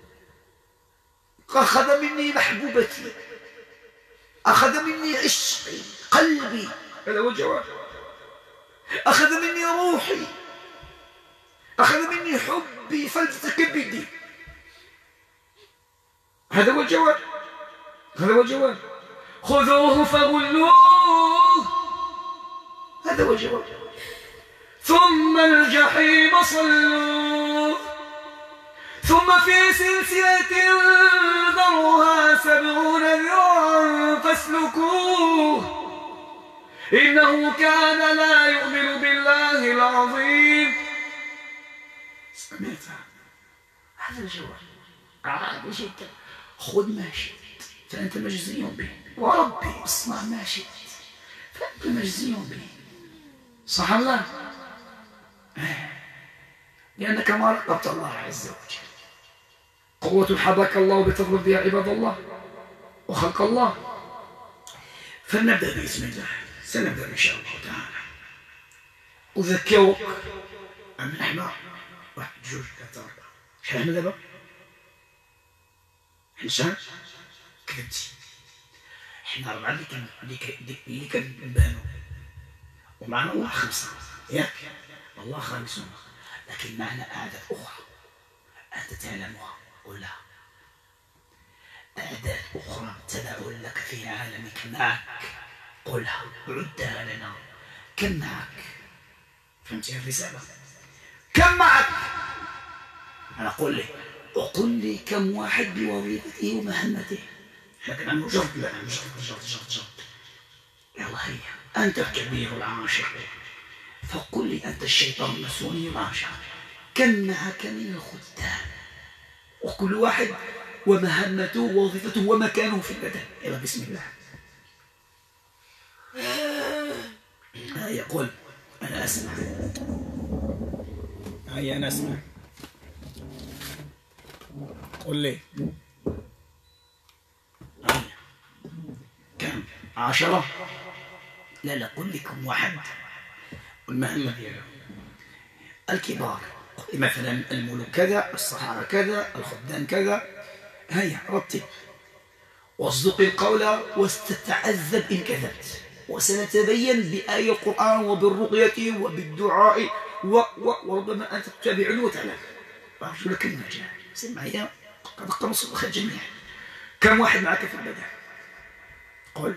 Speaker 1: أخذ مني محبوبتي، أخذ مني عشقي، قلبي، هذا هو الجواب. أخذ مني روحي، أخذ مني حبي، فلتة كبدي. هذا هو الجواب، هذا هو الجواب. خذوه فغلوه، هذا هو الجواب. ثم الجحيم صلوه، ثم في سلسلة ذرعها سبعون ذراعا فاسلكوه إنه كان لا يؤمن بالله العظيم. سمعت؟ هذا الجواب عادي جدا. خذ ما شئت فأنت مجزي به، وربي اصنع ما شئت فأنت مجزي به. صح الله؟ لأنك ما رقبت الله عز وجل. قوة حباك الله بتفضل بها عباد الله وخلق الله. فلنبدأ بإذن الله، سنبدأ إن شاء الله تعالى. أذكرك أن نحن واحد جوج ثلاثة أربعة، شحال حنا دابا؟ حنا شحال؟ كذبتي. حنا أربعة اللي كان اللي كنبانو، ومعنا الله خمسة، ياك؟ الله خامسون، لكن معنا أعداد أخرى أنت تعلمها ولا؟ أعداد أخرى تدع لك في عالمك معك، قلها عدها لنا. كم معك؟ فهمتي الرسالة؟ كم معك؟ أنا قل لي وقل لي كم واحد بوظيفته ومهمته. لكن أنا جرد، لا جرد جرد جرد جرد. يلا هي أنت الكبير العاشق، فقل لي أنت الشيطان المسوني العاشق، كم معك من الخدام، وكل واحد ومهمته ووظيفته ومكانه في البدن. يلا بسم الله. آه يقول أنا أسمع، هيا أنا أسمع، قل لي هيا كم؟ عشرة؟ لا لا، قل لي كم واحد والمهمة ديالهم. الكبار مثلا الملوك كذا، الصحارى كذا، الخدام كذا. هيا رتب واصدق القول واستتعذب إن كذبت، وسنتبين بآية القرآن وبالرقية وبالدعاء و... و... وربما أنت تتابعني وتعلم. أرجو لك النجاة. سمع معي قد قمص الخير جميعا. كم واحد معك في البدن؟ قل.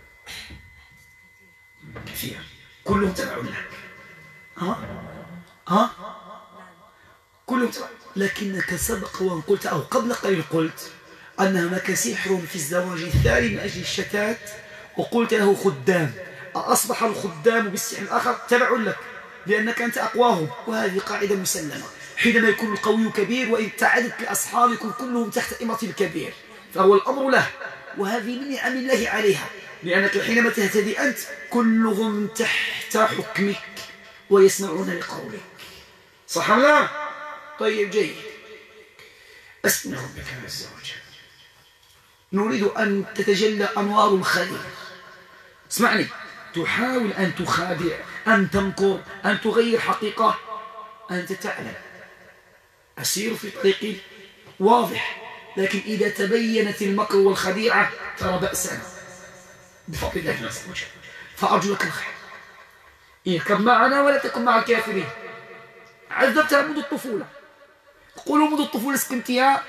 Speaker 1: كثير، كلهم تبعون لك. ها ها كلهم تبعون، لكنك سبق وان قلت أو قبل قليل قلت أن هناك سحر في الزواج الثاني من أجل الشتات، وقلت له خدام. أصبح الخدام بالسحر الآخر تبع لك لأنك أنت أقواهم، وهذه قاعدة مسلمة. حينما يكون القوي كبير وإن تعدت الأصحاب يكون كلهم تحت إمرة الكبير، فهو الأمر له، وهذه من نعم الله عليها، لأنك حينما تهتدي أنت كلهم تحت حكمك ويسمعون لقولك. صح الله؟ طيب جيد. أسمع ربك عز وجل. نريد أن تتجلى أنوار الخير اسمعني، تحاول أن تخادع، أن تمكر، أن تغير حقيقة. أنت تعلم أسير في طريق واضح، لكن إذا تبينت المكر والخديعة ترى بأسنا بفضل الله عز وجل. فأرجو لك الخير، اركب معنا ولا تكن مع الكافرين. عذبتها منذ الطفولة، قولوا منذ الطفولة سكنتها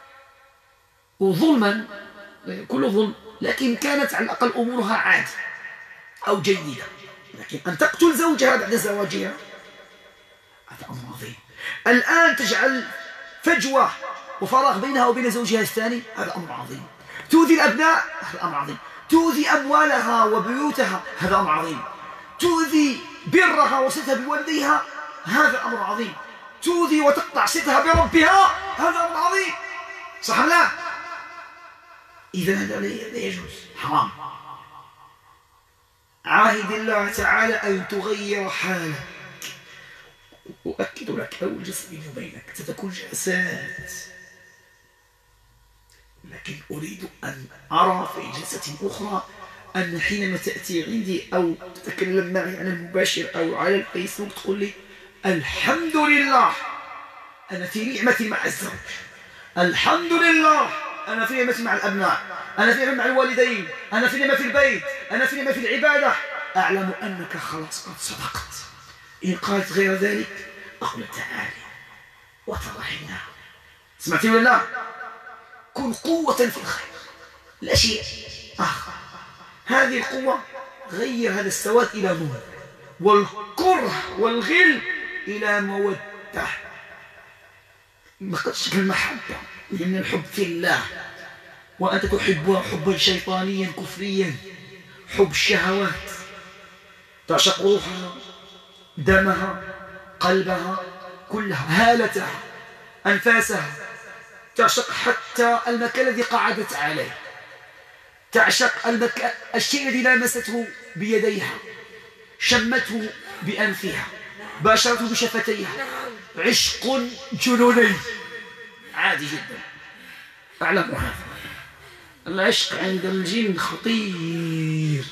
Speaker 1: وظلما، كل ظلم، لكن كانت على الأقل أمورها عادي أو جيدة. لكن أن تقتل زوجها بعد زواجها هذا أمر عظيم. الآن تجعل فجوة وفراغ بينها وبين زوجها الثاني، هذا أمر عظيم. تؤذي الأبناء، هذا أمر عظيم. تؤذي أموالها وبيوتها، هذا أمر عظيم. تؤذي برها وصلتها بوالديها، هذا أمر عظيم. تؤذي وتقطع صلتها بربها، هذا أمر عظيم. صح لا؟ إذا هذا لا يجوز، حرام. عاهد الله تعالى أن تغير حالك. أؤكد لك أول جلسة بيني وبينك ستكون جلسات، لكن أريد أن أرى في جلسة أخرى أن حينما تأتي عندي أو تتكلم معي على المباشر أو على الفيسبوك تقول لي الحمد لله أنا في نعمة مع الزوج، الحمد لله أنا في نعمة مع الأبناء، أنا في نعمة مع الوالدين، أنا في نعمة في البيت، أنا في نعمة في العبادة. أعلم أنك خلاص قد صدقت. إن قالت غير ذلك أقول تعالي وترحمنا. سمعتي ولا لا؟ كن قوة في الخير لا شيء آخر. هذه القوة غير هذا السواد إلى نور، والكره والغل إلى مودة. ما قدش المحبة، لأن الحب في الله، وأنت تحبها حبا شيطانيا كفريا، حب الشهوات. تعشق روحها، دمها، قلبها كلها، هالتها، أنفاسها. تعشق حتى المكان الذي قعدت عليه، تعشق المكان، الشيء الذي لامسته بيديها، شمته بأنفها، باشرته بشفتيها. عشق جنوني عادي جدا، أعلم هذا. العشق عند الجن خطير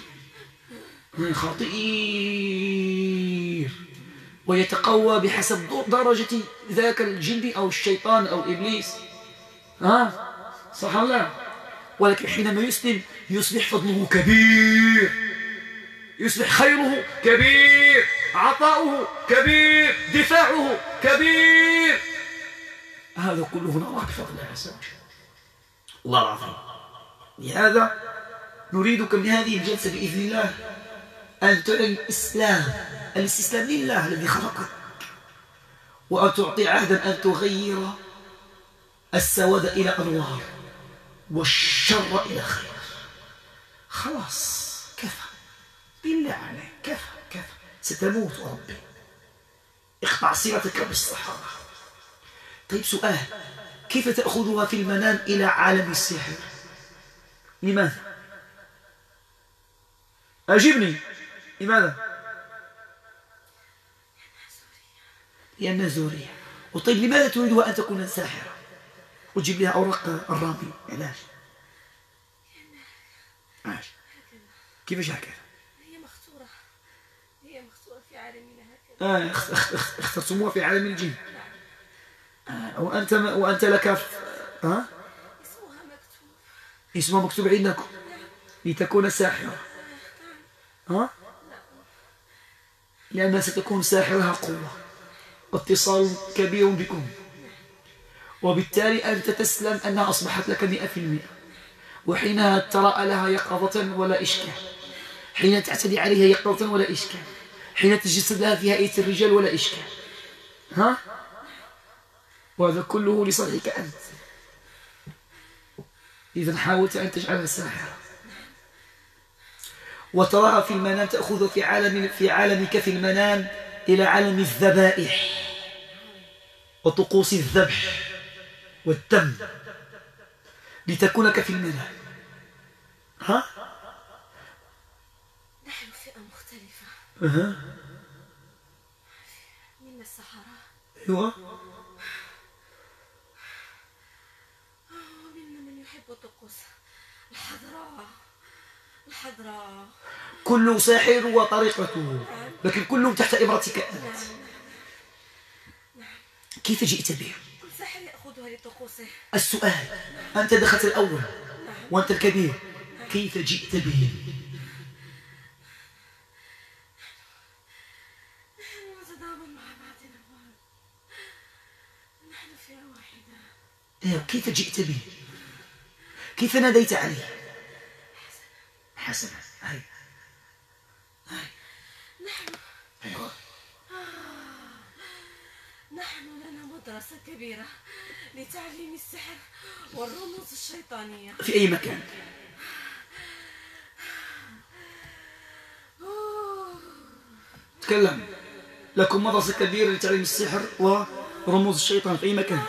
Speaker 1: خطير، ويتقوى بحسب درجة ذاك الجن أو الشيطان أو إبليس. ها صح الله؟ ولكن حينما يسلم يصبح فضله كبير، يصبح خيره كبير، عطاؤه كبير، دفاعه كبير. هذا كله نراه بفضل الله عز وجل. الله العظيم. لهذا نريدك من هذه الجلسة بإذن الله أن تعلن الإسلام، الاستسلام لله الذي خلقك، وأن تعطي عهدا أن تغير السواد إلى أنوار والشر إلى خير. خلاص كفى، بالله عليك كفى كفى، ستموت ربي، اقطع صلتك بالصحابة. طيب سؤال، كيف تأخذها في المنام إلى عالم السحر؟ لماذا؟ أجبني، لماذا؟ لأنها زورية. وطيب لماذا تريدها أن تكون ساحرة وتجيب لها أوراق الرامي؟ علاش؟ علاش؟ كيفاش هكذا؟
Speaker 2: هي مختورة، هي مختورة في عالمنا هكذا.
Speaker 1: آه اخترتموها في عالم الجن. آه وأنت وأنت لك ف... ها؟
Speaker 2: اسمها مكتوب.
Speaker 1: اسمها مكتوب عندكم لتكون ساحرة. ها؟ لأنها ستكون ساحرها قوة، اتصال كبير بكم، وبالتالي أنت تسلم أنها أصبحت لك مئة في المئة. وحينها ترى لها يقظة ولا إشكال، حين تعتدي عليها يقظة ولا إشكال، حين تجسد لها في هيئة الرجال ولا إشكال. ها؟ وهذا كله لصالحك أنت. إذا حاولت أن تجعلها ساحرة وتراها في المنام، تأخذ في عالم في عالمك في المنام إلى عالم الذبائح وطقوس الذبح والدم لتكونك في المنام. ها؟
Speaker 2: نحن فئة مختلفة.
Speaker 1: أه.
Speaker 2: من السحرة.
Speaker 1: أيوة.
Speaker 2: ومنا من يحب طقوس الحضراء الحضرة.
Speaker 1: كل ساحر وطريقته، لكن كلهم تحت إبرتك أنت. كيف جئت به؟
Speaker 2: كل ساحر يأخذها لطقوسه.
Speaker 1: السؤال، أنت دخلت الأول وأنت الكبير، كيف جئت به؟
Speaker 2: نحن نتضامن مع بعضنا، نحن فئة واحدة.
Speaker 1: إيه، كيف جئت به؟ كيف ناديت عليه؟ حسنا. هاي هاي
Speaker 2: نحن
Speaker 1: أيوة.
Speaker 2: نحن لنا مدرسة كبيرة لتعليم السحر والرموز الشيطانية
Speaker 1: في أي مكان؟ تكلم. لكم مدرسة كبيرة لتعليم السحر ورموز الشيطان في أي مكان؟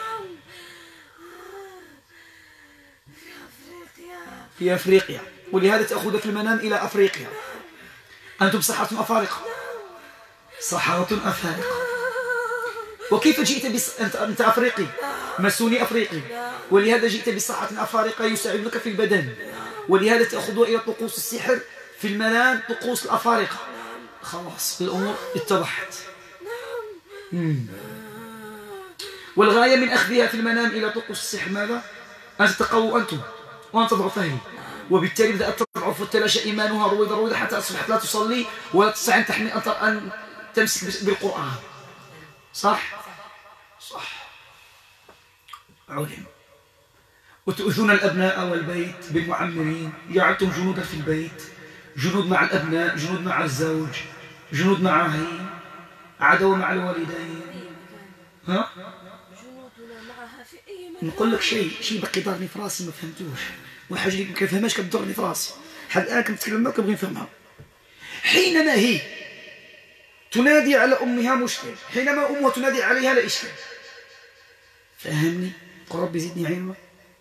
Speaker 2: في أفريقيا.
Speaker 1: في أفريقيا، ولهذا تأخذ في المنام إلى أفريقيا. أنتم سحرة أفارقة، سحرة أفارقة. وكيف جئت بس... أنت... أنت أفريقي ماسوني أفريقي، ولهذا جئت بصحة أفارقة يساعدك في البدن، ولهذا تأخذ إلى طقوس السحر في المنام، طقوس الأفارقة. خلاص الأمور اتضحت. مم. والغاية من أخذها في المنام إلى طقوس السحر ماذا؟ أن تتقووا أنتم وأن تضعف هي، وبالتالي بدأت تضعف وتلاشى إيمانها رويدا رويدا حتى أصبحت لا تصلي ولا تستطيع أن تحمل أن تمسك بالقرآن. صح؟ صح. علم. وتؤذون الأبناء والبيت بالمعمرين، جعلتم جنودا في البيت، جنود مع الأبناء، جنود مع الزوج، جنود مع هي، عدو مع الوالدين. ها؟
Speaker 2: جنودنا معها في أي مكان.
Speaker 1: نقول لك شيء شيء بقي ضرني في راسي ما فهمتوش، وحاجة اللي ما كنفهمهاش كتضرني في راسي، حد الآن كنتكلم معك كنبغي نفهمها. حينما هي تنادي على أمها مشكل، حينما أمها تنادي عليها لا إشكال. فهمني؟ قل ربي زدني علما.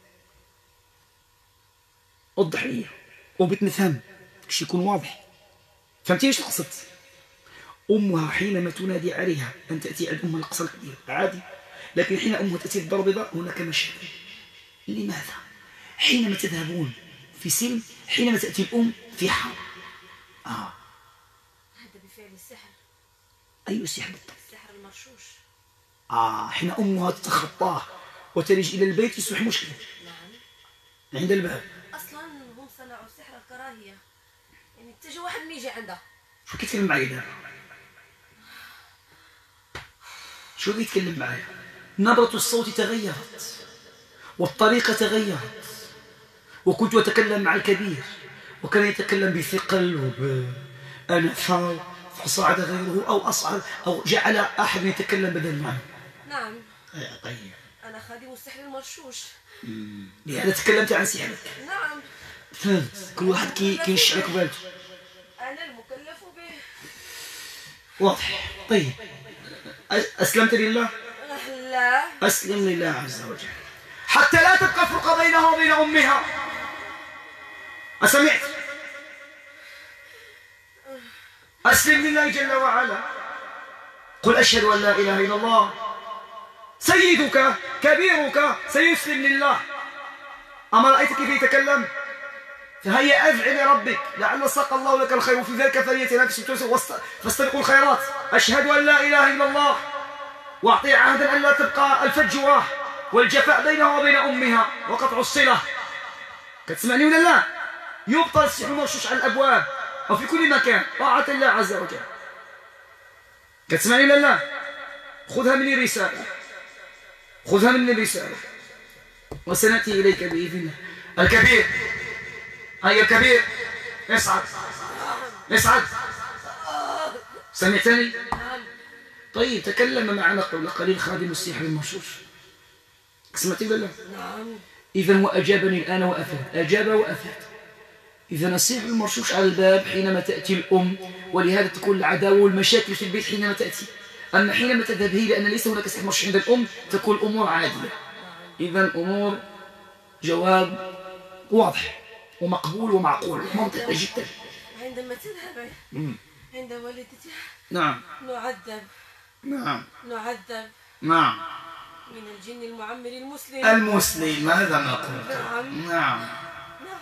Speaker 1: وضح لي وبغيت نفهم باش يكون واضح. فهمتي واش نقصد؟ أمها حينما تنادي عليها أن تأتي عند أمها القصر الكبير عادي، لكن حين أمها تأتي بالدار البيضاء هناك مشاكل. لماذا؟ حينما تذهبون في سلم، حينما تأتي الأم في حرب. آه.
Speaker 2: هذا بفعل السحر.
Speaker 1: أي سحر بالضبط؟
Speaker 2: السحر المرشوش.
Speaker 1: آه، حين أمها تتخطاه وتلج إلى البيت يصبح مشكلة.
Speaker 2: نعم.
Speaker 1: عند الباب.
Speaker 2: أصلا هم صنعوا سحر الكراهية، يعني تجي واحد ما يجي عنده.
Speaker 1: شو كيتكلم معايا دابا؟ شو كيتكلم معايا؟ نبرة الصوت تغيرت والطريقة تغيرت، وكنت أتكلم مع الكبير وكان يتكلم بثقل وبأنفة، فصعد غيره أو أصعد أو جعل أحد يتكلم بدل معه.
Speaker 2: نعم.
Speaker 1: أي طيب.
Speaker 2: أنا خادم السحر المرشوش.
Speaker 1: لهذا تكلمت عن سحرك.
Speaker 2: نعم.
Speaker 1: فهمت. كل واحد كي كيشعلك بالته.
Speaker 2: أنا المكلف به.
Speaker 1: واضح. طيب أسلمت لله؟
Speaker 2: لا.
Speaker 1: أسلم لله عز وجل حتى لا تبقى فرقة بينها وبين أمها. أسمعت؟ أسلم لله جل وعلا. قل أشهد أن لا إله إلا الله. سيدك كبيرك سيسلم لله. أما رأيت كيف يتكلم؟ فهيا أدع لربك لعل ساق الله لك الخير، وفي ذلك فليتنافس فاستبقوا الخيرات. أشهد أن لا إله إلا الله وأعطي عهدا أن لا تبقى الفجوة والجفاء بينها وبين أمها وقطع الصلة. كتسمعني ولا لا؟ يبطل السحر المرشوش على الأبواب وفي كل مكان طاعة الله عز وجل. كتسمعني ولا لا؟ خذها مني رسالة، خذها مني رسالة وسنأتي إليك بإذن الله. الكبير، هيا الكبير اصعد اصعد. سمعتني؟ طيب تكلم معنا قبل قليل خادم السحر المرشوش. سمعتي ولا لا؟
Speaker 2: نعم.
Speaker 1: إذا وأجابني الآن وأفاد، أجاب وأفاد. إذا السحر المرشوش على الباب حينما تأتي الأم، ولهذا تكون العداوة والمشاكل في البيت حينما تأتي. أما حينما تذهب هي لأن ليس هناك سحر مرشوش عند الأم تكون الأمور عادية. إذا الأمور جواب واضح ومقبول ومعقول منطقي جدا.
Speaker 2: عندما تذهب عند والدتها
Speaker 1: نعم
Speaker 2: نعذب
Speaker 1: نعم
Speaker 2: نعذب
Speaker 1: نعم
Speaker 2: من الجن المعمر المسلم
Speaker 1: المسلم، هذا ما قلت.
Speaker 2: نعم
Speaker 1: نعم
Speaker 2: نعم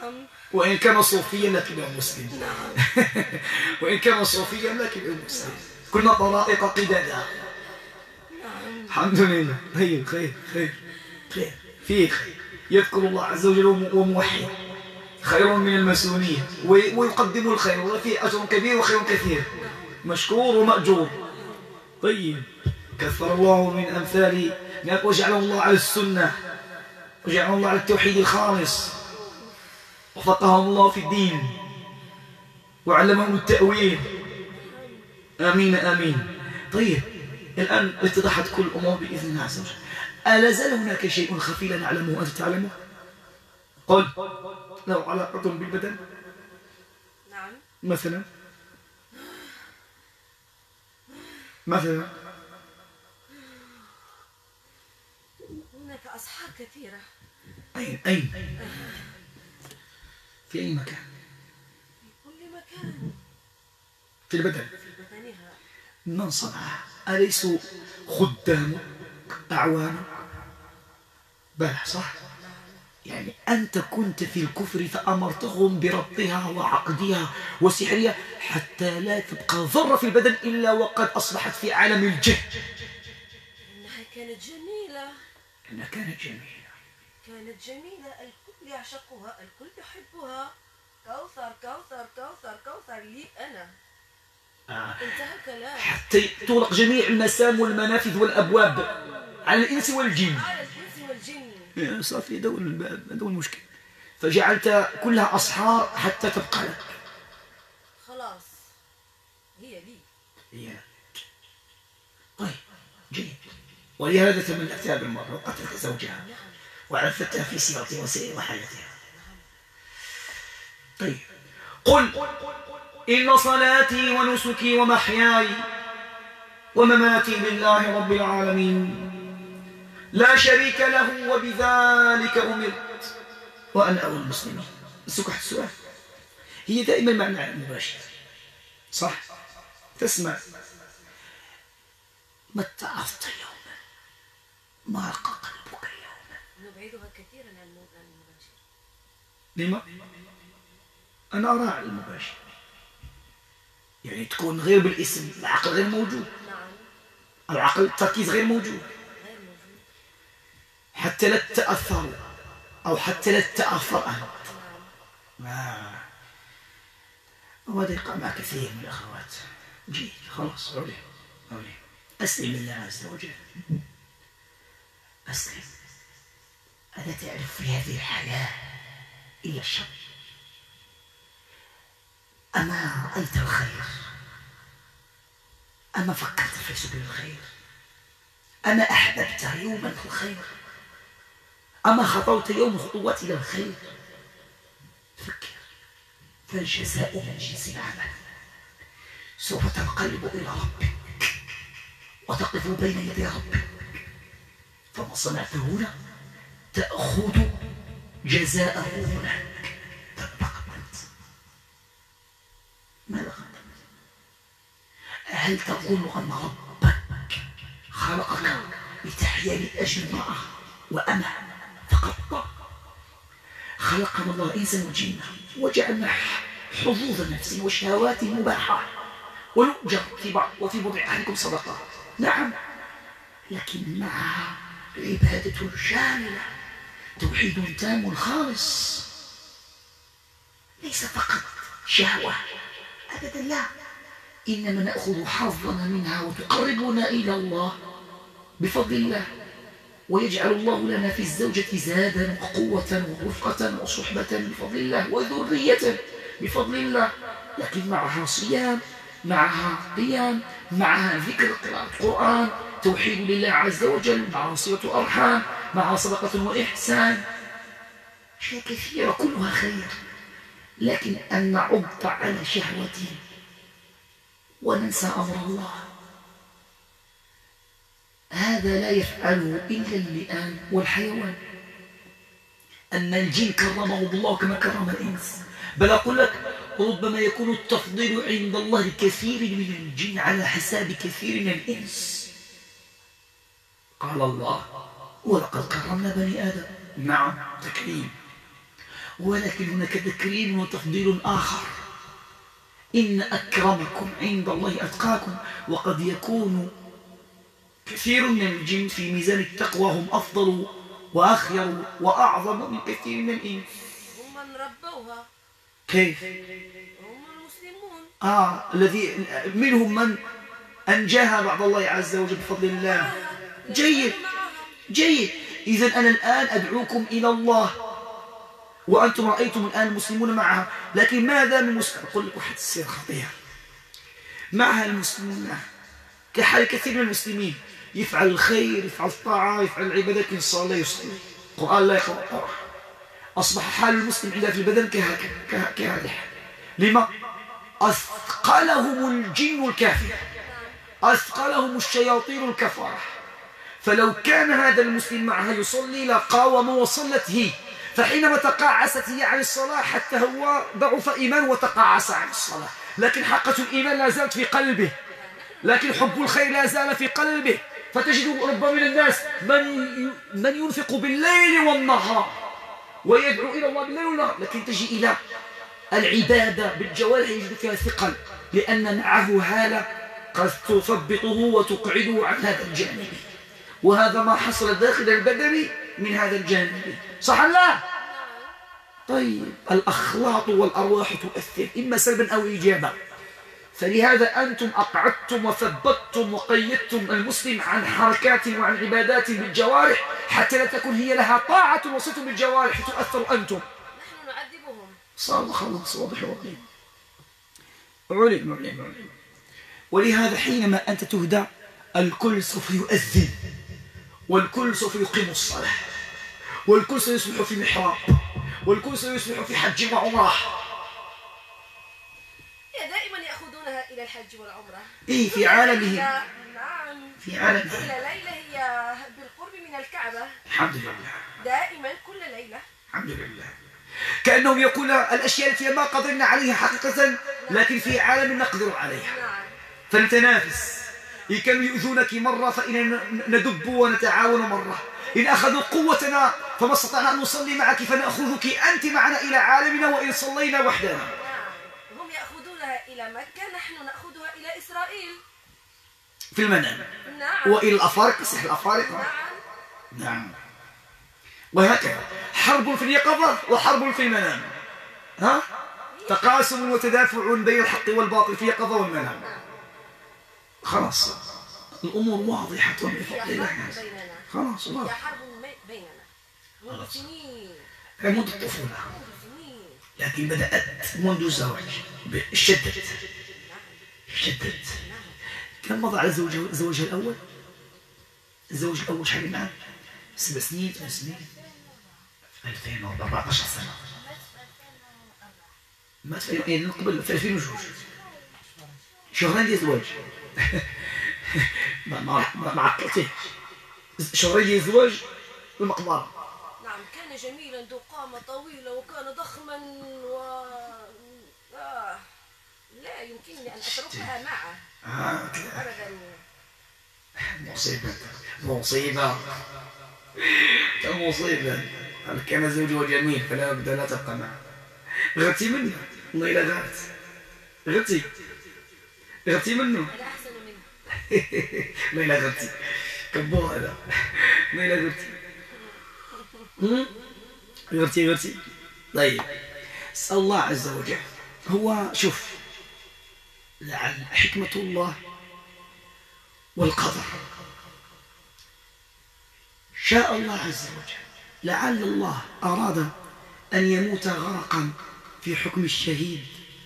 Speaker 1: وإن كان صوفيا لكنه مسلم. وإن كان صوفيا لكنه مسلم. كنا طرائق قدادا. الحمد لله. خير خير خير خير فيه خير. يذكر الله عز وجل وموحد خير من المسؤولية ويقدم الخير وفيه أجر كبير وخير كثير مشكور ومأجور. طيب كثر الله من أمثال وجعله الله على السنة وجعله الله على التوحيد الخالص وفقهم الله في الدين وعلمهم التأويل. آمين آمين. طيب الآن اتضحت كل الأمور بإذن الله عز وجل. ألا زال هناك شيء خفي لا نعلمه أنت تعلمه؟ قل له علاقة بالبدن؟
Speaker 2: نعم.
Speaker 1: مثلا مثلا
Speaker 2: هناك أصحاب كثيرة.
Speaker 1: أين أين؟ في أي مكان؟
Speaker 2: في كل مكان.
Speaker 1: في البدن؟
Speaker 2: في بدنها.
Speaker 1: من صنعها؟ أليسوا خدامك أعوانك؟ بلى صح؟ يعني أنت كنت في الكفر فأمرتهم بربطها وعقدها وسحرها حتى لا تبقى ذرة في البدن إلا وقد أصبحت في عالم الجن.
Speaker 2: إنها كانت جميلة.
Speaker 1: إنها كانت جميلة.
Speaker 2: كانت جميلة، الكل يعشقها، الكل يحبها. كوثر كوثر كوثر كوثر لي أنا.
Speaker 1: آه.
Speaker 2: انتهى الكلام.
Speaker 1: حتى تغلق جميع المسام والمنافذ والأبواب على الإنس والجن.
Speaker 2: على الإنس والجن.
Speaker 1: يا صافي دول دول المشكل. فجعلت كلها أصحار حتى تبقى لك.
Speaker 2: خلاص هي لي.
Speaker 1: هي طيب جيد. ولهذا تملكتها بالمرة وقتلت زوجها وعرفتها في سيرتها وسير وحياتها. طيب قل إن صلاتي ونسكي ومحياي ومماتي لله رب العالمين لا شريك له وبذلك أمرت وأنا أول المسلمين. سكحت السؤال. هي دائما معنى مباشر صح؟ تسمع متى عرفت يوما ما رق قلبك يوما.
Speaker 2: نبعدها كثيرا عن المباشر.
Speaker 1: لما؟ أنا أرى على المباشر يعني تكون غير بالاسم، العقل غير موجود.
Speaker 2: نعم.
Speaker 1: العقل التركيز غير موجود.
Speaker 2: غير موجود.
Speaker 1: حتى لا تتأثر أو حتى لا تتأثر أنت.
Speaker 2: نعم.
Speaker 1: آه. وهذا يقع مع كثير من الأخوات. جيد خلاص أولي أولي أسلم لله عز وجل. أسلم. ألا تعرف في هذه الحياة إلا الشر؟ أما رأيت الخير؟ أما فكرت في سبيل الخير؟ أما أحببت يوما في الخير؟ أما خطوت يوم خطوات إلى الخير؟ فكر. فالجزاء من جنس العمل. سوف تنقلب إلى ربك وتقف بين يدي ربك فما صنعت هنا تأخذ جزاءه هناك. ماذا قدمت؟ ماذا قدمت؟ هل تظن أن ربك خلقك لتحيا لأجل امرأة وأمة فقط؟ خلقنا الله إنسان وجنة وجعلنا حظوظ نفس وشهوات مباحة ونؤجر في بعض وفي بضع أحدكم صدقة. نعم لكن معها عبادة شاملة توحيد تام خالص ليس فقط شهوة أبدا لا. إنما نأخذ حظنا منها وتقربنا إلى الله بفضل الله ويجعل الله لنا في الزوجة زادا وقوة ورفقة وصحبة بفضل الله وذرية بفضل الله. لكن معها صيام معها قيام معها ذكر قراءة القرآن توحيد لله عز وجل مع صلة أرحام مع صدقة وإحسان أشياء كثيرة كلها خير. لكن أن نعض على شهوته وننسى أمر الله هذا لا يفعله إلا اللئام والحيوان. أما الجن كرمه الله كما كرم الإنس. بل أقول لك ربما يكون التفضيل عند الله كثير من الجن على حساب كثير من الإنس. قال الله ولقد كرمنا بني آدم. نعم تكريم. ولكن هناك تكريم وتفضيل آخر. إن أكرمكم عند الله أتقاكم. وقد يكون كثير من الجن في ميزان التقوى هم أفضل وأخير وأعظم من كثير من الإنس.
Speaker 2: هم من ربوها.
Speaker 1: كيف؟
Speaker 2: هم المسلمون.
Speaker 1: آه الذي منهم من أنجاها بعد الله عز وجل بفضل الله. جيد جيد. إذن أنا الآن أدعوكم إلى الله وأنتم رأيتم الآن المسلمون معها، لكن ماذا من مسلم؟ أقول لك واحد السر خطير. معها المسلمون معها كحال كثير من المسلمين، يفعل الخير، يفعل الطاعة، يفعل العبادة، لكن الصلاة لا يصلي، القرآن لا يقرأ. أصبح حال المسلم عندها في البدن كهذا كهذا الحال. لما؟ أثقلهم الجن الكافر، أثقلهم الشياطين الكفرة. فلو كان هذا المسلم معها يصلي لقاوم وصلت هي، فحينما تقاعست هي عن الصلاة حتى هو ضعف إيمان وتقاعس عن الصلاة، لكن حقة الإيمان لا زالت في قلبه، لكن حب الخير لا زال في قلبه. فتجد ربما من الناس من من ينفق بالليل والنهار ويدعو إلى الله بالليل والنهار، لكن تجي إلى العبادة بالجوارح يجد فيها ثقل، لأن معه هالة قد تثبطه وتقعده عن هذا الجانب، وهذا ما حصل داخل البدن من هذا الجانب. صح لا؟ طيب الأخلاط والأرواح تؤثر إما سلبا أو إيجابا. فلهذا أنتم أقعدتم وثبتتم وقيدتم المسلم عن حركات وعن عبادات بالجوارح حتى لا تكون هي لها طاعة وصيتم بالجوارح فتؤثر أنتم.
Speaker 2: نحن نعذبهم.
Speaker 1: صار خلاص واضح واضح. علم علم علم. ولهذا حينما أنت تهدى الكل سوف يؤذن، والكل سوف يقيم الصلاة، والكل سيصبح في محراب، والكل سيصبح في حج وعمرة.
Speaker 2: دائما يأخذونها إلى الحج والعمرة.
Speaker 1: إيه في عالمه.
Speaker 2: نعم.
Speaker 1: في عالمه.
Speaker 2: كل ليلة هي بالقرب من الكعبة.
Speaker 1: الحمد لله.
Speaker 2: دائما كل ليلة.
Speaker 1: الحمد لله. كأنهم يقولون الأشياء التي ما قدرنا عليها حقيقة لكن في عالم نقدر عليها.
Speaker 2: نعم.
Speaker 1: فنتنافس. إن كانوا يؤذونك مرة فإننا ندب ونتعاون مرة. إن أخذوا قوتنا فما استطعنا أن نصلي معك فنأخذك أنت معنا إلى عالمنا وإن صلينا وحدنا.
Speaker 2: نعم. هم يأخذونها إلى مكة، نحن نأخذها إلى إسرائيل
Speaker 1: في المنام.
Speaker 2: نعم.
Speaker 1: وإلى الأفارقة، صح الأفارقة.
Speaker 2: نعم.
Speaker 1: نعم. وهكذا حرب في اليقظة وحرب في المنام. ها؟ تقاسم وتدافع بين الحق والباطل في اليقظة والمنام. خلاص الأمور واضحة بفضل الله. خلاص الله.
Speaker 2: هي حرب بيننا منذ سنين.
Speaker 1: منذ الطفولة. لكن بدأت منذ الزواج. شدت. شدت. كم مضى على زوجها زوجها الأول؟ الزوج الأول شحال معاه؟ سبع سنين ثمان سنين. ألفين وأربعة عشر سنة. مات في قبل في ألفين وجوج. شهرين ديال الزواج. ما ما ما عقلتيه. شهرين ديال الزواج المقبرة.
Speaker 2: نعم كان جميلا ذو قامة طويلة وكان ضخما و آه. لا يمكنني أن أتركها معه.
Speaker 1: آه.
Speaker 2: أبدا.
Speaker 1: مصيبة مصيبة مصيبة. هل كان زوجها جميل فلا بد لا تبقى معه. غرتي منه والله إلا غرت. غرتي غرتي منه.
Speaker 2: أنا أحسن منه.
Speaker 1: والله إلا غرتي. كبوه هذا. والله إلا غرتي. غرتي غرتي. طيب اسأل الله عز وجل. هو شوف لعل حكمة الله والقدر شاء الله عز وجل، لعل الله أراد أن يموت غرقا في حكم الشهيد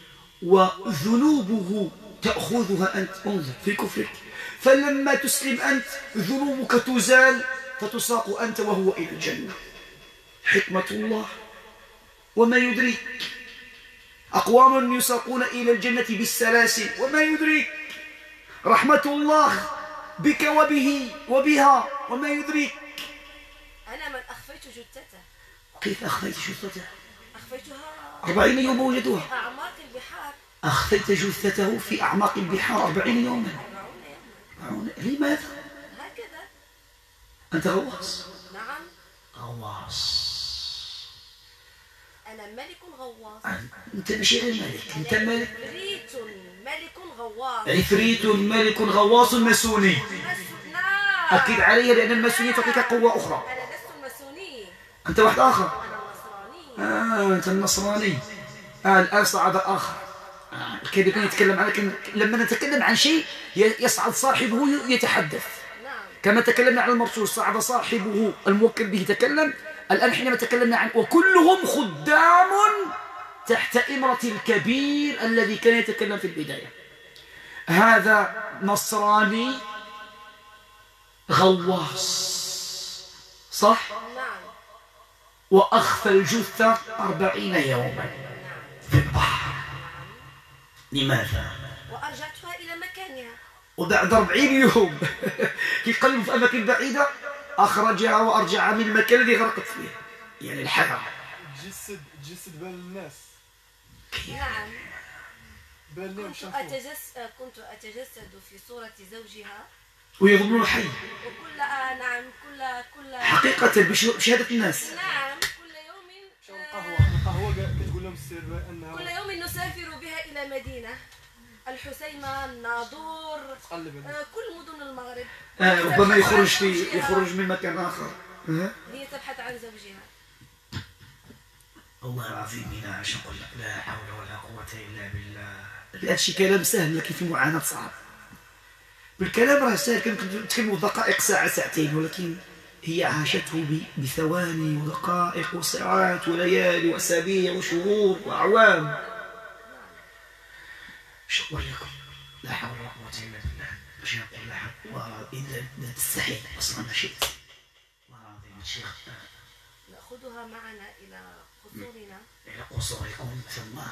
Speaker 1: وذنوبه تأخذها أنت. انظر في كفرك، فلما تسلم أنت ذنوبك تزال فتساق أنت وهو إلى الجنة. حكمة الله. وما يدريك أقوام يساقون إلى الجنة بالسلاسل وما يدريك. رحمة الله بك وبه وبها وما يدريك.
Speaker 2: أنا من أخفيت جثته.
Speaker 1: كيف أخفيت جثته؟
Speaker 2: أخفيتها
Speaker 1: أربعين يوما وجدوها.
Speaker 2: في أعماق البحار.
Speaker 1: أخفيت جثته في أعماق البحار أربعين يوما.
Speaker 2: أربعون يوما.
Speaker 1: لماذا؟
Speaker 2: هكذا.
Speaker 1: أنت غواص.
Speaker 2: نعم.
Speaker 1: غواص.
Speaker 2: انا ملك غواص.
Speaker 1: انت ماشي غير ملك، انت ملك.
Speaker 2: عفريت ملك غواص.
Speaker 1: عفريت ملك غواص ماسوني.
Speaker 2: نعم.
Speaker 1: اكد علي لان الماسونيه تعطيك قوه اخرى.
Speaker 2: انا لست الماسوني.
Speaker 1: انت واحد اخر.
Speaker 2: انا النصراني.
Speaker 1: اه انت النصراني. آه الان صعد اخر. آه كيف يكون يتكلم عن لكن لما نتكلم عن شيء يصعد صاحبه يتحدث.
Speaker 2: نعم.
Speaker 1: كما تكلمنا عن المرسول صعد صاحبه الموكل به تكلم. الآن حينما تكلمنا عن وكلهم خدام تحت إمرة الكبير الذي كان يتكلم في البداية. هذا نصراني غواص صح؟
Speaker 2: نعم.
Speaker 1: وأخفى الجثة أربعين يوما في البحر. لماذا؟
Speaker 2: وأرجعتها إلى مكانها.
Speaker 1: وبعد أربعين يوم كيقلب في أماكن بعيدة أخرجها وأرجعها من المكان الذي غرقت فيه. يعني الحياة
Speaker 3: تجسد تجسد بين الناس.
Speaker 2: نعم.
Speaker 3: كنت
Speaker 2: أتجس... كنت أتجسد في صورة زوجها
Speaker 1: ويظنون حي.
Speaker 2: وكل آه نعم كل كل
Speaker 1: حقيقة بشهادة الناس.
Speaker 2: نعم كل يوم
Speaker 3: القهوة القهوة كتقول لهم السر أنها
Speaker 2: كل يوم نسافر بها إلى مدينة الحسيمة الناظور آه كل مدن المغرب.
Speaker 1: آه ربما يخرج في يخرج من مكان آخر. آه.
Speaker 2: هي تبحث عن زوجها.
Speaker 1: الله العظيم هنا عشان نقول لك لا حول ولا قوة إلا بالله. هذا الشيء كلام سهل لكن في معاناة صعب. بالكلام راه سهل كنتكلموا تكلموا دقائق ساعة ساعتين ولكن هي عاشته بثواني ودقائق وساعات وليالي وأسابيع وشهور وأعوام. شكرا لكم لا حول ولا قوة إلا بالله. باش نقول لا حول إلا لا تستحي أصلا ما شئت. والله العظيم الشيخ
Speaker 2: نأخذها معنا إلى قصورنا.
Speaker 1: إلى قصوركم ثم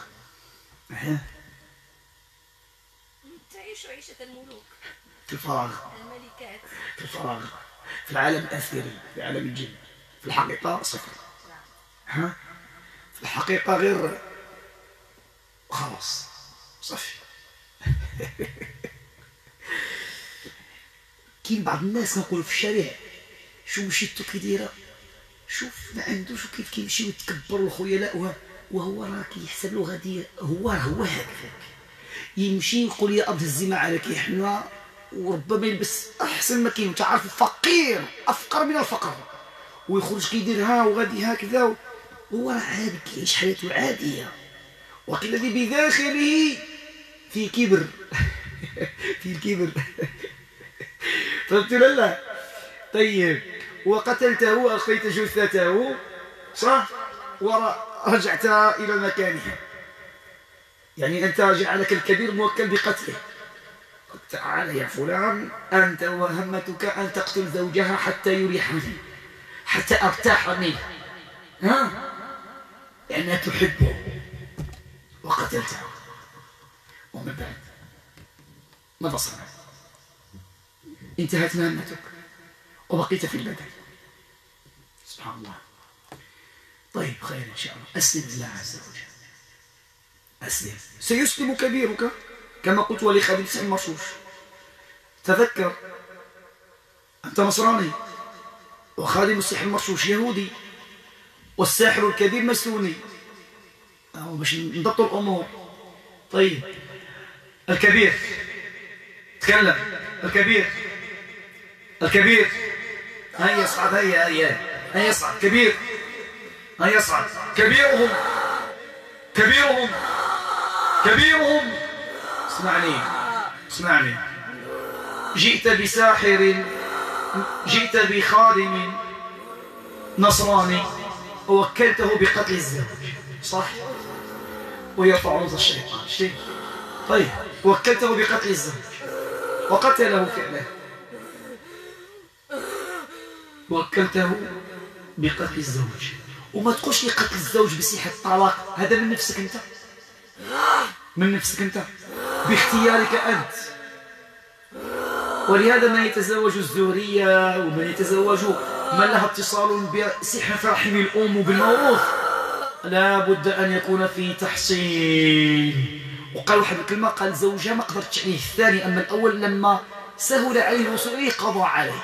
Speaker 2: تعيش عيشة الملوك
Speaker 1: في الفراغ.
Speaker 2: الملكات
Speaker 1: في الفراغ في العالم الأثري في عالم الجن. في الحقيقة صفر. ها في الحقيقة غير خلاص صفي. كاين بعض الناس نقول في الشارع شو مشيتو كي دايره شوف ما عندوش وكيف كيمشي ويتكبر الخيلاء وهو راه كيحسب له غادي هو هو هكذاك يمشي يقول يا ارض هزي ما عليك يا حنا وربما يلبس احسن ما كاين. تعرف الفقير افقر من الفقر ويخرج كيدير ها وغادي هكذا هو راه عادي كيعيش حياته عاديه وقيل الذي بداخله في كبر في الكبر. فهمت ولا لا؟ طيب وقتلته واخفيت جثته صح ورجعت الى مكانها. يعني انت جعلك الكبير موكل بقتله. تعال يا فلان انت وهمتك ان تقتل زوجها حتى يريحني حتى ارتاح منه ها لانها تحبه وقتلته ومن بعد ماذا صنعت؟ انتهت مهمتك وبقيت في البدن. سبحان الله. طيب خير إن شاء الله. أسلم لله عز وجل. أسلم. سيسلم كبيرك كما قلت ولخالد بن المرشوش. تذكر أنت نصراني وخالد بن المرشوش يهودي والساحر الكبير مسلوني. أو باش نضبط الأمور. طيب الكبير تكلم. الكبير الكبير هيا يصعد هيا هيا هيا يصعد كبير هيا يصعد كبيرهم كبيرهم كبيرهم. اسمعني اسمعني جئت بساحر جئت بخادم نصراني ووكلته بقتل الزوج صح ويرفع عنق الشيطان شيء. طيب وكلته بقتل الزوج وقتله فعلا وكلته بقتل الزوج. وما تقولش لي قتل الزوج بصيحة الطلاق هذا من نفسك انت من نفسك انت باختيارك انت. ولهذا من يتزوج الزورية ومن يتزوج من لها اتصال بسحر في رحم الأم وبالموروث لا بد أن يكون في تحصين. وقال واحد الكلمة قال زوجها ما قدرتش عليه الثاني أما الأول لما سهل عليه الوصول إليه قضى عليه.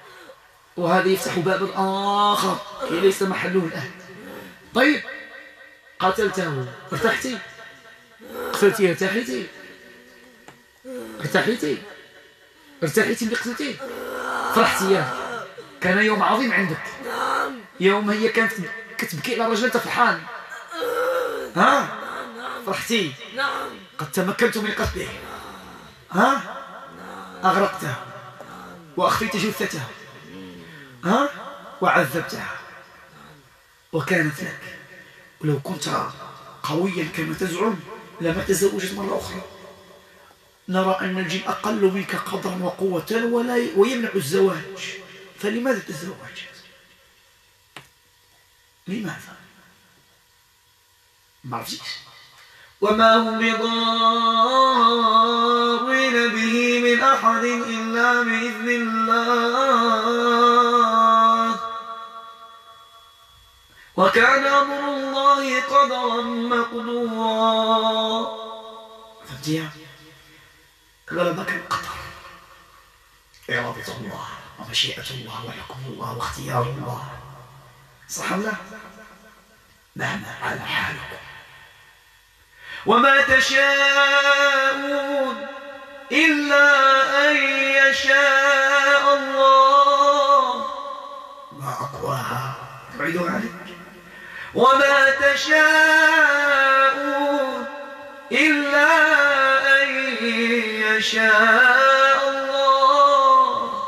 Speaker 1: وهذا يفتح باب آخر كي ليس محله الآن. طيب قتلته ارتحتي؟ قتلتيه ارتحيتي؟ ارتحيتي؟ ارتحيتي ملي قتلتيه؟ فرحتي ياك؟ كان يوم عظيم عندك، يوم هي كانت كتبكي على رجل فرحان، ها؟ فرحتي؟
Speaker 2: نعم.
Speaker 1: قد تمكنت من قتله، ها؟ أغرقته وأخفيت جثته، ها؟ وعذبتها وكانت لك. ولو كنت قويا كما تزعم لما تزوجت مرة أخرى. نرى أن الجن أقل منك قدرا وقوة ولا ويمنع الزواج، فلماذا تزوجت؟ لماذا؟ ما عرفتيش.
Speaker 5: وما هم بضارين به من أحد إلا بإذن الله، وكان أمر الله قدرا مقدورا.
Speaker 1: فهمتيها؟ غلبك القدر، إرادة الله ومشيئة الله وحكم الله واختيار الله، صح ولا لا؟ مهما على حالكم.
Speaker 5: وما تشاءون إلا أن يشاء الله.
Speaker 1: ما أقواها بعيدوا عليك.
Speaker 5: وما تشاءون إلا أن يشاء الله.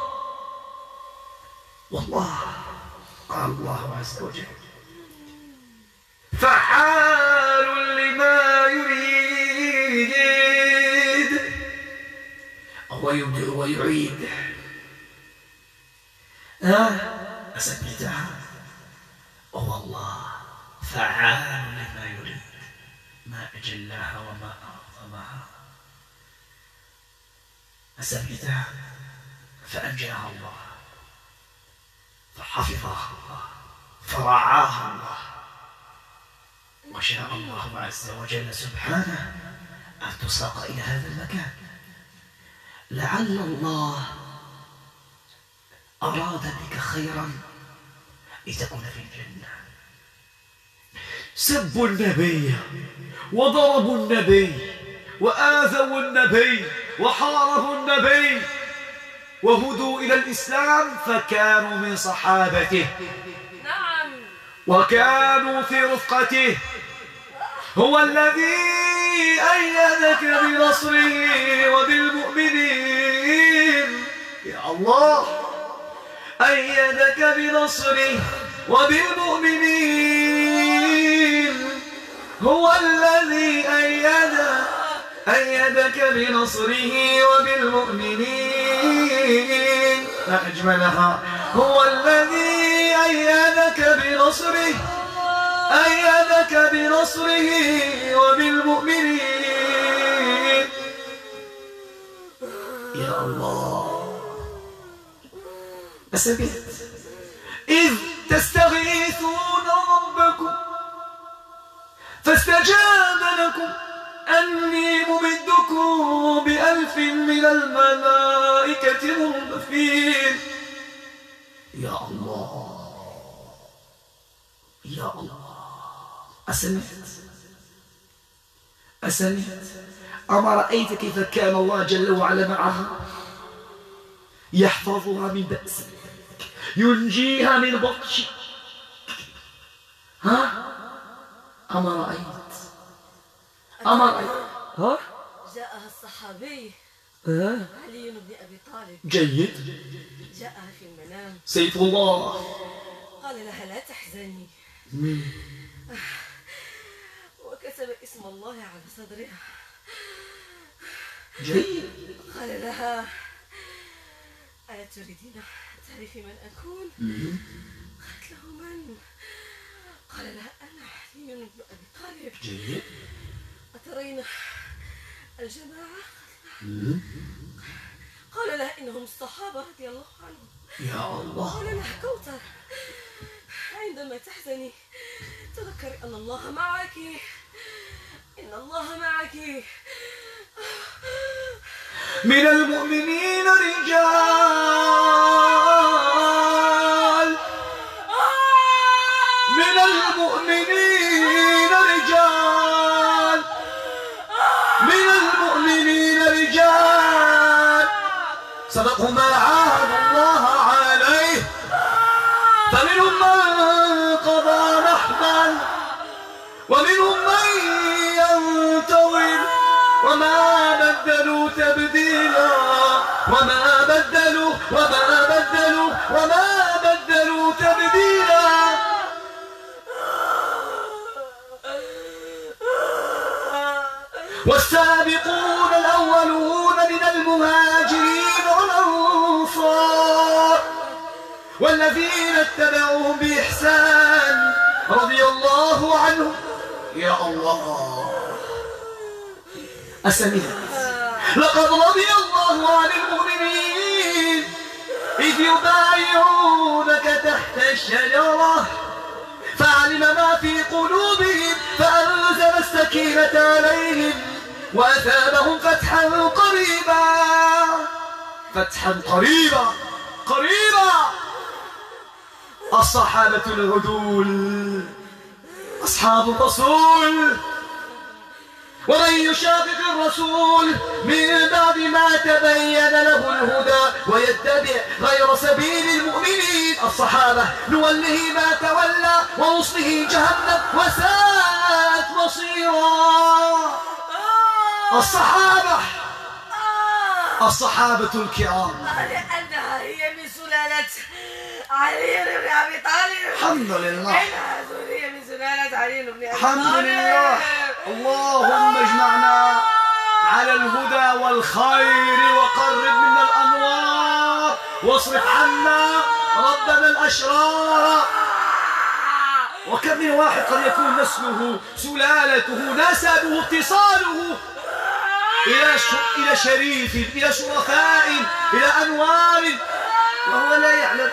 Speaker 1: والله قال الله عز وجل
Speaker 5: فعال لما يريد.
Speaker 1: هو يبدئ ويعيد. ها أسميتها؟ هو الله فعال لما يريد، ما أجلها وما أعظمها. أسميتها؟ فأنجاها الله، فحفظها الله، فرعاها الله، وشاء الله عز وجل سبحانه أن تساق إلى هذا المكان. لعل الله أراد بك خيرا لتكون في الجنة.
Speaker 5: سبوا النبي وضربوا النبي وآذوا النبي وحاربوا النبي وهدوا إلى الإسلام فكانوا من صحابته.
Speaker 2: نعم.
Speaker 5: وكانوا في رفقته. هو الذي أيدك بنصره وبالمؤمنين. يا الله، أيدك بنصره وبالمؤمنين. هو الذي أيد أيدك بنصره وبالمؤمنين. ما أجملها. هو الذي أيدك بنصره أيدك بنصره وبالمؤمنين.
Speaker 1: يا الله.
Speaker 5: أسمعت إذ تستغيثون ربكم فاستجاب لكم أني ممدكم بألف من الملائكة مردفين.
Speaker 1: يا الله يا الله. أسمعت أسمعت أما رأيت كيف كان الله جل وعلا معها، يحفظها من بأسك، ينجيها من بطشك. ها أما رأيت أما رأيت ها
Speaker 2: جاءها الصحابي
Speaker 1: ها
Speaker 2: علي بن أبي طالب.
Speaker 1: جيد.
Speaker 2: جاءها في المنام
Speaker 1: سيف الله.
Speaker 2: قال لها لا تحزني، وكتب اسم الله على صدرها.
Speaker 1: جيد.
Speaker 2: قال لها ألا تريدين تعرفي من أكون؟ قالت له من؟ قال لها أنا علي بن أبي طالب.
Speaker 1: جيد.
Speaker 2: أترين الجماعة؟ قال لها إنهم الصحابة رضي الله عنهم.
Speaker 1: يا الله.
Speaker 2: قال لها كوثر عندما تحزني تذكري أن الله معك، إن الله معك.
Speaker 5: من المؤمنين رجال من المؤمنين رجال ومنهم من ينتظر وما بدلوا تبديلا وما بدلوا وما بدلوا وما بدلوا تبديلا. والسابقون الأولون من المهاجرين والأنصار والذين اتبعوهم بإحسان رضي الله عنهم. يا الله أسمعت لقد رضي الله عن المؤمنين إذ يبايعونك تحت الشجرة فعلم ما في قلوبهم فأنزل السكينة عليهم وأثابهم فتحا قريبا فتحا قريبا قريبا. الصحابة العدول أصحاب الرسول ومن يشاقق الرسول من بعد ما تبين له الهدى ويتبع غير سبيل المؤمنين الصحابة نوله ما تولى ونصله جهنم وساءت مصيرا. الصحابة الصحابة الكرام
Speaker 2: لأنها هي من سلالة علي بن أبي طالب.
Speaker 5: الحمد لله
Speaker 2: هي من سلالة علي بن أبي طالب.
Speaker 5: الحمد لله. اللهم اجمعنا على الهدى والخير وقرب منا الأنوار واصرف عنا ربنا الأشرار. وكم من واحد قد يكون نسله سلالته نسبه اتصاله إلى إلى شريف إلى شرفاء إلى أنوار وهو لا يعلم.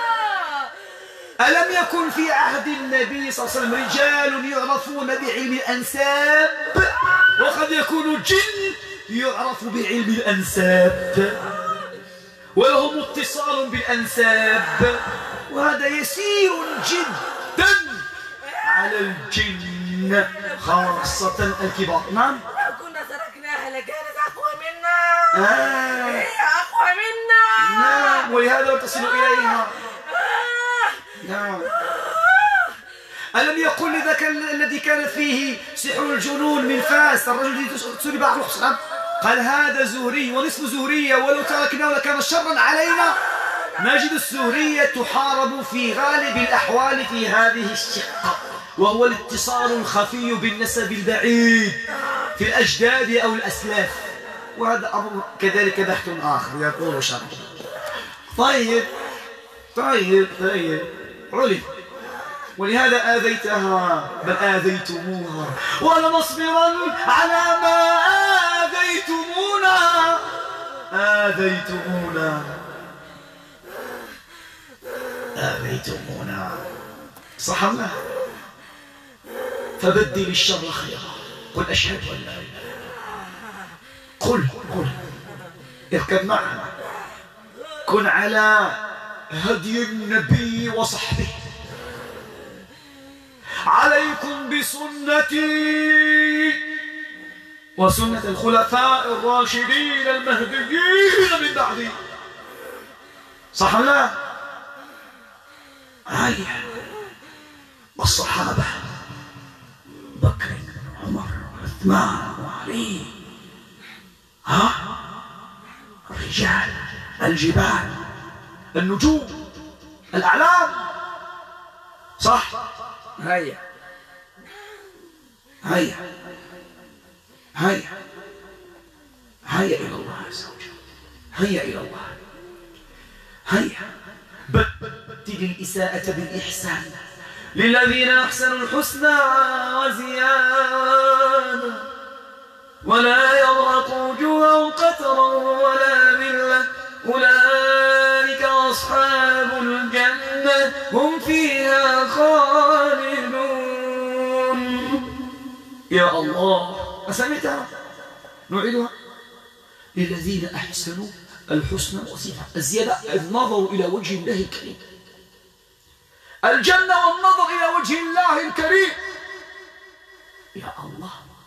Speaker 5: ألم يكن في عهد النبي صلى الله عليه وسلم رجال يعرفون بعلم الأنساب وقد يكون الجن يعرف بعلم الأنساب ولهم اتصال بالأنساب وهذا يسير جدا على الجن خاصة الكبار. نعم
Speaker 2: لو كنا تركناها لكانت أقوى منا.
Speaker 5: آه.
Speaker 2: هي أقوى منا.
Speaker 5: نعم ولهذا تصل إليها. نعم. ألم يقل لذاك الذي كان فيه سحر الجنون من فاس الرجل الذي سلب عقله حصنا قال هذا زهري ونصف زهرية ولو تركناه لكان شرا علينا. نجد الزهرية تحارب في غالب الأحوال في هذه الشقة وهو الاتصال الخفي بالنسب البعيد في الأجداد أو الأسلاف وهذا أمر كذلك بحث آخر يقول شرع. طيب طيب طيب علم ولهذا آذيتها بل آذيتموها ولنصبرن على ما آذيتمونا آذيتمونا آذيتمونا. صح الله. فبدل الشر خيرا قل أشهد أن لا إله إلا الله. قل قل اركب معنا كن على هدي النبي وصحبه. عليكم بسنتي وسنة الخلفاء الراشدين المهديين من بعدي. صح الله. علي والصحابة بكر عمر عثمان وعلي ها الرجال الجبال النجوم الأعلام. صح. هيا هيا هيا هيا إلى الله عز وجل. هيا إلى الله. هيا بدل الإساءة بالإحسان للذين أحسنوا الحسنى وزيادة ولا يرهق وجوههم قترا ولا ذلة أولئك أصحاب الجنة هم فيها خالدون. يا الله أسمعتها نعيدها. للذين أحسنوا الحسنى وزيادة. الزيادة النظر إلى وجه الله الكريم. الجنة والنظر إلى وجه الله الكريم. يا الله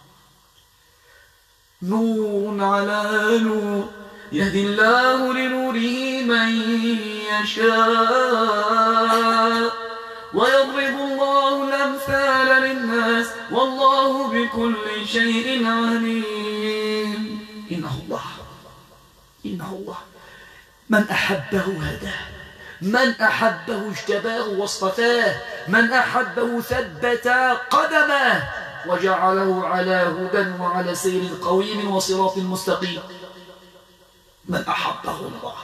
Speaker 5: نور على نور يهدي الله لنوره من يشاء ويضرب الله الأمثال الأمثال للناس والله بكل شيء عليم. إنه الله إنه الله من أحبه هداه، من أحبه اجتباه واصطفاه، من أحبه ثبت قدمه وجعله على هدى وعلى سير قويم وصراط مستقيم. من أحبه الله.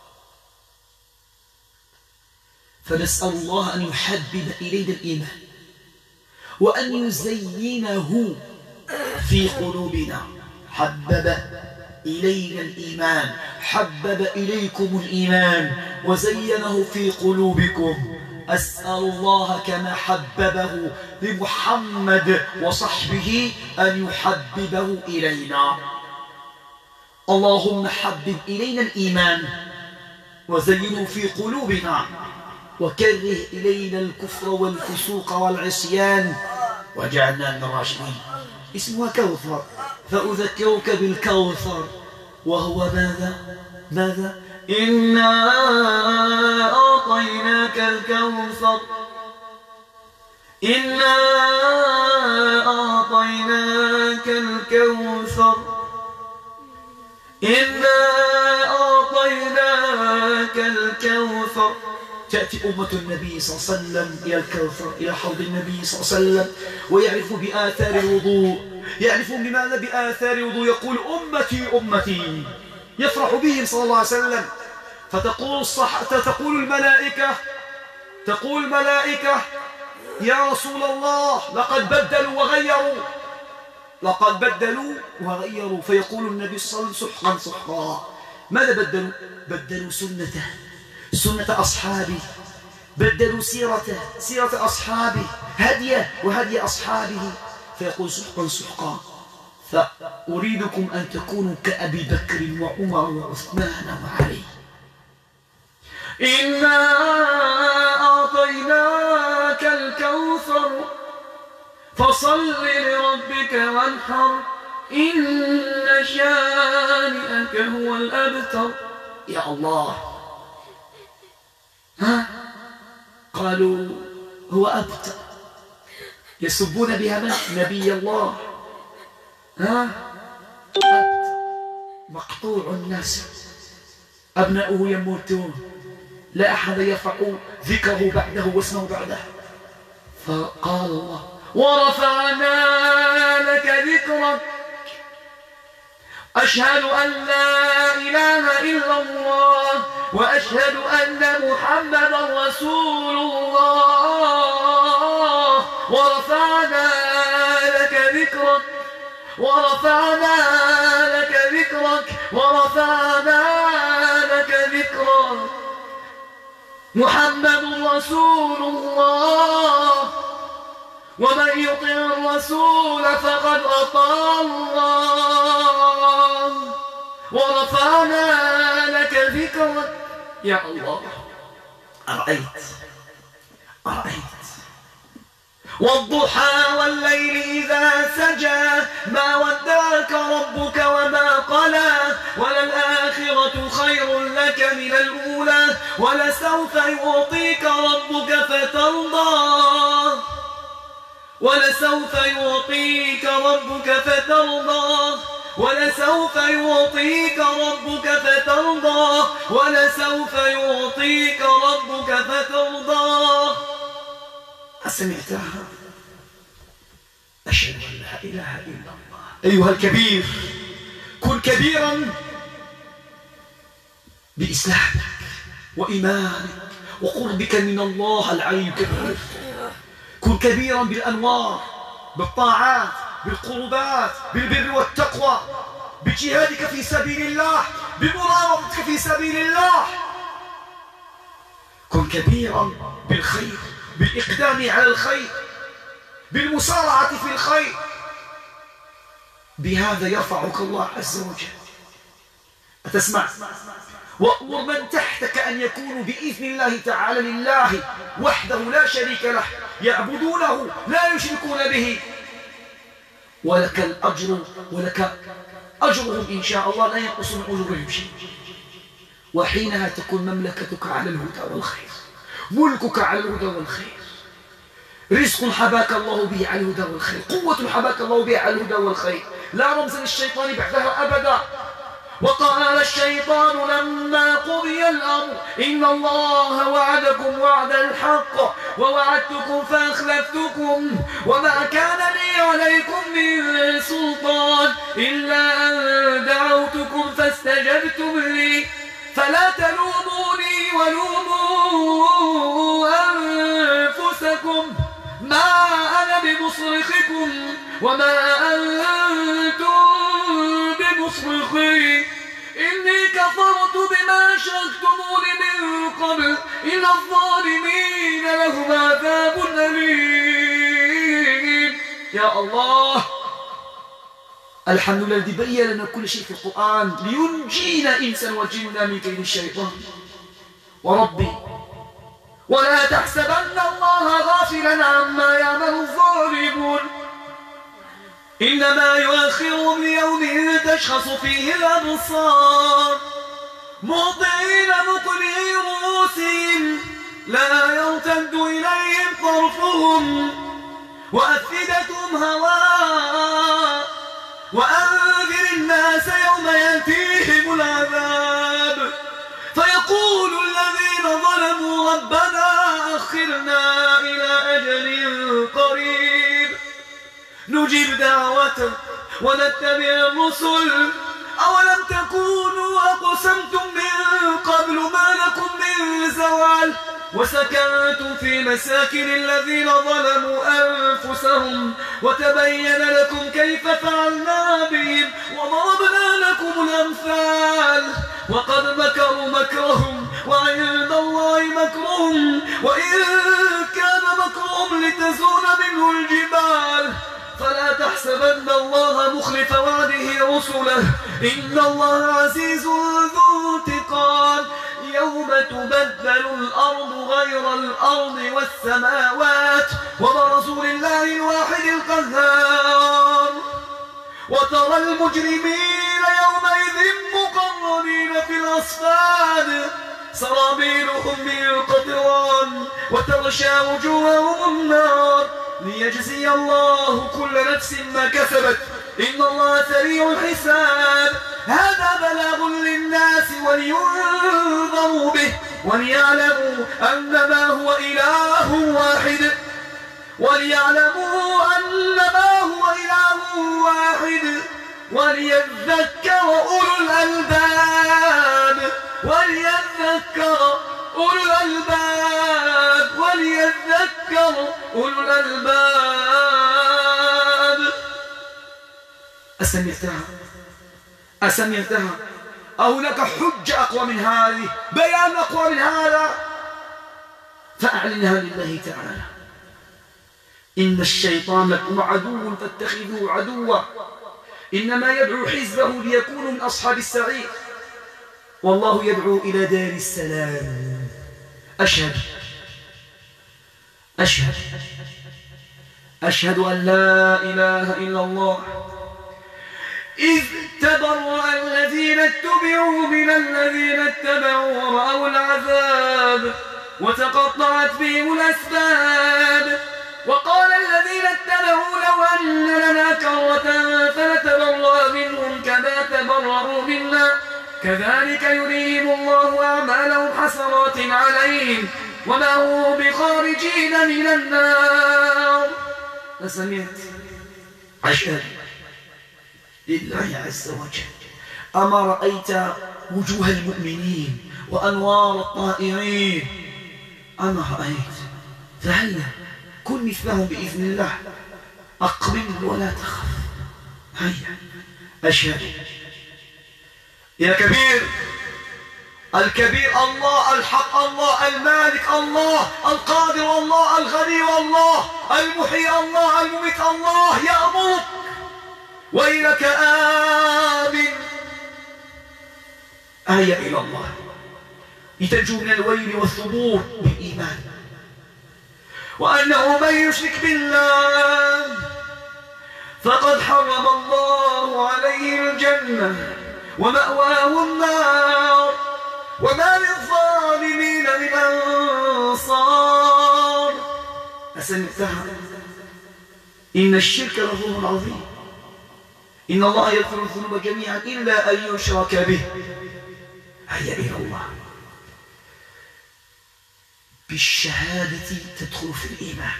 Speaker 5: فنسأل الله أن يحبب إلينا الإيمان وأن يزينه في قلوبنا. حبب إلينا الإيمان، حبب إليكم الإيمان وزينه في قلوبكم. أسأل الله كما حببه لمحمد وصحبه أن يحببه إلينا. اللهم حبب إلينا الإيمان وزينه في قلوبنا وكره إلينا الكفر والفسوق والعصيان واجعلنا من الراشدين. اسمها كوثر، فأذكرك بالكوثر وهو ماذا؟ ماذا؟ إنا أعطيناك الكوثر، إنا أعطيناك الكوثر، إنا أعطيناك الكوثر. تأتي أمة النبي صلى الله عليه وسلم إلى الكوثر، إلى حوض النبي صلى الله عليه وسلم، ويعرف بآثار الوضوء. يعرف بماذا؟ بآثار الوضوء. يقول أمتي أمتي، يفرح بهم صلى الله عليه وسلم. فتقول الصح... تقول الملائكة تقول الملائكة يا رسول الله لقد بدلوا وغيروا، لقد بدلوا وغيروا. فيقول النبي صلى الله عليه وسلم سحقا سحقا. ماذا بدلوا؟ بدلوا سنته، سنة أصحابه، بدلوا سيرته، سيرة أصحابه، هديه وهدي أصحابه. فيقول سحقا سحقا. فأريدكم أن تكونوا كأبي بكر وعمر وعثمان وعلي. إنا أعطيناك الكوثر فصل لربك وانحر إن شانئك هو الأبتر. يا الله، ها؟ قالوا هو أبتر، يسبون بها من؟ نبي الله. ها؟ أبتر مقطوع الناس، أبناؤه يموتون، لا أحد يرفع ذكره بعده واسمه بعده. فقال الله ورفعنا لك ذكرك أشهد أن لا إله إلا الله وأشهد أن محمدا رسول الله. ورفعنا لك ذكرك ورفعنا لك ذكرك ورفعنا لك ذكرك محمد رسول الله. ومن يطع الرسول فقد أطاع الله. ورفعنا لك ذكرك. يا الله، أرأيت أرأيت والضحى والليل إذا سجى ما ودعك ربك وما قلى وللآخرة خير لك من الأولى ولسوف يعطيك ربك فترضى ولسوف يعطيك ربك فترضى ولسوف يعطيك ربك فترضى ولسوف يعطيك ربك فترضى. أسمعتها؟ أشهد أن لا إله إلا الله. أيها الكبير، كن كبيرا بإسلامك وإيمانك وقربك من الله العلي الكبير. كن كبيرا بالأنوار، بالطاعات، بالقربات، بالبر والتقوى، بجهادك في سبيل الله، بمرابطتك في سبيل الله. كن كبيرا بالخير، بالإقدام على الخير، بالمسارعة في الخير. بهذا يرفعك الله عز وجل. أتسمع؟ وأمر من تحتك أن يكونوا بإذن الله تعالى لله وحده لا شريك له، يعبدونه لا يشركون به، ولك الأجر ولك أجرهم إن شاء الله لا ينقص من أجرهم شيء. وحينها تكون مملكتك على الهدى والخير، ملكك على الهدى والخير. رزق حباك الله به على الهدى والخير، قوة حباك الله به على الهدى والخير، لا رمز للشيطان بعدها أبدا. وقال الشيطان لما قضي الأمر إن الله وعدكم وعد الحق ووعدتكم فأخلفتكم وما كان لي عليكم من سلطان إلا أن دعوتكم فاستجبتم لي فلا تلوموني ولوموا أنفسكم ما أنا بمصرخكم وما أنتم بمصرخي إني كفرت بما أشركتموني من قبل إن الظالمين لهم عذاب أليم. يا الله، الحمد لله الذي بين لنا كل شيء في القرآن لينجينا إنسا وجننا من كيد الشيطان. وربي ولا تحسبن الله غافلا عما يعمل الظالمون إنما يؤخرهم ليوم تشخص فيه الأبصار مهطعين مقنعي رؤوسهم لا يرتد إليهم طرفهم وأفئدتهم هواء وأنذر الناس يوم يأتيهم العذاب فيقول الذين ظلموا ربنا أخرنا إلى أجل قريب نجيب دعوته ونتبع الرسل أولم تكونوا أقسمتم من قبل ما لكم من زوال وسكنتم في مساكن الذين ظلموا أنفسهم وتبين لكم كيف فعلنا بهم وضربنا لكم الأمثال وقد مكروا مكرهم وعند الله مكرهم وإن كان مكرهم لتزول منه الجبال فلا تحسبن الله مخلف وعده رسله إن الله عزيز ذو انتقام يوم تبدل الأرض غير الأرض والسماوات وبرزوا لله الواحد القهار وترى المجرمين يومئذ مقرنين في الأصفاد سرابيلهم من قطران وتغشى وجوههم النار ليجزي الله كل نفس ما كسبت إن الله سريع الحساب. هذا بلاغ للناس ولينذروا به وليعلموا أنما هو إله واحد وليعلموا أنما هو إله واحد وليذكر أولو الألباب وليذكر أولو الألباب وليذكر أولو الألباب. أسمعتها أسمعتها أهناك حجة أقوى من هذه بيان أقوى من هذا فأعلنها لله تعالى إن الشيطان لكم عدو فاتخذوه عدوا إنما يدعو حزبه ليكونوا من أصحاب السعير والله يدعو إلى دار السلام. أشهد أشهد أشهد أن لا إله إلا الله إذ تبرأ الذين اتبعوا من الذين اتبعوا ورأوا العذاب وتقطعت بهم الأسباب وقال الذين اتبعوا لو أن لنا كرة فنتبرأ منهم كما تبرأوا منا كذلك يريهم الله أعمالهم حسرات عليهم وما هو بخارجين من النار. أسمعت أشهد لله عز وجل أما رأيت وجوه المؤمنين وأنوار الطائعين أما رأيت فهلا كن مثلهم بإذن الله أقبل ولا تخف. هيا أشهد يا كبير الكبير الله الحق الله المالك الله القادر الله الغني الله المحيي الله المميت الله يأمرك ويلك آمن. آية إلى الله لتنجو من الويل والثبور بالإيمان وأنه من يشرك بالله فقد حرم الله عليه الجنة ومأواه النار وما للظالمين من أنصار. أسمعتها؟ إن الشرك لظلم عظيم، إن الله يغفر الذنوب جميعا إلا أن يشرك به. هيا إلى الله. بالشهادة تدخل في الإيمان،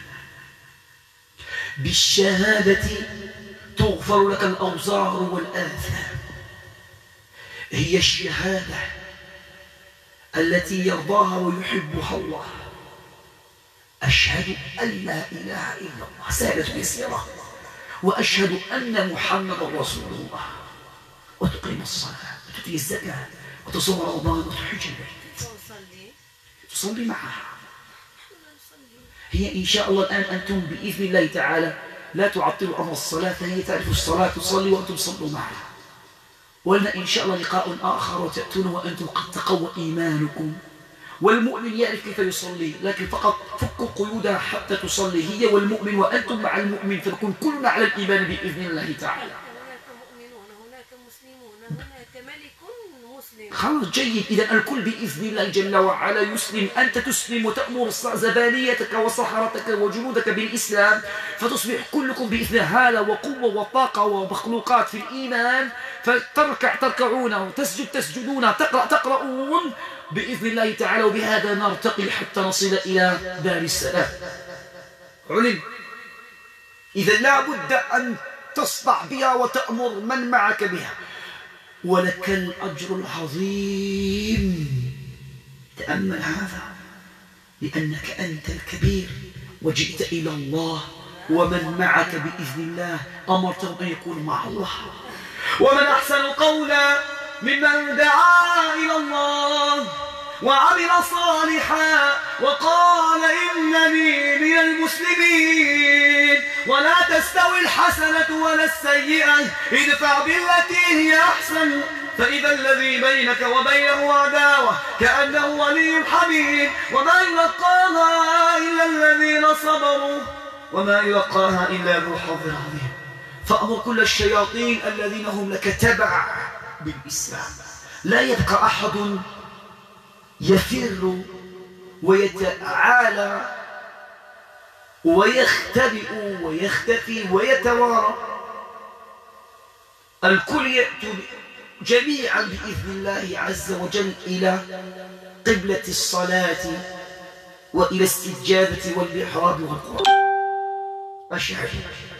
Speaker 5: بالشهادة تغفر لك الأوزار والآثام. هي الشهادة التي يرضاها ويحبها الله. أشهد أن لا إله إلا الله، سهلة يسيرة، وأشهد أن محمد رسول الله، وتقيم الصلاة وتؤتي الزكاة وتصوم رمضان وتحج البيت، تصلي معها. هي إن شاء الله الآن أنتم بإذن الله تعالى لا تعطلوا أمر الصلاة، فهي تعرف الصلاة تصلي وأنتم صلوا معها. ولنا إن شاء الله لقاء آخر وتأتون وأنتم قد تقوى إيمانكم، والمؤمن يعرف كيف يصلي، لكن فقط فكوا قيودها حتى تصلي هي والمؤمن، وأنتم مع المؤمن، فنكون كلنا على الإيمان بإذن الله تعالى.
Speaker 2: هناك مؤمنون، هناك مسلمون، هناك ملك مسلم.
Speaker 5: خلاص جيد. إذا الكل بإذن الله جل وعلا يسلم. أنت تسلم وتأمر زبانيتك وصحرتك وجنودك بالإسلام، فتصبح كلكم بإذن هالة وقوة وطاقة ومخلوقات في الإيمان، فتركع تركعون وتسجد تسجدون، تقرأ تقرؤون بإذن الله تعالى، وبهذا نرتقي حتى نصل إلى دار السلام. علم. إذا لا بد أن تصدع بها وتأمر من معك بها، ولك الأجر العظيم. تأمل هذا، لأنك أنت الكبير وجئت إلى الله، ومن معك بإذن الله أمرتهم أن يكونوا مع الله. ومن أحسن قولا ممن دعا إلى الله وعمل صالحا وقال إنني من المسلمين. ولا تستوي الحسنة ولا السيئة، ادفع بالتي هي أحسن، فإذا الذي بينك وبينه عداوة كأنه ولي حميم. وما يلقاها إلا الذين صبروا وما يلقاها إلا ذو حظ عظيم. فأمر كل الشياطين الذين هم لك تبع بالإسلام. لا يبقى أحد يفر ويتعالى ويختبئ ويختفي ويتوارى. الكل يأتوا جميعا بإذن الله عز وجل إلى قبلة الصلاة وإلى السجادة والمحراب والقرآن. أشهد.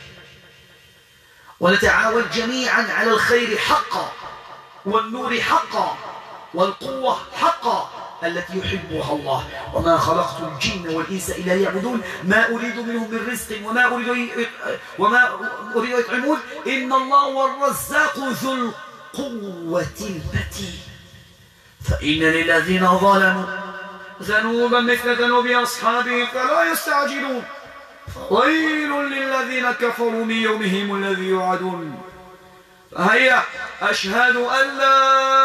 Speaker 5: ونتعاون جميعا على الخير حقا، والنور حقا، والقوة حقا التي يحبها الله. وما خلقت الجن والإنس إلا ليعبدون ما أريد منهم من رزق وما أريد وما أريد أن يطعمون إن الله هو الرزاق ذو القوة المتين. فإن للذين ظلموا ذنوبا مثل ذنوب أصحابه فلا يستعجلون. ويل للذين كفروا من يومهم الذي يوعدون. هيا أشهد أن لا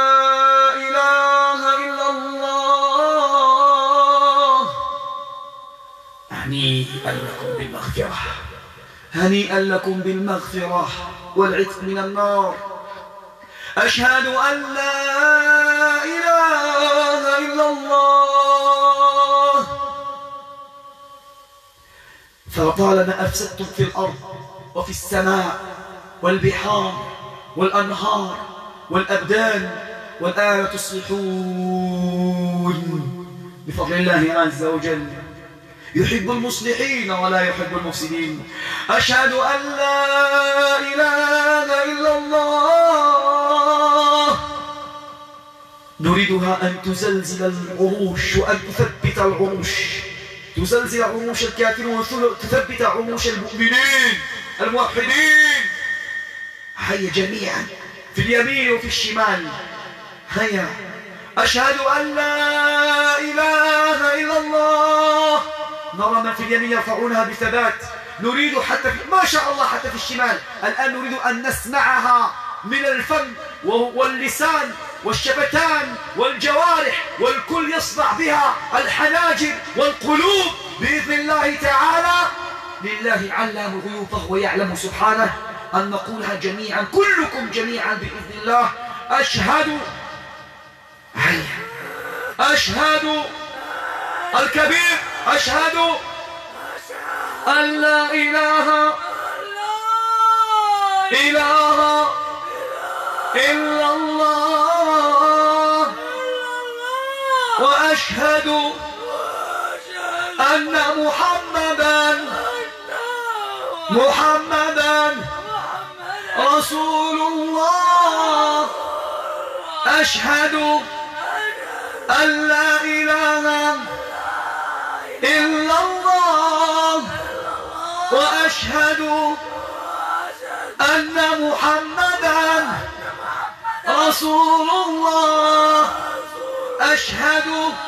Speaker 5: إله إلا الله. هنيئا لكم بالمغفرة، هنيئا لكم بالمغفرة والعتق من النار. أشهد أن لا إله إلا الله. فطالما أفسدتم في الأرض وفي السماء والبحار والأنهار والأبدان، والآن تصلحون بفضل الله عز وجل. يحب المصلحين ولا يحب المفسدين. أشهد أن لا إله إلا الله. نريدها أن تزلزل العروش وأن تثبت العروش، تزلزل عروش الكافرين وتثبت عروش المؤمنين الموحدين. هيا جميعا في اليمين وفي الشمال. هيا أشهد أن لا إله إلا الله. نرى من في اليمين يرفعونها بثبات، نريد حتى في ما شاء الله حتى في الشمال. الآن نريد أن نسمعها من الفم واللسان والشفتان والجوارح، والكل يصنع بها الحناجر والقلوب بإذن الله تعالى. لله علام الغيوب فهو يعلم سبحانه أن نقولها جميعا، كلكم جميعا بإذن الله. أشهد أشهد الكبير أشهد أن لا إله إله إلا الله وأشهد أن محمدا محمدا رسول الله أشهد أن لا إله إلا الله وأشهد أن محمدا رسول الله أشهد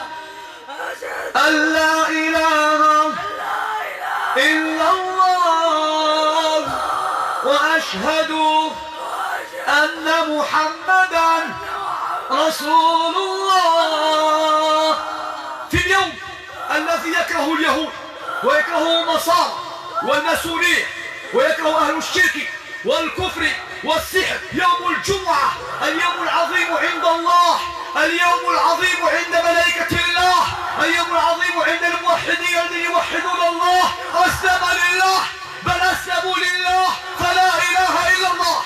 Speaker 5: أن لا إله إلا الله وأشهد أن محمدا رسول الله. في اليوم الذي يكره اليهود ويكره النصارى والماسونية ويكره أهل الشرك والكفر والسحر، يوم الجمعة، اليوم العظيم عند الله، اليوم العظيم عند ملائكة الله، اليوم العظيم عند الموحدين الذين يوحدون الله، أسلم لله، بل أسلموا لله، فلا إله إلا الله.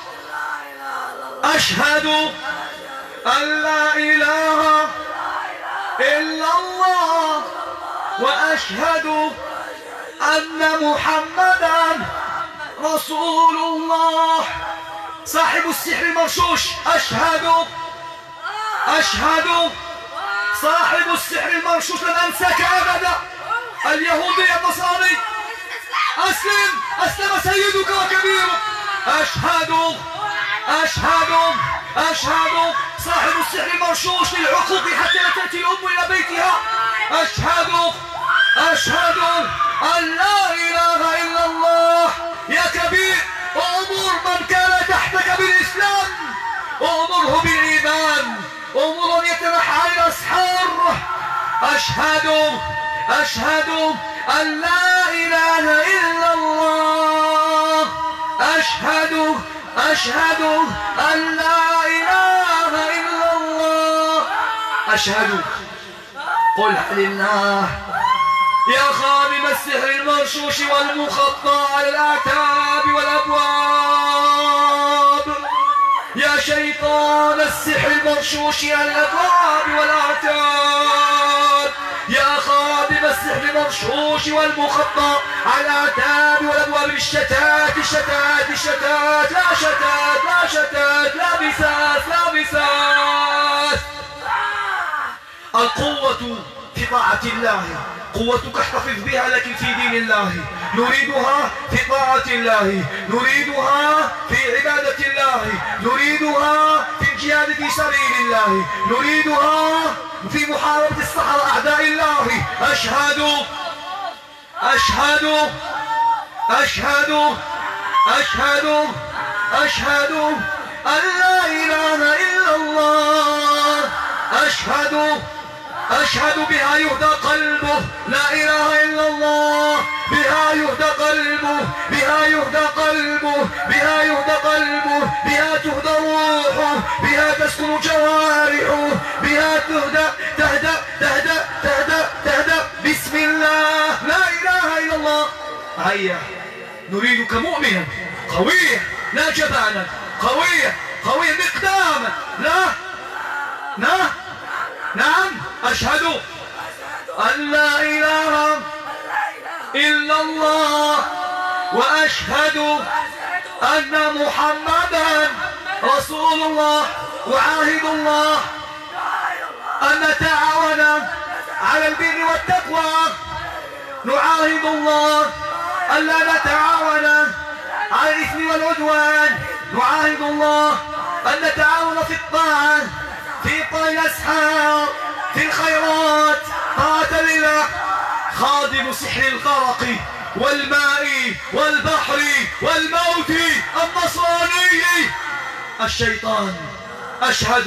Speaker 5: أشهد أن لا إله إلا الله وأشهد أن محمدا رسول الله. صاحب السحر المرشوش، أشهد أشهد صاحب السحر المرشوش، لن أنساك أبدا. اليهودي النصراني، أسلم، أسلم سيدك وكبيرك. أشهد أشهد أشهد صاحب السحر المرشوش للعقوق حتى لا تأتي الأم إلى بيتها. أشهد أشهد أن لا إله إلا الله. يا كبير، أمر من كان تحتك بالإسلام، أمره بالإيمان، أمر أن يتنحى عن الأسحار. أشهد أشهد أن لا إله إلا الله. أشهد أشهد أن لا إله إلا الله. أشهد، قل لله. يا خادم السحر المرشوش والمخطى على الأعتاب والأبواب، يا شيطان السحر المرشوش على الأبواب والأعتاب، يا خادم السحر المرشوش والمخطى على الأعتاب والأبواب، بالشتات الشتات الشتات، لا شتات لا شتات، لا بساس لا بساس. القوة في طاعة الله، قوتك احتفظ بها لكن في دين الله. نريدها في طاعة الله، نريدها في عبادة الله، نريدها في الجهاد في سبيل الله، نريدها في محاربة السحرة أعداء الله. أشهد أشهد أشهد أشهد أشهد أن لا إله إلا الله. أشهد أشهد بها يهدى قلبه، لا إله إلا الله. بها يهدى قلبه، بها يهدى قلبه، بها يهدى قلبه، بها تهدى روحه، بها تسكن جوارحه، بها تهدى تهدى تهدى تهدى تهدى. بسم الله، لا إله إلا الله. هيا، نريدك مؤمنا قويا، لا جبانا، قويا قويا مقداما، لا لا نعم. أشهد أن لا إله إلا الله وأشهد أن محمدا رسول الله. وعاهد الله أن نتعاون على البر والتقوى، نعاهد الله أن لا نتعاون على الإثم والعدوان، نعاهد الله أن نتعاون في الطاعة، في طاعة الأسحار، في الخيرات، طاعة لله. خادم سحر الغرق والماء والبحر والموت النصراني الشيطان، أشهد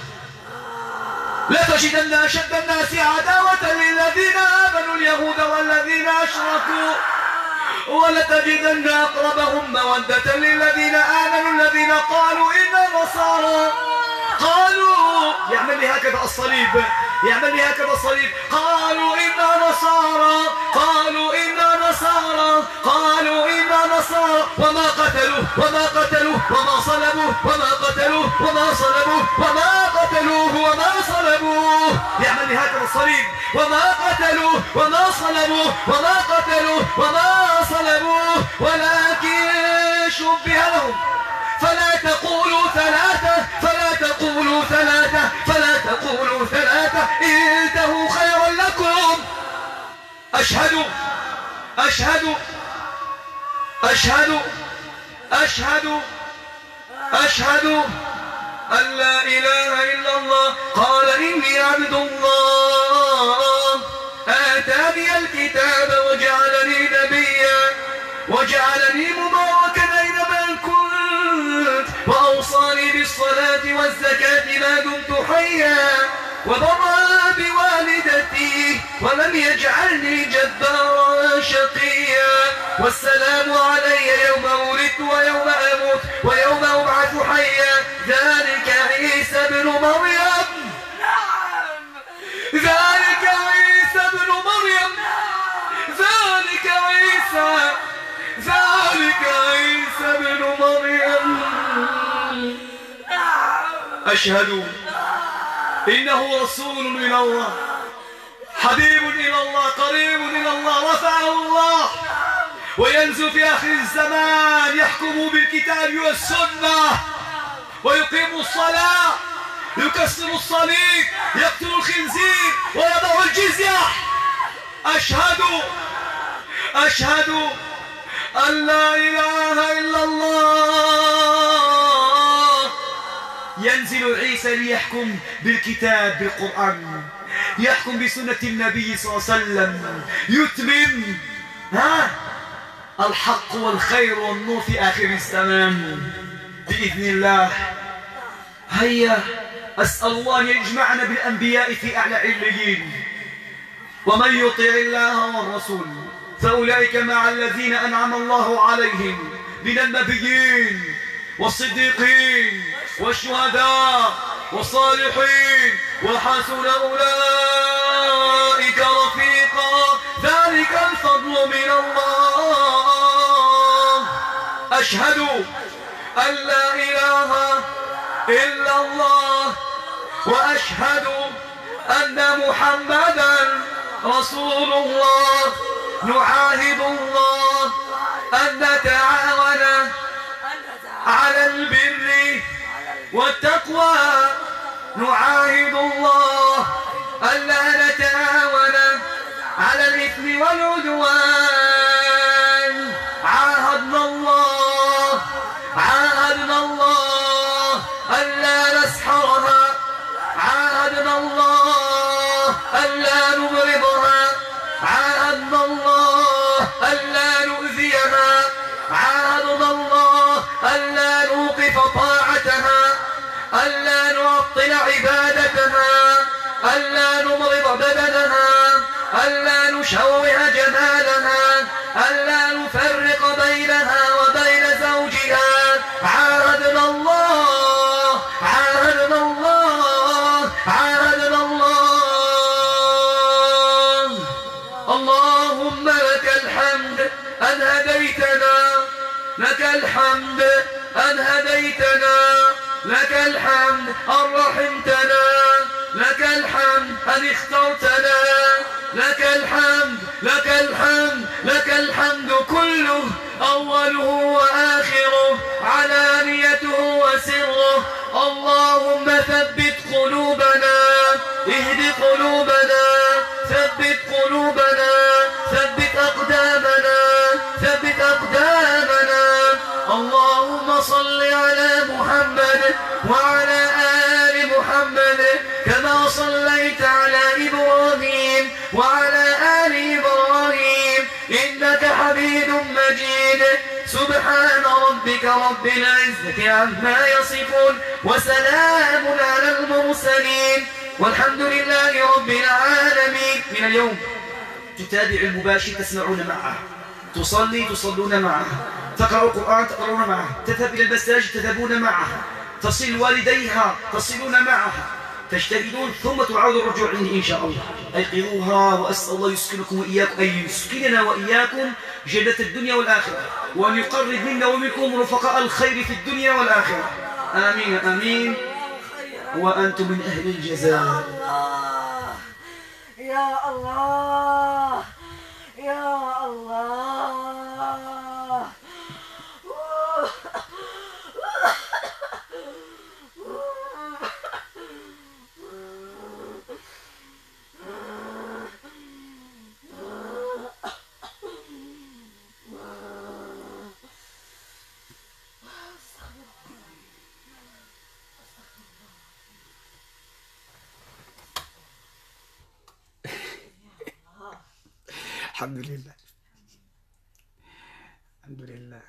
Speaker 5: لتجدن أشد الناس عداوة للذين آمنوا اليهود والذين أشركوا، ولتجدن أقربهم مودة للذين آمنوا الذين قالوا إنا نصارى. قالوا، يعمل لي هكذا الصليب، يعمل لي هكذا الصليب. قالوا إنا نصارى، قالوا إنا نصارى قالوا إنا نصارى وما قتلوه وما قتلوه وما صلبوه وما قتلوه وما صلبوه وما قتلوه وما صلبوه يعمل لهذا الصليب وما قتلوه وما صلبوه وما قتلوه وما صلبوه ولكن شبه لهم فلا تقولوا ثلاثة فلا تقولوا ثلاثة فلا تقولوا ثلاثة انتهوا خيرا لكم. أشهد أشهد أشهد أشهد أشهد أن لا إله إلا الله. قال إني عبد الله آتاني الكتاب وجعلني نبيا وجعلني مباركا أينما كنت وأوصاني بالصلاة والزكاة ما دمت حيا وبرا بوالدتي ولم يجعلني جبارا شقيا والسلام علي يوم ولدت ويوم أموت ويوم أبعث حيا. ذلك عيسى بن مريم ذلك عيسى بن مريم ذلك عيسى ذلك عيسى بن مريم. أشهد إنه رسول من الله حبيب إلى الله قريب إلى الله رفعه الله وينزل في آخر الزمان يحكم بالكتاب والسنة ويقيم الصلاة يكسر الصليب يقتل الخنزير ويضع الجزية. أشهد أشهد أن لا إله إلا الله. ينزل عيسى ليحكم بالكتاب بالقرآن يحكم بسنة النبي صلى الله عليه وسلم يتمم ها الحق والخير والنور في آخر الزمان بإذن الله. هيا أسأل الله أن يجمعنا بالأنبياء في أعلى عليين ومن يطع الله والرسول فأولئك مع الذين أنعم الله عليهم من النبيين والصديقين والشهداء والصالحين وحسن أولئك رفيقا ذلك الفضل من الله. أشهد أن لا إله إلا الله وأشهد أن محمدا رسول الله. نعاهد الله أن نتعاون على البر والتقوى. نعاهد الله ألا نتعاون على الإثم والعدوان. عاهدنا الله عاهدنا الله ألا نسحرها عاهدنا الله ألا نبغضها عاهدنا الله ألا نؤذيها عاهدنا الله ألا نوقف طاعتها ألا نعطل عبادتها ألا نمرض بدنها ألا نشوه جمالها ألا نفرق بينها وبين زوجها. عاهدنا الله عاهدنا الله عاهدنا الله. اللهم لك الحمد أن هديتنا لك الحمد أن هديتنا لك الحمد أن رحمتنا لك الحمد أن اخترتنا لك الحمد لك الحمد لك الحمد كله أوله وآخره علانيته وسره. اللهم ثبت قلوبنا اهد قلوبنا ثبت قلوبنا ثبت أقدامنا ثبت أقدامنا. اللهم صل على محمد وعلى آل محمد كما صليت على إبراهيم وعلى آل إبراهيم إنك حميد مجيد. سبحان ربك رب العزة عما يصفون وسلام على المرسلين والحمد لله رب العالمين. من اليوم تتابع المباشر تسمعون معه تصلي تصلون معه تقرأ القرآن تقرؤون معه تذهب إلى المساجد تذهبون معه تصل والديها تصلون معه تجتهدون ثم تعود الرجوع عنده إن شاء الله. أيقظوها، وأسأل الله يسكنكم وإياكم، أن يسكننا وإياكم جنة الدنيا والآخرة، وأن يقرب منا ومنكم رفقاء الخير في الدنيا والآخرة. آمين آمين. وأنتم من أهل الجزاء.
Speaker 2: يا الله يا الله.
Speaker 1: الحمد لله الحمد لله.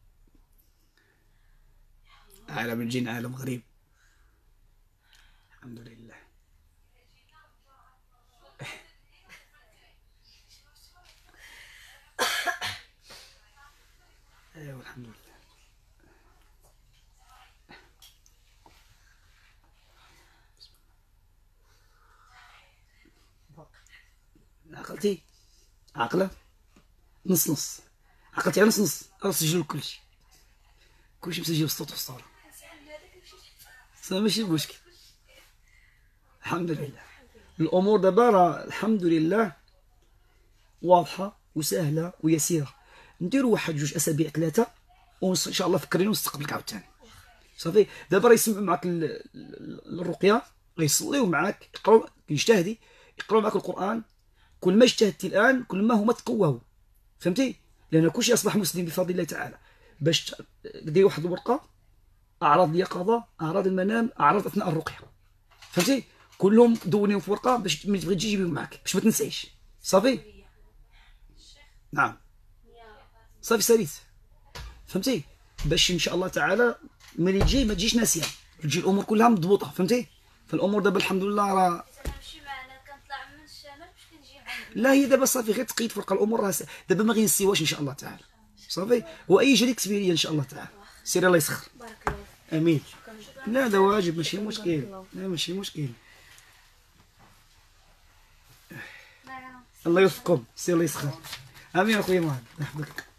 Speaker 1: عالم الجن عالم غريب. الحمد لله. ايوه الحمد لله. عقلتي عقله نص نص، عقلتي نص نص، راه سجلوا كلشي كلشي مسجل الصوت والصورة، ماشي مشكل. الحمد لله. الامور دابا راه الحمد لله واضحه وسهله ويسيره. نديروا واحد جوج اسابيع ثلاثه وان شاء الله فكرين ونستقبلك عاوتاني صافي. دابا راه يسمعوا معك الرقيه، غيصليو معاك، يقراو، يجتهدي يقراو معاك القران. كل ما اجتهدتي الان كل ما هما تقواو، فهمتي؟ لان كلشي اصبح مسلم بفضل الله تعالى. باش ديري واحد الورقه، اعراض اليقظه، اعراض المنام، اعراض اثناء الرقيه، فهمتي؟ كلهم دونيهم في ورقه باش ملي تبغي تجي جيبيهم معاك باش ما تنسايش صافي. نعم صافي ساليت، فهمتي؟ باش ان شاء الله تعالى ملي تجي ما تجيش ناسيه، تجي الامور كلها مضبوطه، فهمتي؟ فالامور دابا الحمد لله راه لا، هي دابا صافي غير تقيد فرق الامور، راه دابا ما غينسيوهاش ان شاء الله تعالى صافي. واي جديد كتبي لي ان شاء الله تعالى. سيري الله يسخر.
Speaker 2: بارك الله فيك.
Speaker 1: امين. لا هذا واجب ماشي مشكل، لا ماشي مشكل. الله يوفقكم، سير الله يسخر. امين اخويا مهند، يحفظك.